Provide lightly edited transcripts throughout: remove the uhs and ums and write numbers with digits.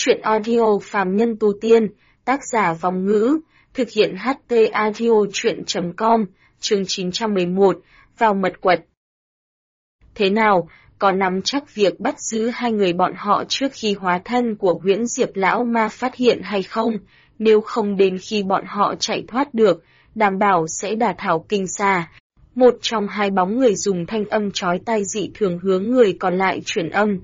Chuyện audio phàm nhân tu tiên, tác giả Vong Ngữ, thực hiện HT audio chuyện.com, chương 911, vào mật quật. Thế nào, có nắm chắc việc bắt giữ hai người bọn họ trước khi hóa thân của Huyễn Diệp Lão Ma phát hiện hay không? Nếu không đến khi bọn họ chạy thoát được, đảm bảo sẽ đả thảo kinh xa. Một trong hai bóng người dùng thanh âm chói tai dị thường hướng người còn lại truyền âm.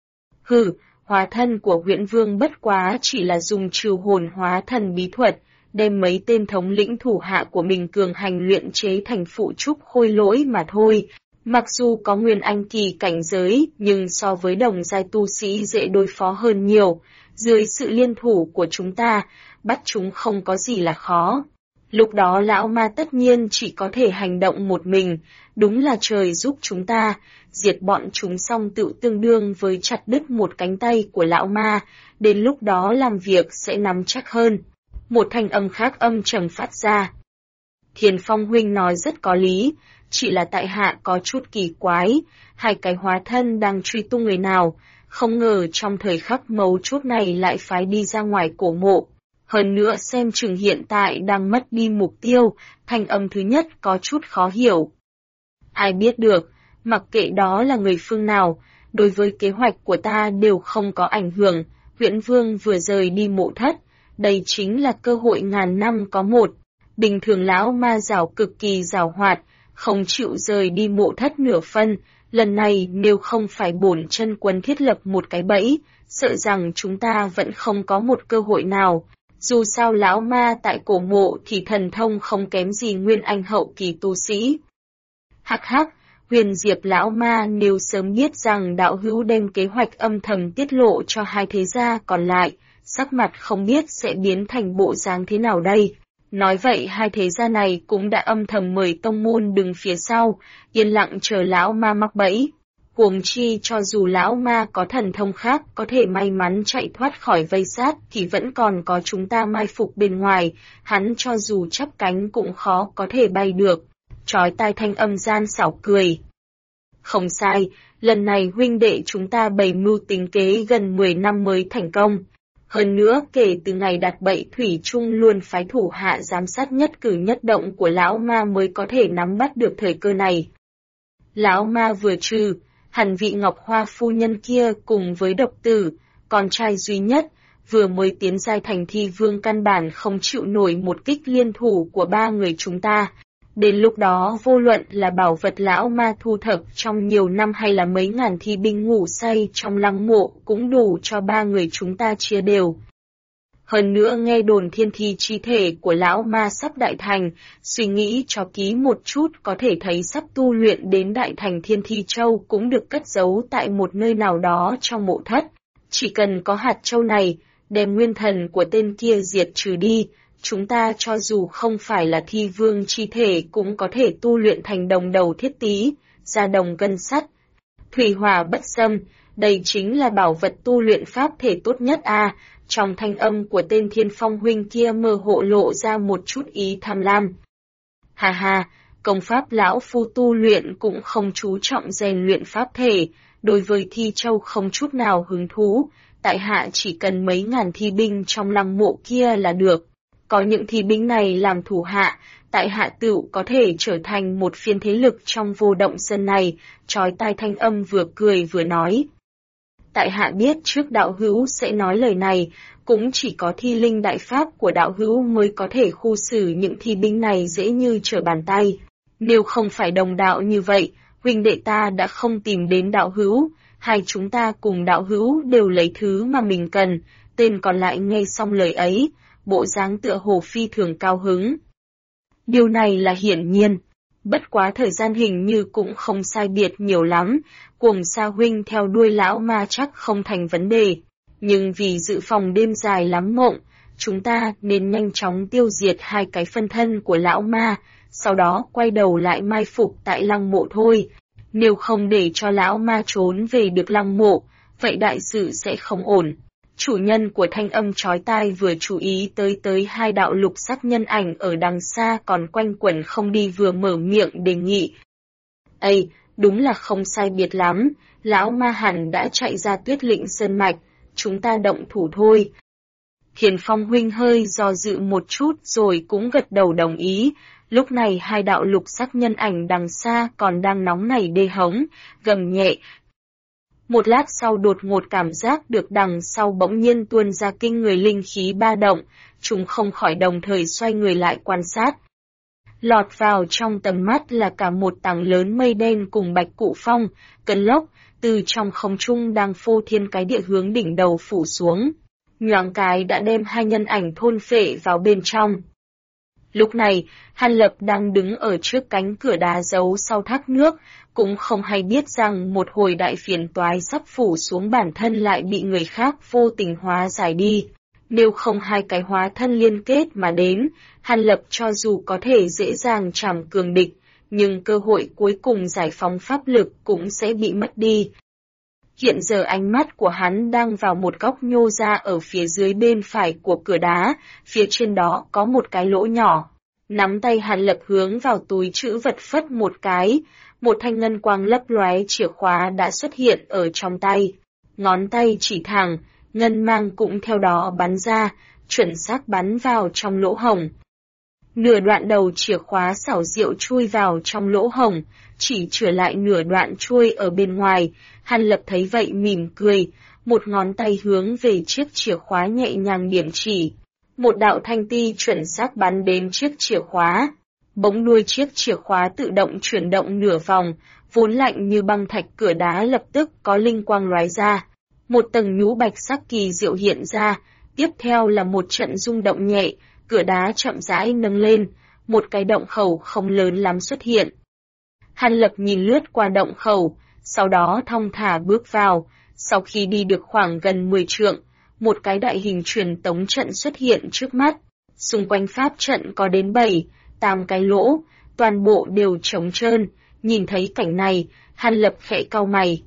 Hừ, hóa thân của Huyễn Vương bất quá chỉ là dùng trừ hồn hóa thần bí thuật, đem mấy tên thống lĩnh thủ hạ của mình cường hành luyện chế thành phụ trúc khôi lỗi mà thôi. Mặc dù có nguyên anh kỳ cảnh giới, nhưng so với đồng giai tu sĩ dễ đối phó hơn nhiều. Dưới sự liên thủ của chúng ta, bắt chúng không có gì là khó. Lúc đó lão ma tất nhiên chỉ có thể hành động một mình, đúng là trời giúp chúng ta, diệt bọn chúng xong tự tương đương với chặt đứt một cánh tay của lão ma, đến lúc đó làm việc sẽ nắm chắc hơn. Một thanh âm khác âm trầm phát ra. Thiền Phong huynh nói rất có lý, chỉ là tại hạ có chút kỳ quái, hai cái hóa thân đang truy tung người nào, không ngờ trong thời khắc mấu chốt này lại phái đi ra ngoài cổ mộ. Hơn nữa xem chừng hiện tại đang mất đi mục tiêu, thanh âm thứ nhất có chút khó hiểu. Ai biết được, mặc kệ đó là người phương nào, đối với kế hoạch của ta đều không có ảnh hưởng. Huyễn Vương vừa rời đi mộ thất, đây chính là cơ hội ngàn năm có một. Bình thường lão ma giảo cực kỳ giảo hoạt, không chịu rời đi mộ thất nửa phân, lần này nếu không phải bổn chân quân thiết lập một cái bẫy, sợ rằng chúng ta vẫn không có một cơ hội nào. Dù sao lão ma tại cổ mộ thì thần thông không kém gì nguyên anh hậu kỳ tu sĩ. Hắc hắc, Huyền Diệp lão ma nếu sớm biết rằng đạo hữu đem kế hoạch âm thầm tiết lộ cho hai thế gia còn lại, sắc mặt không biết sẽ biến thành bộ dáng thế nào đây. Nói vậy hai thế gia này cũng đã âm thầm mời tông môn đứng phía sau, yên lặng chờ lão ma mắc bẫy. Huống chi cho dù lão ma có thần thông khác có thể may mắn chạy thoát khỏi vây sát thì vẫn còn có chúng ta mai phục bên ngoài, hắn cho dù chắp cánh cũng khó có thể bay được. Chói tai thanh âm gian xảo cười. Không sai, lần này huynh đệ chúng ta bày mưu tính kế gần 10 năm mới thành công. Hơn nữa kể từ ngày đặt bẫy thủy chung luôn phái thủ hạ giám sát nhất cử nhất động của lão ma mới có thể nắm bắt được thời cơ này. Lão ma vừa trừ, hẳn vị Ngọc Hoa phu nhân kia cùng với độc tử, con trai duy nhất, vừa mới tiến giai thành thi vương căn bản không chịu nổi một kích liên thủ của ba người chúng ta. Đến lúc đó vô luận là bảo vật lão ma thu thập trong nhiều năm hay là mấy ngàn thi binh ngủ say trong lăng mộ cũng đủ cho ba người chúng ta chia đều. Hơn nữa nghe đồn thiên thi chi thể của lão ma sắp đại thành, suy nghĩ cho ký một chút có thể thấy sắp tu luyện đến đại thành thiên thi châu cũng được cất giấu tại một nơi nào đó trong mộ thất. Chỉ cần có hạt châu này, đem nguyên thần của tên kia diệt trừ đi, chúng ta cho dù không phải là thi vương chi thể cũng có thể tu luyện thành đồng đầu thiết tý, da đồng gân sắt. Thủy hỏa bất xâm, đây chính là bảo vật tu luyện pháp thể tốt nhất a. Trong thanh âm của tên Thiên Phong huynh kia mơ hồ lộ ra một chút ý tham lam. Hà hà, công pháp lão phu tu luyện cũng không chú trọng rèn luyện pháp thể, đối với thi châu không chút nào hứng thú, tại hạ chỉ cần mấy ngàn thi binh trong lăng mộ kia là được. Có những thi binh này làm thủ hạ, tại hạ tựu có thể trở thành một phiên thế lực trong vô động sơn này, chói tai thanh âm vừa cười vừa nói. Tại hạ biết trước đạo hữu sẽ nói lời này, cũng chỉ có thi linh đại pháp của đạo hữu mới có thể khu xử những thi binh này dễ như trở bàn tay. Nếu không phải đồng đạo như vậy, huynh đệ ta đã không tìm đến đạo hữu, hai chúng ta cùng đạo hữu đều lấy thứ mà mình cần. Tên còn lại nghe xong lời ấy, bộ dáng tựa hồ phi thường cao hứng. Điều này là hiển nhiên, bất quá thời gian hình như cũng không sai biệt nhiều lắm, Cuồng Sa huynh theo đuôi lão ma chắc không thành vấn đề, nhưng vì dự phòng đêm dài lắm mộng, chúng ta nên nhanh chóng tiêu diệt hai cái phân thân của lão ma, sau đó quay đầu lại mai phục tại lăng mộ thôi. Nếu không để cho lão ma trốn về được lăng mộ, vậy đại sự sẽ không ổn. Chủ nhân của thanh âm chói tai vừa chú ý tới hai đạo lục sắc nhân ảnh ở đằng xa còn quanh quẩn không đi vừa mở miệng đề nghị. Ây, đúng là không sai biệt lắm, lão ma hẳn đã chạy ra Tuyết Lĩnh Sơn Mạch, chúng ta động thủ thôi. Thiền Phong huynh hơi do dự một chút rồi cũng gật đầu đồng ý. Lúc này hai đạo lục sắc nhân ảnh đằng xa còn đang nóng nảy đê hống, gầm nhẹ. Một lát sau đột ngột cảm giác được đằng sau bỗng nhiên tuôn ra kinh người linh khí ba động, chúng không khỏi đồng thời xoay người lại quan sát. Lọt vào trong tầm mắt là cả một tảng lớn mây đen cùng bạch cụ phong, cơn lốc, từ trong không trung đang phô thiên cái địa hướng đỉnh đầu phủ xuống. Nhoáng cái đã đem hai nhân ảnh thôn phệ vào bên trong. Lúc này, Hàn Lập đang đứng ở trước cánh cửa đá giấu sau thác nước, cũng không hay biết rằng một hồi đại phiền toái sắp phủ xuống bản thân lại bị người khác vô tình hóa giải đi. Nếu không hai cái hóa thân liên kết mà đến, Hàn Lập cho dù có thể dễ dàng trảm cường địch, nhưng cơ hội cuối cùng giải phóng pháp lực cũng sẽ bị mất đi. Hiện giờ ánh mắt của hắn đang vào một góc nhô ra ở phía dưới bên phải của cửa đá, phía trên đó có một cái lỗ nhỏ. Nắm tay Hàn Lập hướng vào túi trữ vật phất một cái, một thanh ngân quang lấp lóe chìa khóa đã xuất hiện ở trong tay. Ngón tay chỉ thẳng, ngân mang cũng theo đó bắn ra, chuẩn xác bắn vào trong lỗ hổng. Nửa đoạn đầu chìa khóa xảo diệu chui vào trong lỗ hổng, chỉ chừa lại nửa đoạn chui ở bên ngoài. Hàn Lập thấy vậy mỉm cười, một ngón tay hướng về chiếc chìa khóa nhẹ nhàng điểm chỉ. Một đạo thanh ti chuẩn xác bắn đến chiếc chìa khóa. Bỗng đuôi chiếc chìa khóa tự động chuyển động nửa vòng, vốn lạnh như băng thạch cửa đá lập tức có linh quang lóe ra. Một tầng nhũ bạch sắc kỳ diệu hiện ra, tiếp theo là một trận rung động nhẹ, cửa đá chậm rãi nâng lên, một cái động khẩu không lớn lắm xuất hiện. Hàn Lập nhìn lướt qua động khẩu, sau đó thong thả bước vào, sau khi đi được khoảng gần 10 trượng, một cái đại hình truyền tống trận xuất hiện trước mắt. Xung quanh pháp trận có đến 7-8 cái lỗ, toàn bộ đều trống trơn, nhìn thấy cảnh này, Hàn Lập khẽ cau mày.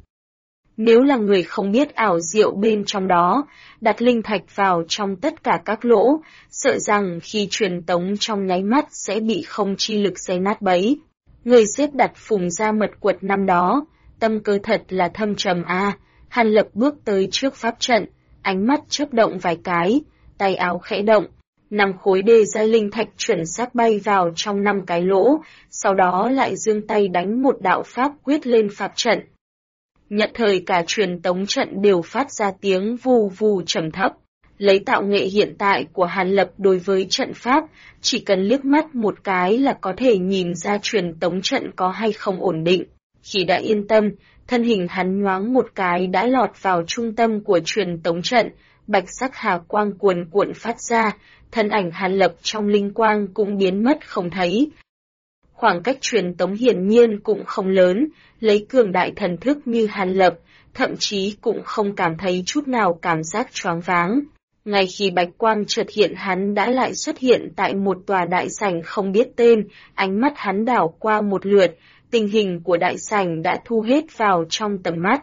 Nếu là người không biết ảo diệu bên trong đó, đặt linh thạch vào trong tất cả các lỗ, sợ rằng khi truyền tống trong nháy mắt sẽ bị không chi lực xé nát bấy. Người xếp đặt phùng ra mật quật năm đó, tâm cơ thật là thâm trầm a. Hàn Lập bước tới trước pháp trận, ánh mắt chớp động vài cái, tay áo khẽ động, 5 khối đề giai linh thạch chuẩn xác bay vào trong 5 cái lỗ, sau đó lại giương tay đánh một đạo pháp quyết lên pháp trận. Nhận thời cả truyền tống trận đều phát ra tiếng vù vù trầm thấp. Lấy tạo nghệ hiện tại của Hàn Lập đối với trận pháp, chỉ cần liếc mắt một cái là có thể nhìn ra truyền tống trận có hay không ổn định. Khi đã yên tâm, thân hình hắn nhoáng một cái đã lọt vào trung tâm của truyền tống trận, bạch sắc hà quang cuồn cuộn phát ra, thân ảnh Hàn Lập trong linh quang cũng biến mất không thấy. Khoảng cách truyền tống hiển nhiên cũng không lớn, lấy cường đại thần thức như Hàn Lập, thậm chí cũng không cảm thấy chút nào cảm giác choáng váng. Ngay khi bạch quang chợt hiện hắn đã lại xuất hiện tại một tòa đại sảnh không biết tên, ánh mắt hắn đảo qua một lượt, tình hình của đại sảnh đã thu hết vào trong tầm mắt.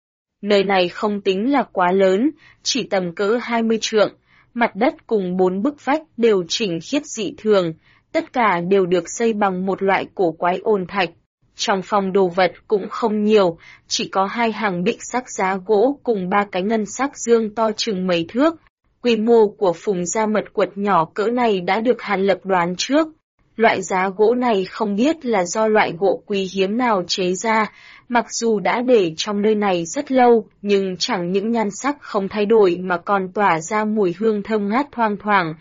Nơi này không tính là quá lớn, chỉ tầm cỡ 20 trượng, mặt đất cùng 4 bức vách đều chỉnh khiết dị thường, tất cả đều được xây bằng một loại cổ quái ôn thạch. Trong phòng đồ vật cũng không nhiều, chỉ có 2 hàng bích sắc giá gỗ cùng 3 cái ngân sắc dương to chừng mấy thước. Quy mô của phùng gia mật quật nhỏ cỡ này đã được Hàn Lập đoán trước. Loại giá gỗ này không biết là do loại gỗ quý hiếm nào chế ra, mặc dù đã để trong nơi này rất lâu, nhưng chẳng những nhan sắc không thay đổi mà còn tỏa ra mùi hương thơm ngát thoang thoảng.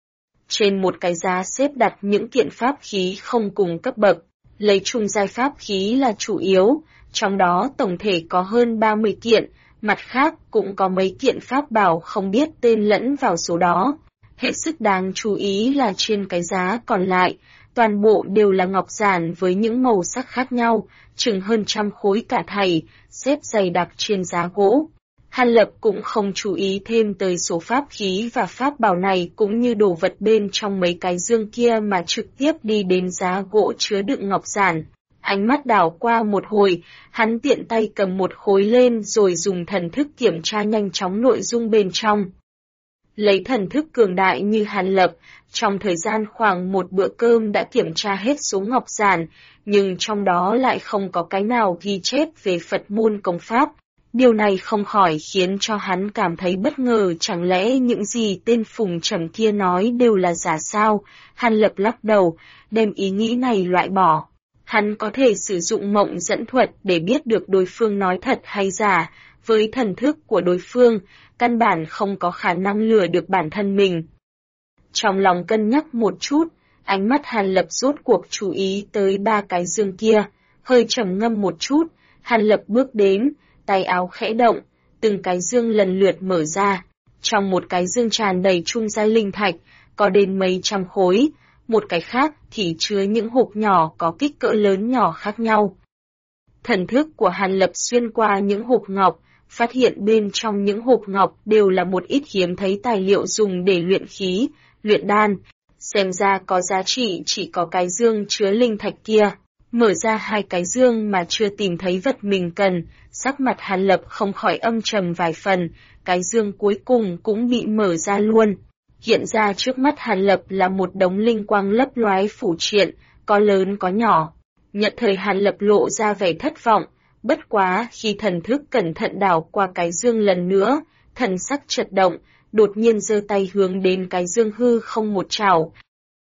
Trên một cái giá xếp đặt những kiện pháp khí không cùng cấp bậc, lấy trung giai pháp khí là chủ yếu, trong đó tổng thể có hơn 30 kiện, mặt khác cũng có mấy kiện pháp bảo không biết tên lẫn vào số đó. Hết sức đáng chú ý là trên cái giá còn lại, toàn bộ đều là ngọc giản với những màu sắc khác nhau, chừng hơn 100 khối cả thảy, xếp dày đặc trên giá gỗ. Hàn Lập cũng không chú ý thêm tới số pháp khí và pháp bảo này cũng như đồ vật bên trong mấy cái dương kia mà trực tiếp đi đến giá gỗ chứa đựng ngọc giản. Ánh mắt đảo qua một hồi, hắn tiện tay cầm một khối lên rồi dùng thần thức kiểm tra nhanh chóng nội dung bên trong. Lấy thần thức cường đại như Hàn Lập, trong thời gian khoảng một bữa cơm đã kiểm tra hết số ngọc giản, nhưng trong đó lại không có cái nào ghi chép về Phật môn công pháp. Điều này không khỏi khiến cho hắn cảm thấy bất ngờ, chẳng lẽ những gì tên Phùng Trầm kia nói đều là giả sao? Hàn Lập lắc đầu, đem ý nghĩ này loại bỏ. Hắn có thể sử dụng mộng dẫn thuật để biết được đối phương nói thật hay giả, với thần thức của đối phương, căn bản không có khả năng lừa được bản thân mình. Trong lòng cân nhắc một chút, ánh mắt Hàn Lập rốt cuộc chú ý tới 3 cái dương kia, hơi trầm ngâm một chút, Hàn Lập bước đến, tay áo khẽ động, từng cái dương lần lượt mở ra. Trong một cái dương tràn đầy trung giai linh thạch, có đến mấy trăm khối, một cái khác thì chứa những hộp nhỏ có kích cỡ lớn nhỏ khác nhau. Thần thức của Hàn Lập xuyên qua những hộp ngọc, phát hiện bên trong những hộp ngọc đều là một ít hiếm thấy tài liệu dùng để luyện khí, luyện đan. Xem ra có giá trị chỉ có cái dương chứa linh thạch kia. Mở ra 2 cái dương mà chưa tìm thấy vật mình cần, sắc mặt Hàn Lập không khỏi âm trầm vài phần, cái dương cuối cùng cũng bị mở ra luôn. Hiện ra trước mắt Hàn Lập là một đống linh quang lấp loái phủ triện, có lớn có nhỏ. Nhận thời Hàn Lập lộ ra vẻ thất vọng, bất quá khi thần thức cẩn thận đảo qua cái dương lần nữa, thần sắc chợt động, đột nhiên giơ tay hướng đến cái dương hư không một trảo.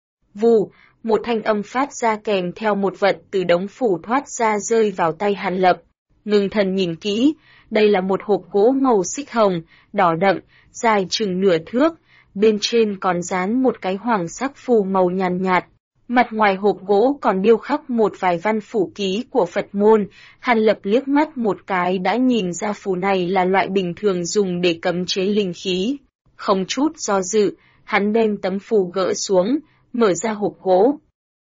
Vù, một thanh âm phát ra kèm theo một vật từ đống phủ thoát ra rơi vào tay Hàn Lập. Ngưng thần nhìn kỹ, đây là một hộp gỗ màu xích hồng, đỏ đậm, dài chừng nửa thước, bên trên còn dán một cái hoàng sắc phù màu nhàn nhạt. Mặt ngoài hộp gỗ còn điêu khắc một vài văn phủ ký của Phật môn, Hàn Lập liếc mắt một cái đã nhìn ra phù này là loại bình thường dùng để cấm chế linh khí. Không chút do dự, hắn đem tấm phù gỡ xuống, mở ra hộp gỗ.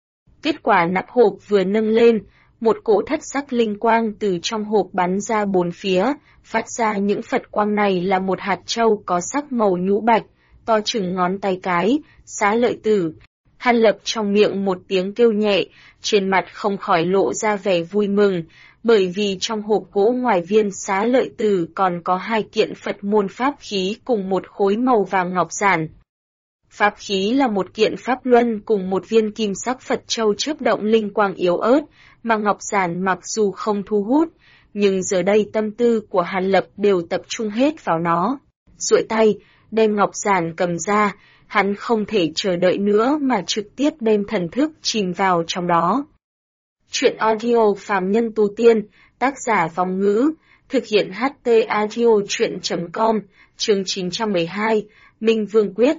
Kết quả nắp hộp vừa nâng lên, một cỗ thất sắc linh quang từ trong hộp bắn ra bốn phía, phát ra những Phật quang này là một hạt châu có sắc màu nhũ bạch, to chừng ngón tay cái, Xá Lợi Tử. Hàn Lập trong miệng một tiếng kêu nhẹ, trên mặt không khỏi lộ ra vẻ vui mừng, bởi vì trong hộp gỗ ngoài viên Xá Lợi Tử còn có 2 kiện Phật môn pháp khí cùng một khối màu vàng ngọc giản. Pháp khí là một kiện pháp luân cùng một viên kim sắc Phật châu chớp động linh quang yếu ớt, mà ngọc giản mặc dù không thu hút, nhưng giờ đây tâm tư của Hàn Lập đều tập trung hết vào nó. Duỗi tay, đem ngọc giản cầm ra, hắn không thể chờ đợi nữa mà trực tiếp đem thần thức chìm vào trong đó. Chuyện audio phàm nhân tu tiên, tác giả Vong Ngữ, thực hiện HT audio chuyện.com, chương 912, Minh Vương Quyết.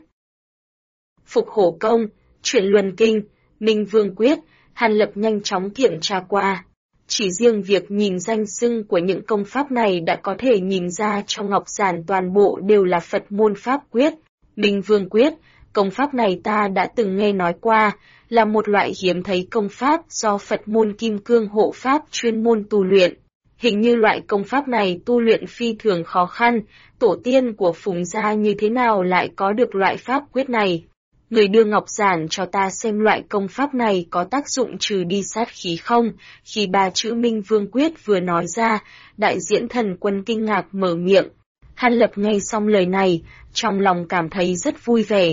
Phục Hổ Công, Chuyển Luân Kinh, Minh Vương Quyết, Hàn Lập nhanh chóng kiểm tra qua. Chỉ riêng việc nhìn danh xưng của những công pháp này đã có thể nhìn ra trong ngọc giản toàn bộ đều là Phật môn pháp quyết. Minh Vương Quyết, công pháp này ta đã từng nghe nói qua, là một loại hiếm thấy công pháp do Phật môn Kim Cương hộ pháp chuyên môn tu luyện. Hình như loại công pháp này tu luyện phi thường khó khăn, tổ tiên của Phùng gia như thế nào lại có được loại pháp quyết này? Người đưa ngọc giản cho ta xem loại công pháp này có tác dụng trừ đi sát khí không? Khi 3 chữ Minh Vương Quyết vừa nói ra, đại diễn thần quân kinh ngạc mở miệng. Hàn Lập nghe xong lời này, trong lòng cảm thấy rất vui vẻ.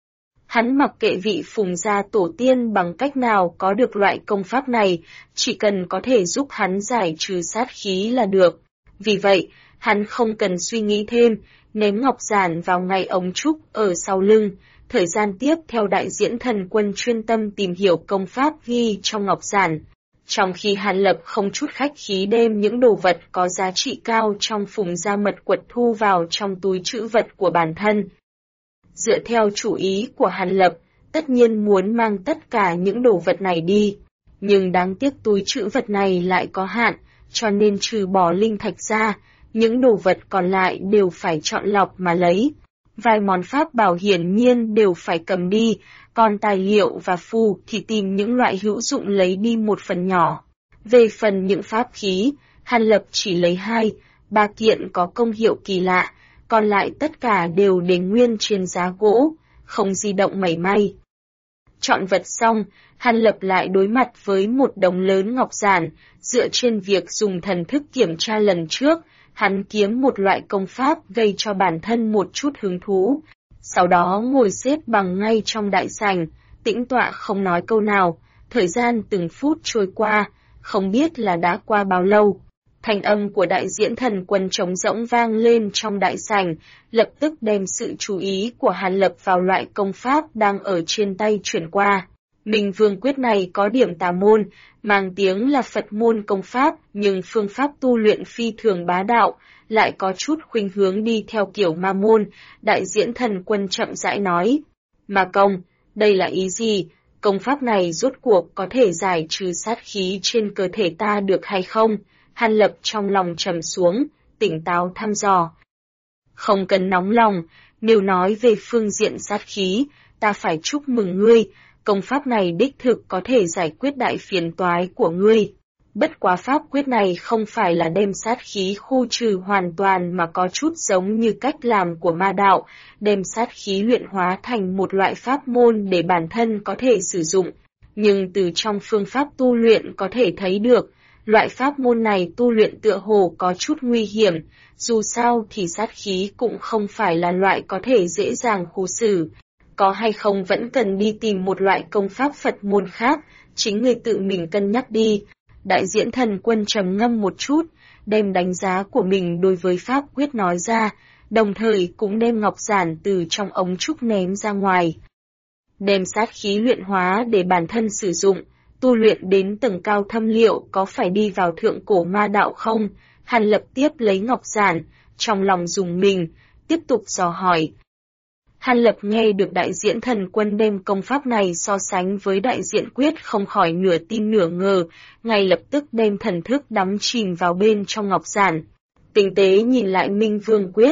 Hắn mặc kệ vị Phùng gia tổ tiên bằng cách nào có được loại công pháp này, chỉ cần có thể giúp hắn giải trừ sát khí là được. Vì vậy, hắn không cần suy nghĩ thêm, ném ngọc giản vào ngay ống trúc ở sau lưng. Thời gian tiếp theo đại diễn thần quân chuyên tâm tìm hiểu công pháp ghi trong ngọc giản. Trong khi Hàn Lập không chút khách khí đem những đồ vật có giá trị cao trong Phùng gia mật quật thu vào trong túi trữ vật của bản thân. Dựa theo chủ ý của Hàn Lập, tất nhiên muốn mang tất cả những đồ vật này đi. Nhưng đáng tiếc túi trữ vật này lại có hạn, cho nên trừ bỏ linh thạch ra, những đồ vật còn lại đều phải chọn lọc mà lấy. Vài món pháp bảo hiển nhiên đều phải cầm đi, còn tài liệu và phù thì tìm những loại hữu dụng lấy đi một phần nhỏ. Về phần những pháp khí, Hàn Lập chỉ lấy 2, 3 kiện có công hiệu kỳ lạ, còn lại tất cả đều để nguyên trên giá gỗ, không di động mảy may. Chọn vật xong, Hàn Lập lại đối mặt với một đống lớn ngọc giản, dựa trên việc dùng thần thức kiểm tra lần trước, hắn kiếm một loại công pháp gây cho bản thân một chút hứng thú. Sau đó ngồi xếp bằng ngay trong đại sảnh, tĩnh tọa không nói câu nào, thời gian từng phút trôi qua, không biết là đã qua bao lâu. Thanh âm của đại diễn thần quân trống rỗng vang lên trong đại sảnh, lập tức đem sự chú ý của Hàn Lập vào loại công pháp đang ở trên tay chuyển qua. Minh Vương Quyết này có điểm tà môn, mang tiếng là Phật môn công pháp, nhưng phương pháp tu luyện phi thường bá đạo, lại có chút khuynh hướng đi theo kiểu ma môn. Đại diễn thần quân chậm rãi nói, ma công, đây là ý gì? Công pháp này rốt cuộc có thể giải trừ sát khí trên cơ thể ta được hay không? Hàn Lập trong lòng trầm xuống, tỉnh táo thăm dò. Không cần nóng lòng, nếu nói về phương diện sát khí, ta phải chúc mừng ngươi, công pháp này đích thực có thể giải quyết đại phiền toái của ngươi. Bất quá pháp quyết này không phải là đem sát khí khu trừ hoàn toàn mà có chút giống như cách làm của ma đạo, đem sát khí luyện hóa thành một loại pháp môn để bản thân có thể sử dụng. Nhưng từ trong phương pháp tu luyện có thể thấy được, loại pháp môn này tu luyện tựa hồ có chút nguy hiểm, dù sao thì sát khí cũng không phải là loại có thể dễ dàng khu xử. Có hay không vẫn cần đi tìm một loại công pháp Phật môn khác, chính người tự mình cân nhắc đi. Đại diễn thần quân trầm ngâm một chút, đem đánh giá của mình đối với pháp quyết nói ra, đồng thời cũng đem ngọc giản từ trong ống trúc ném ra ngoài. Đem sát khí luyện hóa để bản thân sử dụng, tu luyện đến tầng cao thâm liệu có phải đi vào thượng cổ ma đạo không? Hàn Lập tiếp lấy ngọc giản, trong lòng dùng mình, tiếp tục dò hỏi. Hàn Lập nghe được đại diễn thần quân đem công pháp này so sánh với đại diễn quyết không khỏi nửa tin nửa ngờ, ngay lập tức đem thần thức đắm chìm vào bên trong ngọc giản. Tinh tế nhìn lại Minh Vương Quyết.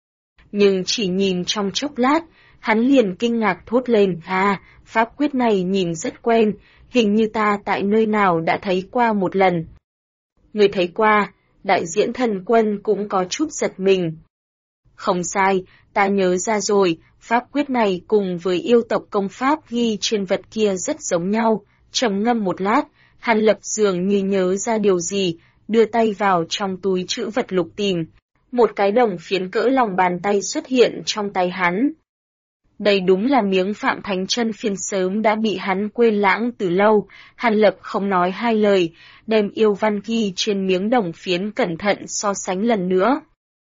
Nhưng chỉ nhìn trong chốc lát, hắn liền kinh ngạc thốt lên, pháp quyết này nhìn rất quen, hình như ta tại nơi nào đã thấy qua một lần. Người thấy qua, đại diễn thần quân cũng có chút giật mình. Không sai, ta nhớ ra rồi, pháp quyết này cùng với yêu tộc công pháp ghi trên vật kia rất giống nhau. Trầm ngâm một lát, Hàn Lập dường như nhớ ra điều gì, đưa tay vào trong túi trữ vật lục tìm. Một cái đồng phiến cỡ lòng bàn tay xuất hiện trong tay hắn. Đây đúng là miếng Phạm Thánh Chân phiên sớm đã bị hắn quên lãng từ lâu. Hàn Lập không nói hai lời, đem yêu văn ghi trên miếng đồng phiến cẩn thận so sánh lần nữa.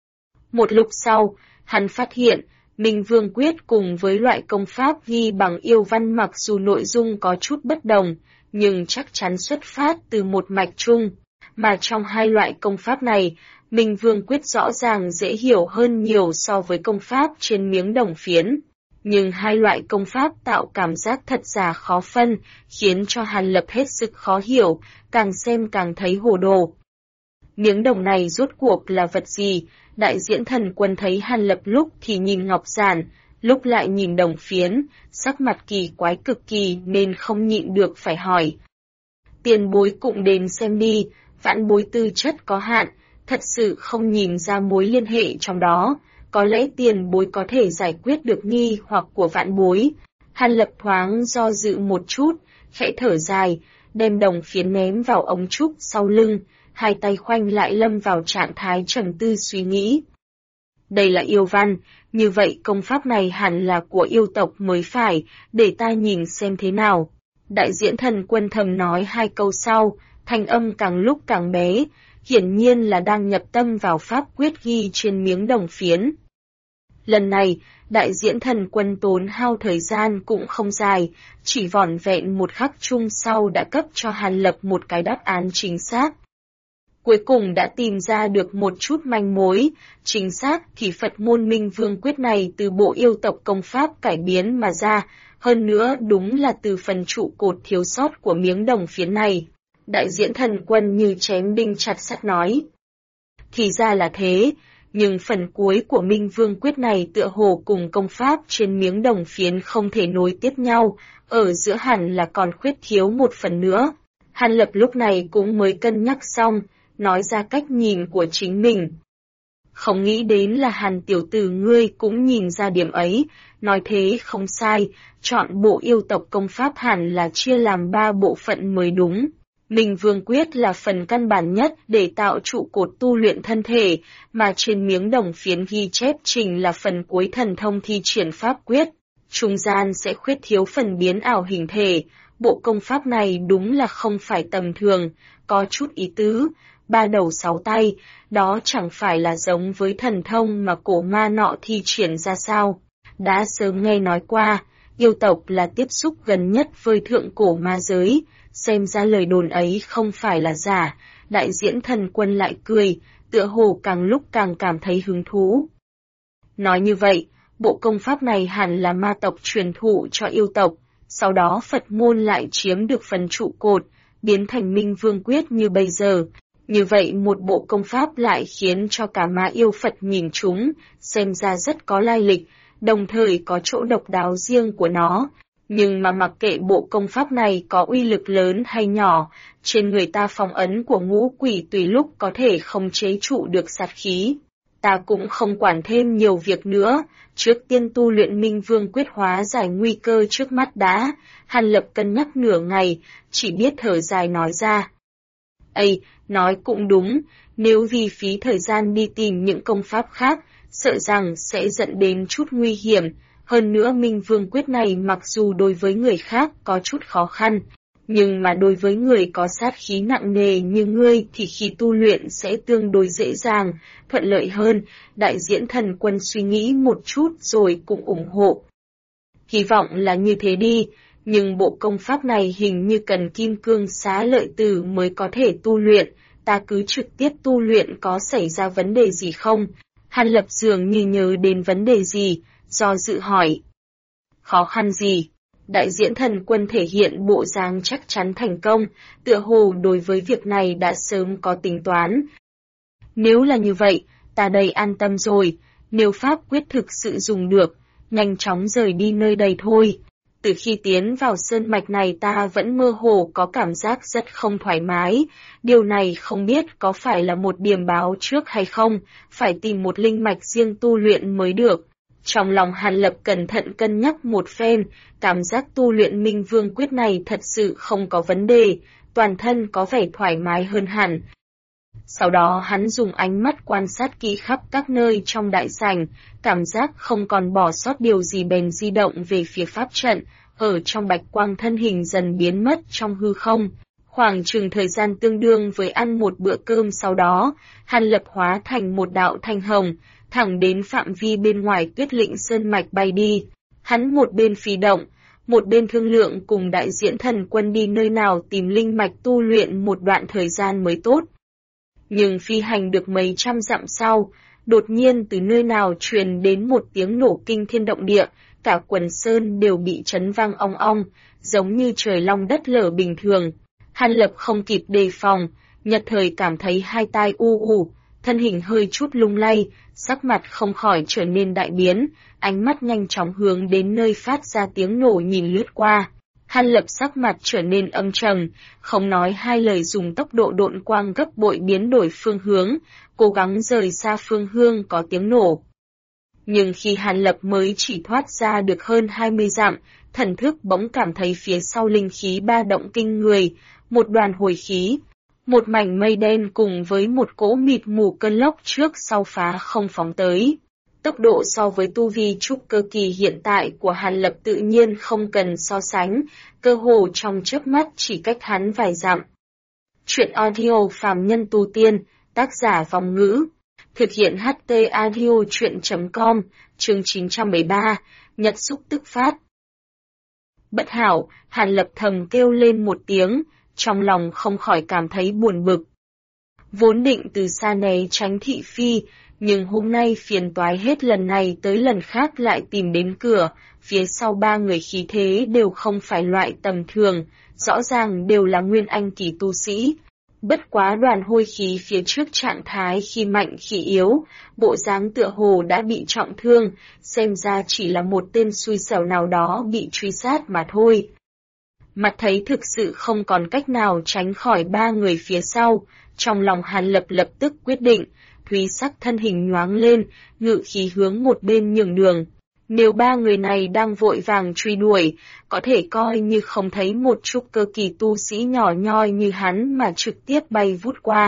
Một lúc sau, hắn phát hiện, Minh Vương Quyết cùng với loại công pháp ghi bằng yêu văn mặc dù nội dung có chút bất đồng, nhưng chắc chắn xuất phát từ một mạch chung. Mà trong hai loại công pháp này, Minh Vương Quyết rõ ràng dễ hiểu hơn nhiều so với công pháp trên miếng đồng phiến. Nhưng hai loại công pháp tạo cảm giác thật giả khó phân, khiến cho Hàn Lập hết sức khó hiểu, càng xem càng thấy hồ đồ. Miếng đồng này rốt cuộc là vật gì? Đại diễn thần quân thấy Hàn Lập lúc thì nhìn ngọc giản, lúc lại nhìn đồng phiến, sắc mặt kỳ quái cực kỳ nên không nhịn được phải hỏi. Tiền bối cũng đến xem đi, vãn bối tư chất có hạn, thật sự không nhìn ra mối liên hệ trong đó, có lẽ tiền bối có thể giải quyết được nghi hoặc của vãn bối. Hàn Lập thoáng do dự một chút, khẽ thở dài, đem đồng phiến ném vào ống trúc sau lưng, hai tay khoanh lại lâm vào trạng thái trầm tư suy nghĩ. Đây là yêu văn, như vậy công pháp này hẳn là của yêu tộc mới phải, để ta nhìn xem thế nào. Đại diễn thần quân thầm nói hai câu sau, thanh âm càng lúc càng bé, hiển nhiên là đang nhập tâm vào pháp quyết ghi trên miếng đồng phiến. Lần này, đại diễn thần quân tốn hao thời gian cũng không dài, chỉ vỏn vẹn một khắc chung sau đã cấp cho Hàn Lập một cái đáp án chính xác. Cuối cùng đã tìm ra được một chút manh mối, chính xác thì Phật môn Minh Vương Quyết này từ bộ yêu tộc công pháp cải biến mà ra, hơn nữa đúng là từ phần trụ cột thiếu sót của miếng đồng phiến này. Đại diễn thần quân như chém đinh chặt sắt nói. Thì ra là thế, nhưng phần cuối của Minh Vương Quyết này tựa hồ cùng công pháp trên miếng đồng phiến không thể nối tiếp nhau, ở giữa hẳn là còn khuyết thiếu một phần nữa. Hàn Lập lúc này cũng mới cân nhắc xong, nói ra cách nhìn của chính mình. Không nghĩ đến là Hàn tiểu tử ngươi cũng nhìn ra điểm ấy, nói thế không sai, chọn bộ yêu tộc công pháp hẳn là chia làm 3 bộ phận mới đúng. Minh Vương Quyết là phần căn bản nhất để tạo trụ cột tu luyện thân thể, mà trên miếng đồng phiến ghi chép trình là phần cuối thần thông thi triển pháp quyết. trung gian sẽ khuyết thiếu phần biến ảo hình thể. Bộ công pháp này đúng là không phải tầm thường, có chút ý tứ, 3 đầu 6 tay, đó chẳng phải là giống với thần thông mà cổ ma nọ thi triển ra sao. Đã sớm nghe nói qua, yêu tộc là tiếp xúc gần nhất với thượng cổ ma giới, xem ra lời đồn ấy không phải là giả. Đại diễn thần quân lại cười, tựa hồ càng lúc càng cảm thấy hứng thú. Nói như vậy, bộ công pháp này hẳn là ma tộc truyền thụ cho yêu tộc, sau đó Phật môn lại chiếm được phần trụ cột, biến thành Minh Vương Quyết như bây giờ. Như vậy một bộ công pháp lại khiến cho cả ma yêu Phật nhìn chúng, xem ra rất có lai lịch, đồng thời có chỗ độc đáo riêng của nó. Nhưng mà mặc kệ bộ công pháp này có uy lực lớn hay nhỏ, trên người ta phong ấn của ngũ quỷ tùy lúc có thể không chế trụ được sát khí. Ta cũng không quản thêm nhiều việc nữa, trước tiên tu luyện Minh Vương Quyết hóa giải nguy cơ trước mắt đã. Hàn Lập cân nhắc nửa ngày, chỉ biết thở dài nói ra. Ây, nói cũng đúng, nếu vì phí thời gian đi tìm những công pháp khác, sợ rằng sẽ dẫn đến chút nguy hiểm. Hơn nữa Minh Vương Quyết này mặc dù đối với người khác có chút khó khăn, nhưng mà đối với người có sát khí nặng nề như ngươi thì khi tu luyện sẽ tương đối dễ dàng, thuận lợi hơn. Đại diễn thần quân suy nghĩ một chút rồi cũng ủng hộ. Hy vọng là như thế đi, nhưng bộ công pháp này hình như cần kim cương xá lợi tử mới có thể tu luyện, ta cứ trực tiếp tu luyện có xảy ra vấn đề gì không? Hàn Lập dường như nhớ đến vấn đề gì, do dự hỏi. Khó khăn gì? Đại diễn thần quân thể hiện bộ dáng chắc chắn thành công, tựa hồ đối với việc này đã sớm có tính toán. Nếu là như vậy, ta đây an tâm rồi, nếu pháp quyết thực sự dùng được, nhanh chóng rời đi nơi đây thôi. Từ khi tiến vào sơn mạch này ta vẫn mơ hồ có cảm giác rất không thoải mái, điều này không biết có phải là một điềm báo trước hay không, phải tìm một linh mạch riêng tu luyện mới được. Trong lòng Hàn Lập cẩn thận cân nhắc một phen, cảm giác tu luyện Minh Vương Quyết này thật sự không có vấn đề, toàn thân có vẻ thoải mái hơn hẳn. Sau đó hắn dùng ánh mắt quan sát kỹ khắp các nơi trong đại sảnh, cảm giác không còn bỏ sót điều gì bèn di động về phía pháp trận, ở trong bạch quang thân hình dần biến mất trong hư không. Khoảng chừng thời gian tương đương với ăn một bữa cơm sau đó, Hàn Lập hóa thành một đạo thanh hồng, thẳng đến phạm vi bên ngoài Tuyết Lĩnh Sơn Mạch bay đi. Hắn một bên phi động, một bên thương lượng cùng đại diễn thần quân đi nơi nào tìm linh mạch tu luyện một đoạn thời gian mới tốt. Nhưng phi hành được mấy trăm dặm sau, đột nhiên từ nơi nào truyền đến một tiếng nổ kinh thiên động địa, cả quần sơn đều bị chấn vang ong ong, giống như trời long đất lở bình thường. Hàn Lập không kịp đề phòng, nhất thời cảm thấy hai tai u ù, thân hình hơi chút lung lay, sắc mặt không khỏi trở nên đại biến, ánh mắt nhanh chóng hướng đến nơi phát ra tiếng nổ nhìn lướt qua. Hàn Lập sắc mặt trở nên âm trầm, không nói hai lời dùng tốc độ độn quang gấp bội biến đổi phương hướng, cố gắng rời xa phương hướng có tiếng nổ. Nhưng khi Hàn Lập mới chỉ thoát ra được hơn 20 dặm, thần thức bỗng cảm thấy phía sau linh khí ba động kinh người, một đoàn hồi khí, một mảnh mây đen cùng với một cỗ mịt mù cơn lốc trước sau phá không phóng tới. Tốc độ so với tu vi trúc cơ kỳ hiện tại của Hàn Lập tự nhiên không cần so sánh, cơ hồ trong chớp mắt chỉ cách hắn vài dặm. Chuyện audio phàm nhân tu tiên, tác giả Vong Ngữ. Thực hiện HT Audio chuyện.com, chương 973, Nhật xúc tức phát. Bất hảo, Hàn Lập thầm kêu lên một tiếng, trong lòng không khỏi cảm thấy buồn bực. Vốn định từ xa né tránh thị phi, nhưng hôm nay phiền toái hết lần này tới lần khác lại tìm đến cửa, phía sau ba người khí thế đều không phải loại tầm thường, rõ ràng đều là nguyên anh kỳ tu sĩ. Bất quá đoàn hôi khí phía trước trạng thái khi mạnh khi yếu, bộ dáng tựa hồ đã bị trọng thương, xem ra chỉ là một tên xui xẻo nào đó bị truy sát mà thôi. Mặt thấy thực sự không còn cách nào tránh khỏi ba người phía sau, trong lòng Hàn Lập lập tức quyết định, thúy sắc thân hình nhoáng lên, ngự khí hướng một bên nhường đường. Nếu ba người này đang vội vàng truy đuổi, có thể coi như không thấy một trúc cơ kỳ tu sĩ nhỏ nhoi như hắn mà trực tiếp bay vút qua.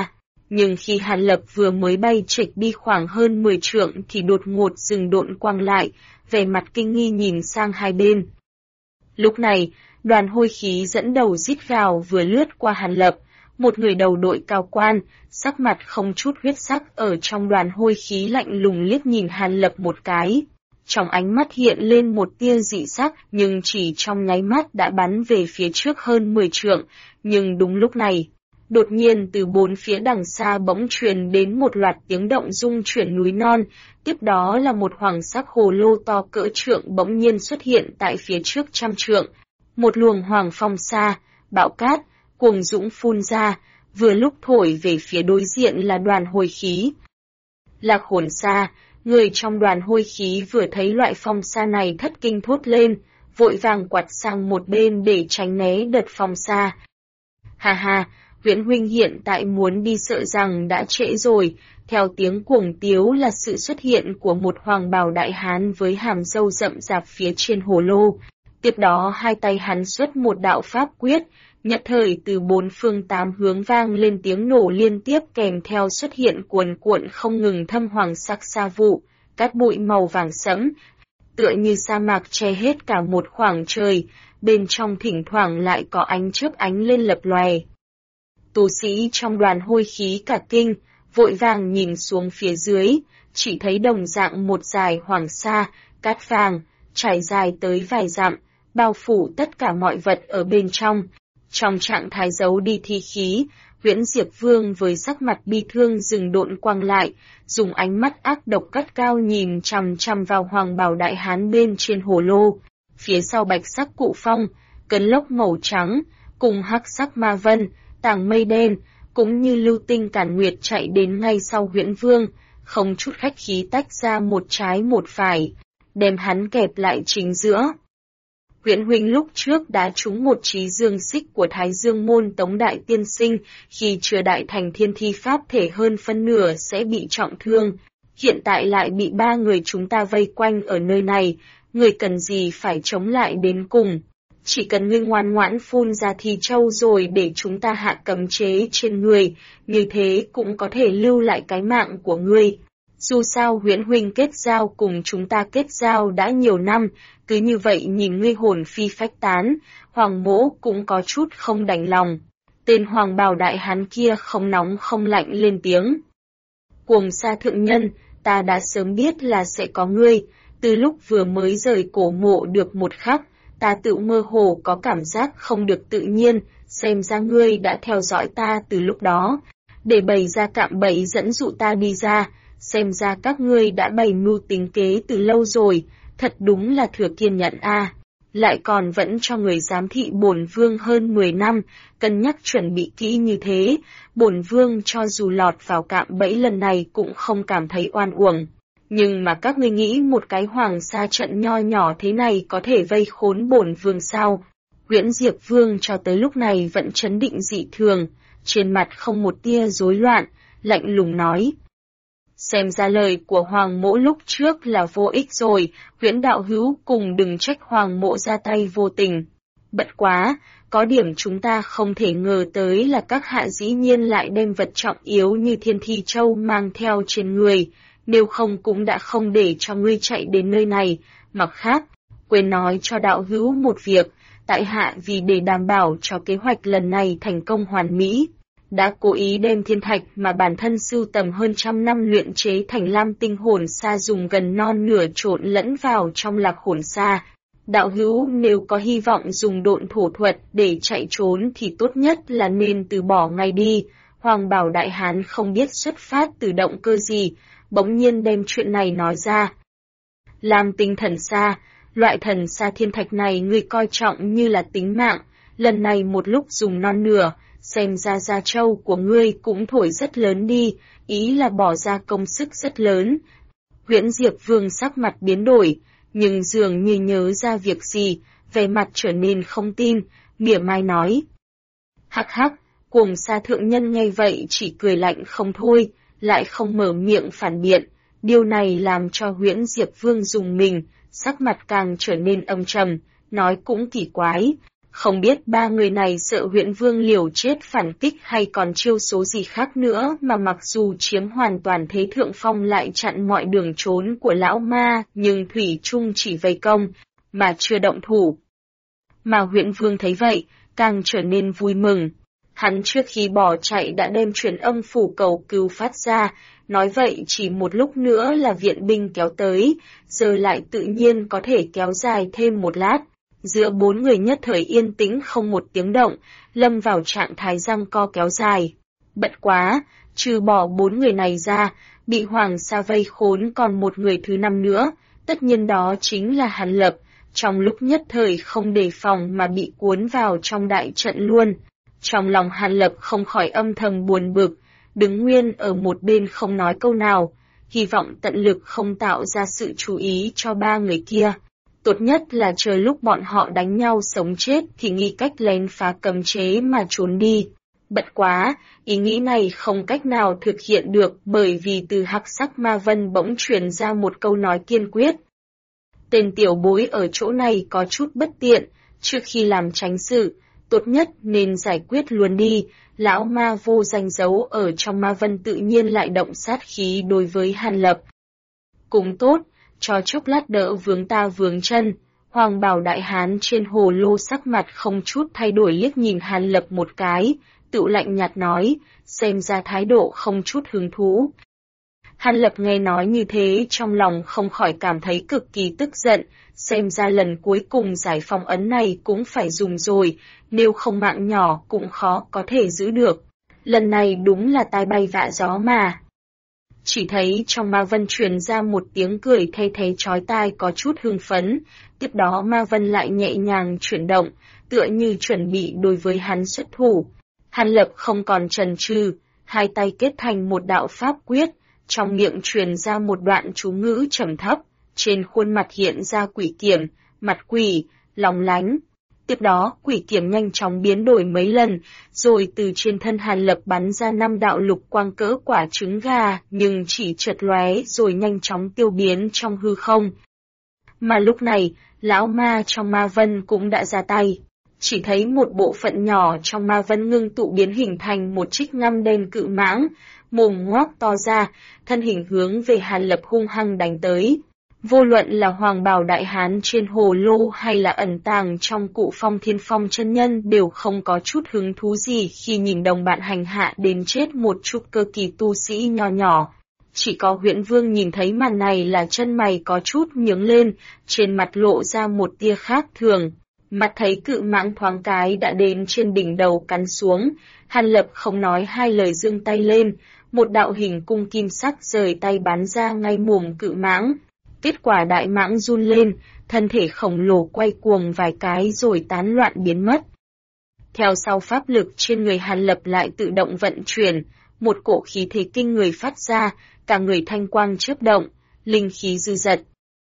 Nhưng khi Hàn Lập vừa mới bay chệch đi khoảng hơn 10 trượng thì đột ngột dừng độn quang lại, vẻ mặt kinh nghi nhìn sang hai bên. Lúc này, đoàn hôi khí dẫn đầu rít gào vừa lướt qua Hàn Lập, một người đầu đội cao quan, sắc mặt không chút huyết sắc ở trong đoàn hôi khí lạnh lùng liếc nhìn Hàn Lập một cái. Trong ánh mắt hiện lên một tia dị sắc, nhưng chỉ trong nháy mắt đã bắn về phía trước hơn 10 trượng, nhưng đúng lúc này, đột nhiên từ bốn phía đằng xa bỗng truyền đến một loạt tiếng động rung chuyển núi non, tiếp đó là một hoàng sắc hồ lô to cỡ trượng bỗng nhiên xuất hiện tại phía trước trăm trượng. Một luồng hoàng phong xa, bão cát, cuồng dũng phun ra, vừa lúc thổi về phía đối diện là đoàn hôi khí. Lạc Hồn Sa, người trong đoàn hôi khí vừa thấy loại phong sa này thất kinh thốt lên, vội vàng quạt sang một bên để tránh né đợt phong sa. Ha ha, Huyễn huynh hiện tại muốn đi sợ rằng đã trễ rồi, theo tiếng cuồng tiếu là sự xuất hiện của một hoàng bào đại hán với hàm râu rậm rạp phía trên hồ lô. Tiếp đó hai tay hắn xuất một đạo pháp quyết, nhất thời từ bốn phương tám hướng vang lên tiếng nổ liên tiếp kèm theo xuất hiện cuồn cuộn không ngừng thâm hoàng sắc sa vụ, cát bụi màu vàng sẫm, tựa như sa mạc che hết cả một khoảng trời, bên trong thỉnh thoảng lại có ánh chớp ánh lên lập lòe. Tu sĩ trong đoàn hôi khí cả kinh, vội vàng nhìn xuống phía dưới, chỉ thấy đồng dạng một dải hoàng sa, cát vàng, trải dài tới vài dặm, bao phủ tất cả mọi vật ở bên trong. Trong trạng thái giấu đi thi khí, Huyễn Diệp Vương với sắc mặt bi thương dừng độn quang lại, dùng ánh mắt ác độc gắt cao nhìn chằm chằm vào hoàng bào đại hán bên trên hồ lô. Phía sau bạch sắc cụ phong, cấn lốc màu trắng, cùng hắc sắc ma vân, tàng mây đen, cũng như lưu tinh cản nguyệt chạy đến ngay sau Huyễn Vương, không chút khách khí tách ra một trái một phải, đem hắn kẹp lại chính giữa. Huyễn huynh lúc trước đã trúng một trí dương xích của Thái Dương môn Tống Đại Tiên Sinh, khi chưa đại thành thiên thi pháp thể hơn phân nửa sẽ bị trọng thương. Hiện tại lại bị ba người chúng ta vây quanh ở nơi này, người cần gì phải chống lại đến cùng. Chỉ cần ngươi ngoan ngoãn phun ra thi châu rồi để chúng ta hạ cấm chế trên người, như thế cũng có thể lưu lại cái mạng của ngươi. Dù sao Huyễn huynh kết giao cùng chúng ta kết giao đã nhiều năm, cứ như vậy nhìn ngươi hồn phi phách tán, Hoàng mỗ cũng có chút không đành lòng. Tên hoàng bào đại hán kia không nóng không lạnh lên tiếng. Cuồng Sa thượng nhân, ta đã sớm biết là sẽ có ngươi, từ lúc vừa mới rời cổ mộ được một khắc, ta tự mơ hồ có cảm giác không được tự nhiên, xem ra ngươi đã theo dõi ta từ lúc đó, để bày ra cạm bẫy dẫn dụ ta đi ra, xem ra các ngươi đã bày mưu tính kế từ lâu rồi, thật đúng là thừa kiên nhẫn a. Lại còn vẫn cho người giám thị bổn vương hơn 10 năm, cân nhắc chuẩn bị kỹ như thế, bổn vương cho dù lọt vào cạm bẫy lần này cũng không cảm thấy oan uổng. Nhưng mà các ngươi nghĩ một cái hoàng sa trận nho nhỏ thế này có thể vây khốn bổn vương sao? Huyễn Diệp Vương cho tới lúc này vẫn trấn định dị thường, trên mặt không một tia rối loạn, lạnh lùng nói. Xem ra lời của Hoàng mỗ lúc trước là vô ích rồi, Huyễn đạo hữu cùng đừng trách Hoàng mỗ ra tay vô tình. Bất quá, có điểm chúng ta không thể ngờ tới là các hạ dĩ nhiên lại đem vật trọng yếu như Thiên Thi Châu mang theo trên người, nếu không cũng đã không để cho ngươi chạy đến nơi này. Mặt khác, quên nói cho đạo hữu một việc, tại hạ vì để đảm bảo cho kế hoạch lần này thành công hoàn mỹ, đã cố ý đem thiên thạch mà bản thân sưu tầm hơn trăm năm luyện chế thành lam tinh hồn sa dùng gần non nửa trộn lẫn vào trong lạc hồn sa. Đạo hữu nếu có hy vọng dùng độn thổ thuật để chạy trốn thì tốt nhất là nên từ bỏ ngay đi. Hoàng Bảo Đại Hán không biết xuất phát từ động cơ gì, bỗng nhiên đem chuyện này nói ra. Lam tinh thần sa, loại thần sa thiên thạch này ngươi coi trọng như là tính mạng, lần này một lúc dùng non nửa, xem ra gia châu của ngươi cũng thổi rất lớn đi, ý là bỏ ra công sức rất lớn. Huyễn Diệp Vương sắc mặt biến đổi, nhưng dường như nhớ ra việc gì, vẻ mặt trở nên không tin, mỉa mai nói. Hắc hắc, Cuồng Sa thượng nhân nghe vậy chỉ cười lạnh không thôi, lại không mở miệng phản biện, điều này làm cho Huyễn Diệp Vương rùng mình, sắc mặt càng trở nên âm trầm, nói cũng kỳ quái. Không biết ba người này sợ Huyễn Vương liều chết phản kích hay còn chiêu số gì khác nữa mà mặc dù chiếm hoàn toàn thế thượng phong lại chặn mọi đường trốn của lão ma nhưng thủy chung chỉ vây công, mà chưa động thủ. Mà Huyễn Vương thấy vậy, càng trở nên vui mừng. Hắn trước khi bỏ chạy đã đem truyền âm phủ cầu cứu phát ra, nói vậy chỉ một lúc nữa là viện binh kéo tới, giờ lại tự nhiên có thể kéo dài thêm một lát. Giữa bốn người nhất thời yên tĩnh không một tiếng động, lâm vào trạng thái giằng co kéo dài. Bất quá, trừ bỏ bốn người này ra, bị Hoàng Sa vây khốn còn một người thứ năm nữa, tất nhiên đó chính là Hàn Lập, trong lúc nhất thời không đề phòng mà bị cuốn vào trong đại trận luôn. Trong lòng Hàn Lập không khỏi âm thầm buồn bực, đứng nguyên ở một bên không nói câu nào, hy vọng tận lực không tạo ra sự chú ý cho ba người kia. Tốt nhất là chờ lúc bọn họ đánh nhau sống chết thì nghĩ cách lén phá cấm chế mà trốn đi. Bất quá, ý nghĩ này không cách nào thực hiện được bởi vì từ Hắc Sắc Ma Vân bỗng truyền ra một câu nói kiên quyết. Tên tiểu bối ở chỗ này có chút bất tiện, trước khi làm tránh sự, tốt nhất nên giải quyết luôn đi. Lão ma vô danh giấu ở trong ma vân tự nhiên lại động sát khí đối với Hàn Lập. Cũng tốt, cho chốc lát đỡ vướng ta vướng chân. Hoàng bào đại hán trên hồ lô sắc mặt không chút thay đổi liếc nhìn Hàn Lập một cái, tự lạnh nhạt nói, xem ra thái độ không chút hứng thú. Hàn Lập nghe nói như thế trong lòng không khỏi cảm thấy cực kỳ tức giận, xem ra lần cuối cùng giải phong ấn này cũng phải dùng rồi, nếu không mạng nhỏ cũng khó có thể giữ được. Lần này đúng là tai bay vạ gió mà. Chỉ thấy trong ma vân truyền ra một tiếng cười thay thế chói tai có chút hưng phấn, tiếp đó ma vân lại nhẹ nhàng chuyển động, tựa như chuẩn bị đối với hắn xuất thủ. Hàn Lập không còn chần chừ, hai tay kết thành một đạo pháp quyết, trong miệng truyền ra một đoạn chú ngữ trầm thấp, trên khuôn mặt hiện ra quỷ kiểm, mặt quỷ, lóng lánh. Tiếp đó, quỷ kiểm nhanh chóng biến đổi mấy lần, rồi từ trên thân Hàn Lập bắn ra 5 đạo lục quang cỡ quả trứng gà, nhưng chỉ chợt lóe rồi nhanh chóng tiêu biến trong hư không. Mà lúc này, lão ma trong ma vân cũng đã ra tay. Chỉ thấy một bộ phận nhỏ trong ma vân ngưng tụ biến hình thành một chiếc ngăm đen cự mãng, mồm ngoác to ra, thân hình hướng về Hàn Lập hung hăng đánh tới. Vô luận là hoàng bào đại hán trên hồ lô hay là ẩn tàng trong cụ Phong Thiên Phong chân nhân đều không có chút hứng thú gì khi nhìn đồng bạn hành hạ đến chết một chút cơ kỳ tu sĩ nho nhỏ. Chỉ có Huyễn Vương nhìn thấy màn này là chân mày có chút nhướng lên, trên mặt lộ ra một tia khác thường. Mặt thấy cự mãng thoáng cái đã đến trên đỉnh đầu cắn xuống, Hàn Lập không nói hai lời giương tay lên, một đạo hình cung kim sắc rời tay bắn ra ngay mồm cự mãng. Kết quả đại mãng run lên, thân thể khổng lồ quay cuồng vài cái rồi tán loạn biến mất. Theo sau pháp lực trên người Hàn Lập lại tự động vận chuyển, một cổ khí thế kinh người phát ra, cả người thanh quang chớp động, linh khí dư dật.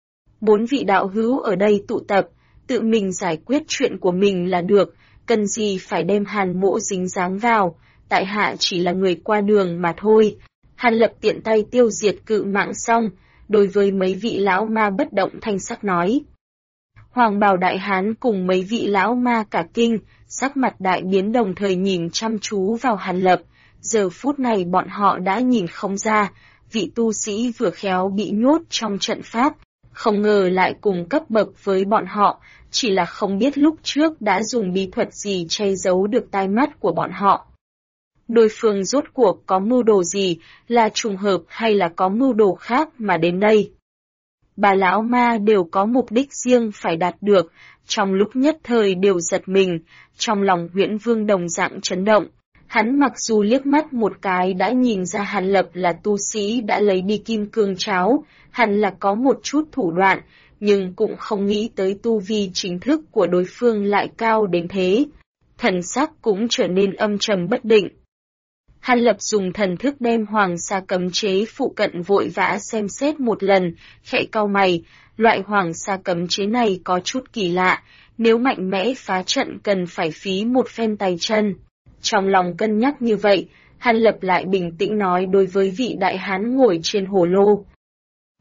4 vị đạo hữu ở đây tụ tập, tự mình giải quyết chuyện của mình là được, cần gì phải đem Hàn Mỗ dính dáng vào, tại hạ chỉ là người qua đường mà thôi. Hàn Lập tiện tay tiêu diệt cự mãng xong, đối với mấy vị lão ma bất động thanh sắc nói. Hoàng bào đại hán cùng mấy vị lão ma cả kinh, sắc mặt đại biến đồng thời nhìn chăm chú vào Hàn Lập, giờ phút này bọn họ đã nhìn không ra, vị tu sĩ vừa khéo bị nhốt trong trận pháp, không ngờ lại cùng cấp bậc với bọn họ, chỉ là không biết lúc trước đã dùng bí thuật gì che giấu được tai mắt của bọn họ. Đối phương rốt cuộc có mưu đồ gì, là trùng hợp hay là có mưu đồ khác mà đến đây. Bà lão ma đều có mục đích riêng phải đạt được, trong lúc nhất thời đều giật mình, trong lòng Huyễn Vương đồng dạng chấn động. Hắn mặc dù liếc mắt một cái đã nhìn ra Hàn Lập là tu sĩ đã lấy đi kim cương cháo, hẳn là có một chút thủ đoạn, nhưng cũng không nghĩ tới tu vi chính thức của đối phương lại cao đến thế. Thần sắc cũng trở nên âm trầm bất định. Hàn Lập dùng thần thức đem hoàng sa cấm chế phụ cận vội vã xem xét một lần, khẽ cau mày, loại hoàng sa cấm chế này có chút kỳ lạ, nếu mạnh mẽ phá trận cần phải phí một phen tay chân. Trong lòng cân nhắc như vậy, Hàn Lập lại bình tĩnh nói đối với vị đại hán ngồi trên hồ lô.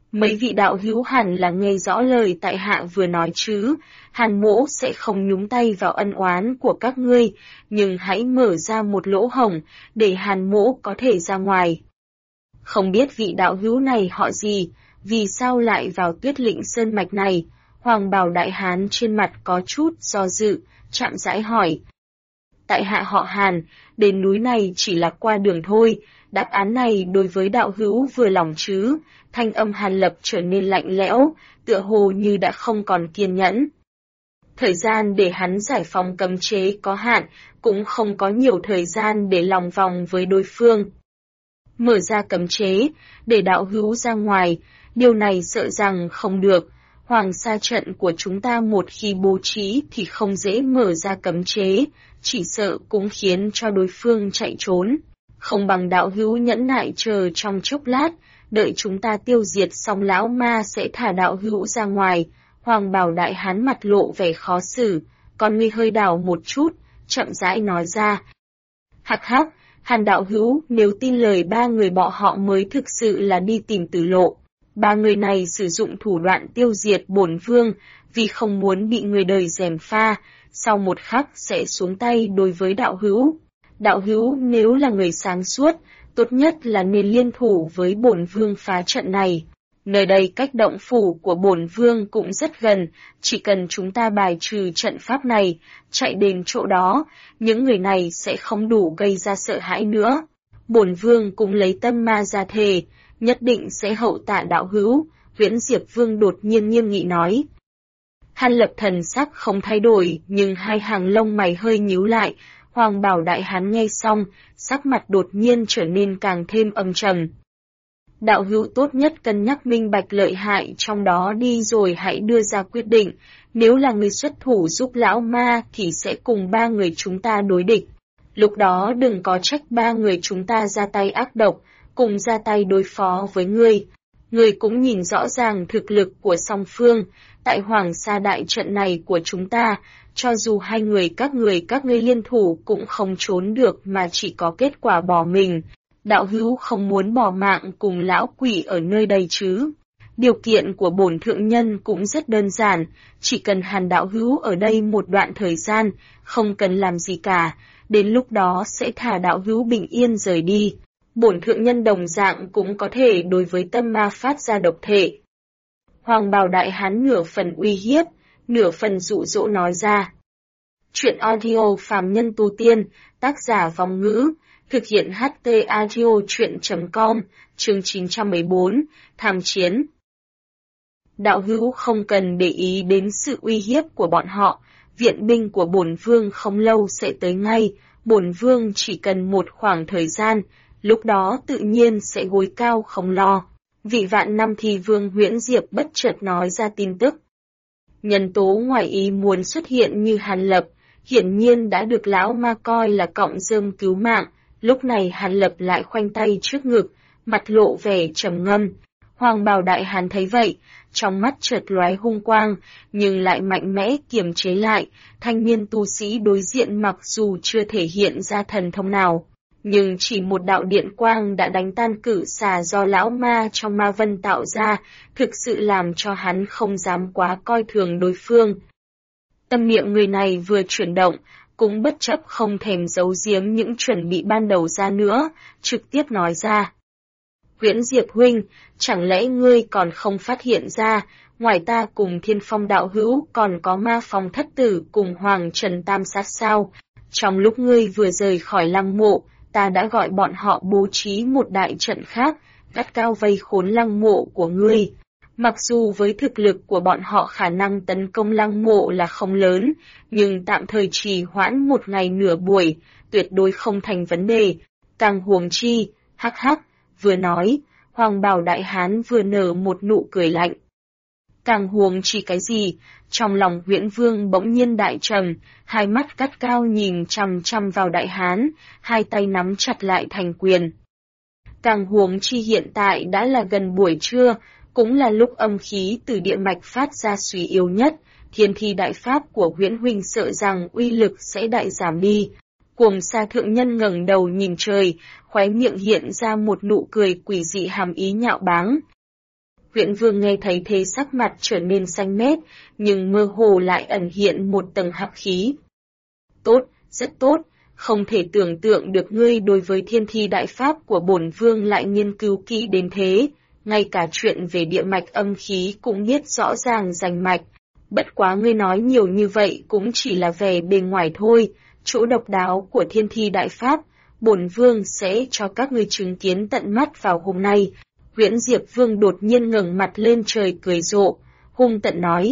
Mấy vị đạo hữu hẳn là nghe rõ lời tại hạ vừa nói chứ, Hàn mỗ sẽ không nhúng tay vào ân oán của các ngươi, nhưng hãy mở ra một lỗ hổng, để Hàn mỗ có thể ra ngoài. Không biết vị đạo hữu này họ gì, vì sao lại vào Tuyết Lĩnh Sơn Mạch này? Hoàng bào đại hán trên mặt có chút do dự, chậm rãi hỏi. Tại hạ họ Hàn, đến núi này chỉ là qua đường thôi, đáp án này đối với đạo hữu vừa lòng chứ? Thanh âm Hàn Lập trở nên lạnh lẽo, tựa hồ như đã không còn kiên nhẫn. Thời gian để hắn giải phóng cấm chế có hạn, cũng không có nhiều thời gian để lòng vòng với đối phương. Mở ra cấm chế, để đạo hữu ra ngoài, điều này sợ rằng không được. Hoàng sa trận của chúng ta một khi bố trí thì không dễ mở ra cấm chế, chỉ sợ cũng khiến cho đối phương chạy trốn. Không bằng đạo hữu nhẫn nại chờ trong chốc lát, đợi chúng ta tiêu diệt xong lão ma sẽ thả đạo hữu ra ngoài. Hoàng bào đại hán mặt lộ vẻ khó xử, con ngươi hơi đảo một chút, chậm rãi nói ra. Hắc hắc, Hàn đạo hữu, nếu tin lời ba người bọn họ mới thực sự là đi tìm tử lộ. Ba người này sử dụng thủ đoạn tiêu diệt bổn vương, vì không muốn bị người đời gièm pha, sau một khắc sẽ xuống tay đối với đạo hữu. Đạo hữu nếu là người sáng suốt, tốt nhất là nên liên thủ với bổn vương phá trận này. Nơi đây cách động phủ của bổn vương cũng rất gần, chỉ cần chúng ta bài trừ trận pháp này, chạy đến chỗ đó, những người này sẽ không đủ gây ra sợ hãi nữa. Bổn vương cũng lấy tâm ma ra thề, nhất định sẽ hậu tạ đạo hữu, Huyễn Diệp Vương đột nhiên nghiêm nghị nói. Hàn Lập thần sắc không thay đổi, nhưng hai hàng lông mày hơi nhíu lại. Hoàng bào đại hán nghe xong, sắc mặt đột nhiên trở nên càng thêm âm trầm. Đạo hữu tốt nhất cân nhắc minh bạch lợi hại trong đó đi rồi hãy đưa ra quyết định. Nếu là người xuất thủ giúp lão ma thì sẽ cùng ba người chúng ta đối địch. Lúc đó đừng có trách ba người chúng ta ra tay ác độc, cùng ra tay đối phó với ngươi. Ngươi cũng nhìn rõ ràng thực lực của song phương, tại Hoàng Sa đại trận này của chúng ta, cho dù hai người các ngươi liên thủ cũng không trốn được mà chỉ có kết quả bỏ mình. Đạo hữu không muốn bỏ mạng cùng lão quỷ ở nơi đây chứ? Điều kiện của bổn thượng nhân cũng rất đơn giản, chỉ cần Hàn đạo hữu ở đây một đoạn thời gian, không cần làm gì cả, đến lúc đó sẽ thả đạo hữu bình yên rời đi. Bổn thượng nhân đồng dạng cũng có thể đối với tâm ma phát ra độc thể. Hoàng bào đại hán nửa phần uy hiếp, nửa phần dụ dỗ nói ra. Chuyện audio phàm nhân tu tiên, tác giả Vong Ngữ, thực hiện HT Audio chuyện.com, chương 914, tham chiến. Đạo hữu không cần để ý đến sự uy hiếp của bọn họ, viện binh của bổn vương không lâu sẽ tới ngay, bổn vương chỉ cần một khoảng thời gian, lúc đó tự nhiên sẽ gối cao không lo. Vị vạn năm thì vương Huyễn Diệp bất chợt nói ra tin tức. Nhân tố ngoài ý muốn xuất hiện như Hàn Lập, hiển nhiên đã được lão ma coi là cọng rơm cứu mạng, lúc này Hàn Lập lại khoanh tay trước ngực, mặt lộ vẻ trầm ngâm. Hoàng bào đại hán thấy vậy, trong mắt chợt lóe hung quang, nhưng lại mạnh mẽ kiềm chế lại, thanh niên tu sĩ đối diện mặc dù chưa thể hiện ra thần thông nào, nhưng chỉ một đạo điện quang đã đánh tan cử xà do lão ma trong ma vân tạo ra, thực sự làm cho hắn không dám quá coi thường đối phương. Tâm niệm người này vừa chuyển động, cũng bất chấp không thèm giấu giếm những chuẩn bị ban đầu ra nữa, trực tiếp nói ra. Huyễn Diệp huynh, chẳng lẽ ngươi còn không phát hiện ra, ngoài ta cùng Thiên Phong đạo hữu còn có Ma Phong thất tử cùng Hoàng Trần Tam sát sao? Trong lúc ngươi vừa rời khỏi lăng mộ, ta đã gọi bọn họ bố trí một đại trận khác, gắt cao vây khốn lăng mộ của ngươi. Mặc dù với thực lực của bọn họ khả năng tấn công lăng mộ là không lớn, nhưng tạm thời trì hoãn một ngày nửa buổi, tuyệt đối không thành vấn đề. Càng huống chi, hắc hắc, vừa nói, Hoàng bào đại hán vừa nở một nụ cười lạnh. Càng huống chi cái gì? Trong lòng Huyễn Vương bỗng nhiên đại trầm, hai mắt gắt cao nhìn chằm chằm vào đại hán, hai tay nắm chặt lại thành quyền. Càng huống chi hiện tại đã là gần buổi trưa, cũng là lúc âm khí từ địa mạch phát ra suy yếu nhất, thiên thi đại pháp của Huyễn huynh sợ rằng uy lực sẽ đại giảm đi. Cuồng Sa thượng nhân ngẩng đầu nhìn trời, khóe miệng hiện ra một nụ cười quỷ dị hàm ý nhạo báng. Huyễn Vương nghe thấy thế sắc mặt trở nên xanh mét, nhưng mơ hồ lại ẩn hiện một tầng hắc khí. Tốt, rất tốt, không thể tưởng tượng được ngươi đối với thiên thi đại pháp của bổn vương lại nghiên cứu kỹ đến thế, ngay cả chuyện về địa mạch âm khí cũng biết rõ ràng rành mạch. Bất quá ngươi nói nhiều như vậy cũng chỉ là vẻ bề ngoài thôi, chỗ độc đáo của thiên thi đại pháp, bổn vương sẽ cho các ngươi chứng kiến tận mắt vào hôm nay. Huyễn Diệp Vương đột nhiên ngẩng mặt lên trời cười rộ, hung tận nói.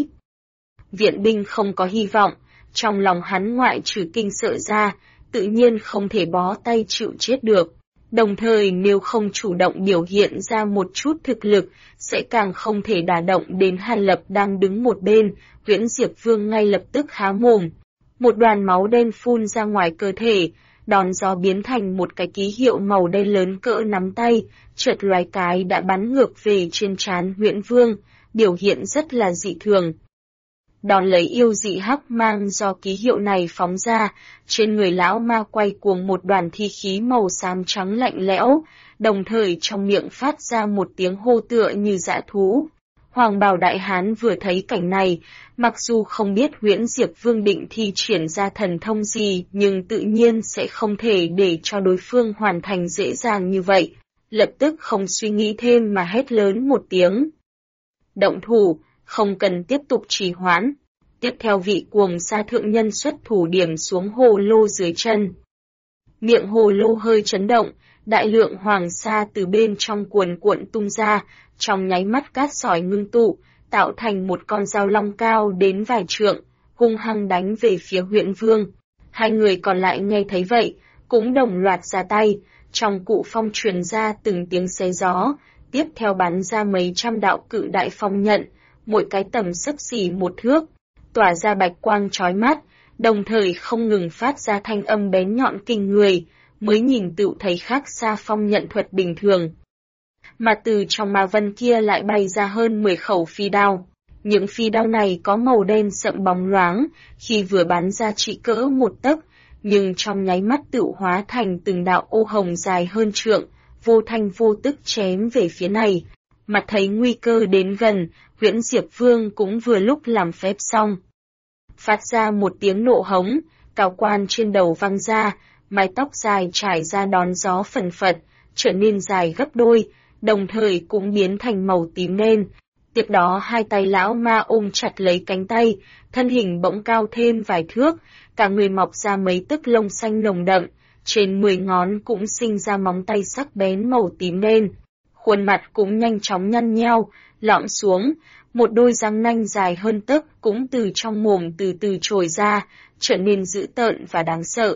Viện binh không có hy vọng, trong lòng hắn ngoại trừ kinh sợ ra, tự nhiên không thể bó tay chịu chết được. Đồng thời nếu không chủ động biểu hiện ra một chút thực lực, sẽ càng không thể đả động đến Hàn Lập đang đứng một bên. Huyễn Diệp Vương ngay lập tức há mồm. Một đoàn máu đen phun ra ngoài cơ thể, đón gió biến thành một cái ký hiệu màu đen lớn cỡ nắm tay, chợt loài cái đã bắn ngược về trên trán Huyễn Vương, biểu hiện rất là dị thường. Đón lấy yêu dị hắc mang do ký hiệu này phóng ra, trên người lão ma quay cuồng một đoàn thi khí màu xám trắng lạnh lẽo, đồng thời trong miệng phát ra một tiếng hô tựa như dã thú. Hoàng bào đại hán vừa thấy cảnh này, mặc dù không biết Huyễn Diệp Vương định thi triển ra thần thông gì, nhưng tự nhiên sẽ không thể để cho đối phương hoàn thành dễ dàng như vậy, lập tức không suy nghĩ thêm mà hét lớn một tiếng. Động thủ, không cần tiếp tục trì hoãn. Tiếp theo vị cuồng sa thượng nhân xuất thủ điểm xuống hồ lô dưới chân. Miệng hồ lô hơi chấn động, đại lượng hoàng sa từ bên trong cuồn cuộn tung ra, trong nháy mắt cát sỏi ngưng tụ, tạo thành một con dao long cao đến vài trượng, hung hăng đánh về phía Huyễn Vương. Hai người còn lại nghe thấy vậy, cũng đồng loạt ra tay, trong cụ phong truyền ra từng tiếng xé gió, tiếp theo bắn ra mấy trăm đạo cự đại phong nhận, mỗi cái tầm xấp xỉ một thước, tỏa ra bạch quang chói mắt, đồng thời không ngừng phát ra thanh âm bén nhọn kinh người, mới nhìn tựu thấy khác xa phong nhận thuật bình thường. Mà từ trong ma vân kia lại bay ra hơn 10 khẩu phi đao. Những phi đao này có màu đen sậm bóng loáng, khi vừa bắn ra chỉ cỡ một tấc, nhưng trong nháy mắt tựu hóa thành từng đạo ô hồng dài hơn trượng, vô thanh vô tức chém về phía này. Mặt thấy nguy cơ đến gần, Huyễn Diệp Vương cũng vừa lúc làm phép xong. Phát ra một tiếng nộ hống, cao quan trên đầu văng ra, mái tóc dài trải ra đón gió phần phật, trở nên dài gấp đôi, đồng thời cũng biến thành màu tím đen. Tiếp đó hai tay lão ma ôm chặt lấy cánh tay, thân hình bỗng cao thêm vài thước, cả người mọc ra mấy tấc lông xanh nồng đậm, trên 10 ngón cũng sinh ra móng tay sắc bén màu tím đen. Khuôn mặt cũng nhanh chóng nhăn nheo, lõm xuống, một đôi răng nanh dài hơn tấc cũng từ trong mồm từ từ trồi ra, trở nên dữ tợn và đáng sợ.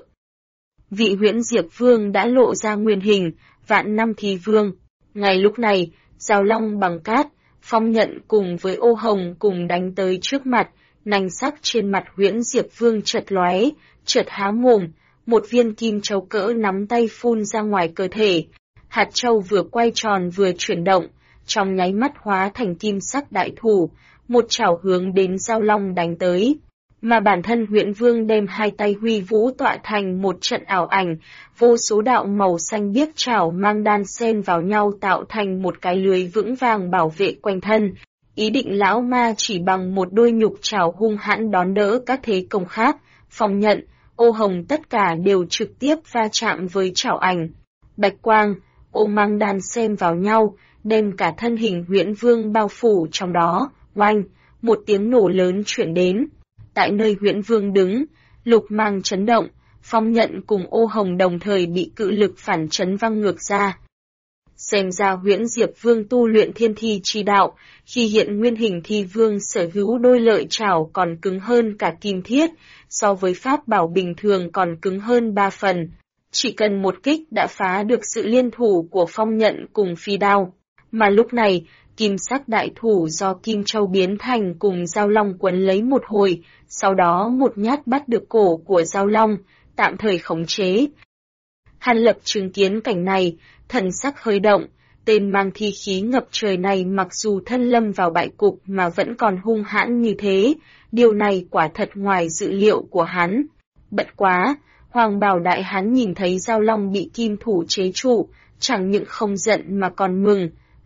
Vị Huyễn Diệp Vương đã lộ ra nguyên hình, Vạn Năm Thi Vương. Ngay lúc này, giao long bằng cát, phong nhận cùng với ô hồng cùng đánh tới trước mặt, nanh sắc trên mặt Huyễn Diệp Vương chợt lóe, chợt há mồm, một viên kim châu cỡ nắm tay phun ra ngoài cơ thể. Hạt châu vừa quay tròn vừa chuyển động, trong nháy mắt hóa thành kim sắc đại thủ, một chảo hướng đến giao long đánh tới. Mà bản thân Huyễn Vương đem hai tay huy vũ tọa thành một trận ảo ảnh, vô số đạo màu xanh biếc chảo mang đan xen vào nhau tạo thành một cái lưới vững vàng bảo vệ quanh thân. Ý định lão ma chỉ bằng một đôi nhục chảo hung hãn đón đỡ các thế công khác, phong nhận, ô hồng tất cả đều trực tiếp va chạm với chảo ảnh. Bạch quang, ô mang đan xen vào nhau, đem cả thân hình Huyễn Vương bao phủ trong đó, oanh, một tiếng nổ lớn chuyển đến. Tại nơi Huyễn Vương đứng, lục mang chấn động, phong nhận cùng ô hồng đồng thời bị cự lực phản chấn văng ngược ra. Xem ra Huyễn Diệp Vương tu luyện thiên thi chi đạo, khi hiện nguyên hình thi vương sở hữu đôi lợi chảo còn cứng hơn cả kim thiết, so với pháp bảo bình thường còn cứng hơn 3 phần. Chỉ cần một kích đã phá được sự liên thủ của phong nhận cùng phi đao. Mà lúc này, kim sắc đại thủ do kim châu biến thành cùng giao long quấn lấy một hồi, sau đó một nhát bắt được cổ của giao long, tạm thời khống chế. Hàn Lập chứng kiến cảnh này, thần sắc hơi động, tên mang thi khí ngập trời này mặc dù thân lâm vào bại cục mà vẫn còn hung hãn như thế, điều này quả thật ngoài dự liệu của hắn. Bất quá, Hoàng Bảo Đại Hán nhìn thấy giao long bị kim thủ chế trụ, chẳng những không giận mà còn mừng,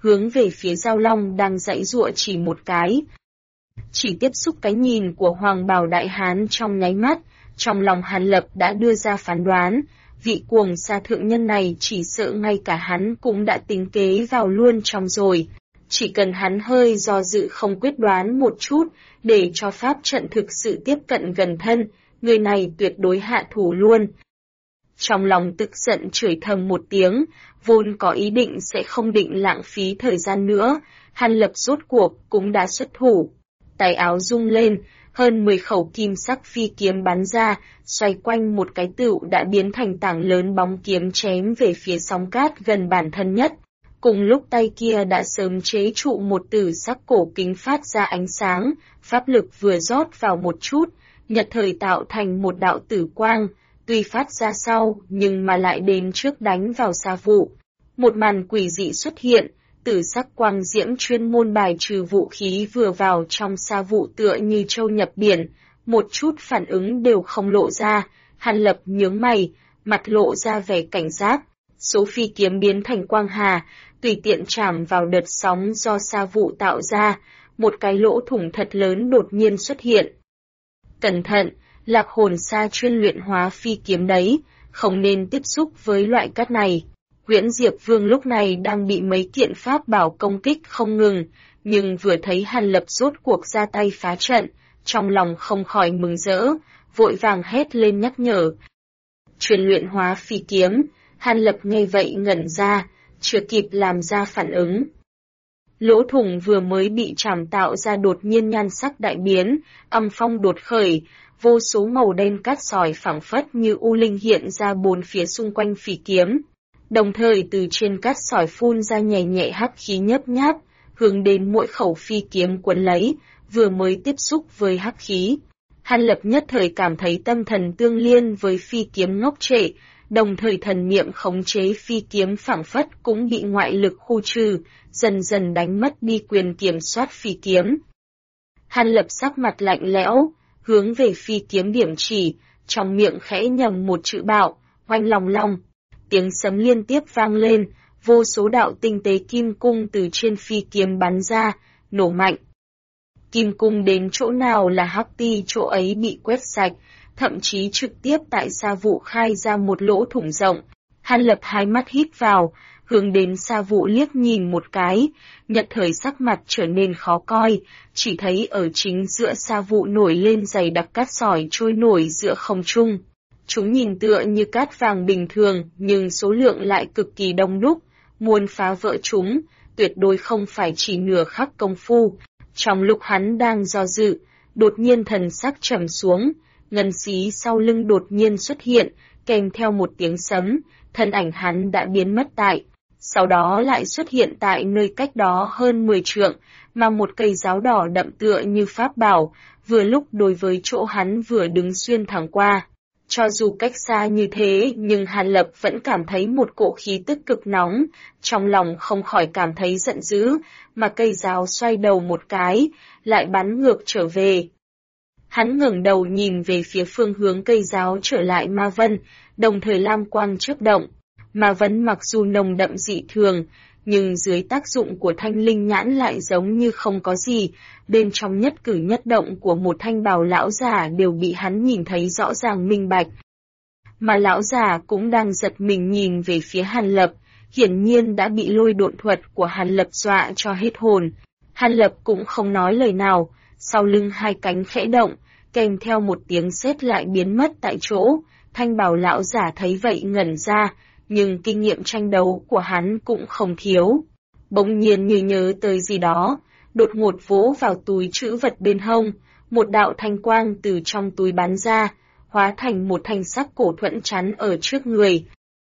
hướng về phía Giao Long đang giãy giụa chỉ một cái. Chỉ tiếp xúc cái nhìn của Hoàng Bào Đại Hán trong nháy mắt, trong lòng Hàn Lập đã đưa ra phán đoán, vị cuồng sa thượng nhân này chỉ sợ ngay cả hắn cũng đã tính kế vào luôn trong rồi. Chỉ cần hắn hơi do dự không quyết đoán một chút, để cho pháp trận thực sự tiếp cận gần thân, người này tuyệt đối hạ thủ luôn. Trong lòng tức giận chửi thầm một tiếng, vốn có ý định sẽ không định lãng phí thời gian nữa, Hàn Lập rốt cuộc cũng đã xuất thủ. Tay áo rung lên, hơn 10 khẩu kim sắc phi kiếm bắn ra, xoay quanh một cái tựu đã biến thành tảng lớn bóng kiếm chém về phía sóng cát gần bản thân nhất. Cùng lúc tay kia đã sớm chế trụ một tử sắc cổ kính phát ra ánh sáng, pháp lực vừa rót vào một chút, nhật thời tạo thành một đạo tử quang, tuy phát ra sau nhưng mà lại đến trước đánh vào sa vụ. Một màn quỷ dị xuất hiện, tử sắc quang diễm chuyên môn bài trừ vũ khí vừa vào trong sa vụ tựa như trâu nhập biển, một chút phản ứng đều không lộ ra. Hàn Lập nhướng mày, mặt lộ ra vẻ cảnh giác. Số phi kiếm biến thành quang hà, tùy tiện chạm vào đợt sóng do sa vụ tạo ra, một cái lỗ thủng thật lớn đột nhiên xuất hiện. Cẩn thận, Lạc Hồn Sa chuyên luyện hóa phi kiếm đấy, không nên tiếp xúc với loại cát này. Huyễn Diệp Vương lúc này đang bị mấy kiện pháp bảo công kích không ngừng, nhưng vừa thấy Hàn Lập rốt cuộc ra tay phá trận, trong lòng không khỏi mừng rỡ, vội vàng hét lên nhắc nhở. Chuyên luyện hóa phi kiếm, Hàn Lập nghe vậy ngẩn ra, chưa kịp làm ra phản ứng. Lỗ thủng vừa mới bị chảm tạo ra đột nhiên nhan sắc đại biến, âm phong đột khởi, vô số màu đen cát sỏi phảng phất như u linh hiện ra bốn phía xung quanh phi kiếm. Đồng thời từ trên cát sỏi phun ra nhẹ nhẹ hắc khí nhấp nháp, hướng đến mỗi khẩu phi kiếm quấn lấy, vừa mới tiếp xúc với hắc khí. Hàn Lập nhất thời cảm thấy tâm thần tương liên với phi kiếm ngốc trệ, đồng thời thần niệm khống chế phi kiếm phảng phất cũng bị ngoại lực khu trừ, dần dần đánh mất đi quyền kiểm soát phi kiếm. Hàn Lập sắc mặt lạnh lẽo, hướng về phi kiếm điểm chỉ, trong miệng khẽ nhầm một chữ bạo, oanh long long. Tiếng sấm liên tiếp vang lên, vô số đạo tinh tế kim cung từ trên phi kiếm bắn ra, nổ mạnh. Kim cung đến chỗ nào là hắc ti chỗ ấy bị quét sạch, thậm chí trực tiếp tại sa vụ khai ra một lỗ thủng rộng. Hàn Lập hai mắt hít vào, hướng đến sa vụ liếc nhìn một cái, nhận thời sắc mặt trở nên khó coi, chỉ thấy ở chính giữa sa vụ nổi lên dày đặc cát sỏi trôi nổi giữa không trung. Chúng nhìn tựa như cát vàng bình thường, nhưng số lượng lại cực kỳ đông đúc, muốn phá vỡ chúng, tuyệt đối không phải chỉ nửa khắc công phu. Trong lúc hắn đang do dự, đột nhiên thần sắc trầm xuống, ngân xí sau lưng đột nhiên xuất hiện, kèm theo một tiếng sấm, thân ảnh hắn đã biến mất tại. Sau đó lại xuất hiện tại nơi cách đó hơn 10 trượng, mà một cây giáo đỏ đậm tựa như pháp bảo, vừa lúc đối với chỗ hắn vừa đứng xuyên thẳng qua. Cho dù cách xa như thế, nhưng Hàn Lập vẫn cảm thấy một cỗ khí tức cực nóng, trong lòng không khỏi cảm thấy giận dữ, mà cây giáo xoay đầu một cái, lại bắn ngược trở về. Hắn ngẩng đầu nhìn về phía phương hướng cây giáo trở lại ma vân, đồng thời lam quang chớp động. Ma vân mặc dù nồng đậm dị thường, nhưng dưới tác dụng của thanh linh nhãn lại giống như không có gì, bên trong nhất cử nhất động của một thanh bào lão giả đều bị hắn nhìn thấy rõ ràng minh bạch. Mà lão giả cũng đang giật mình nhìn về phía Hàn Lập, hiển nhiên đã bị lôi độn thuật của Hàn Lập dọa cho hết hồn. Hàn Lập cũng không nói lời nào, sau lưng hai cánh khẽ động, kèm theo một tiếng sét lại biến mất tại chỗ. Thanh bào lão giả thấy vậy ngẩn ra, nhưng kinh nghiệm tranh đấu của hắn cũng không thiếu. Bỗng nhiên như nhớ tới gì đó, đột ngột vỗ vào túi trữ vật bên hông, một đạo thanh quang từ trong túi bắn ra, hóa thành một thanh sắc cổ thuẫn chắn ở trước người.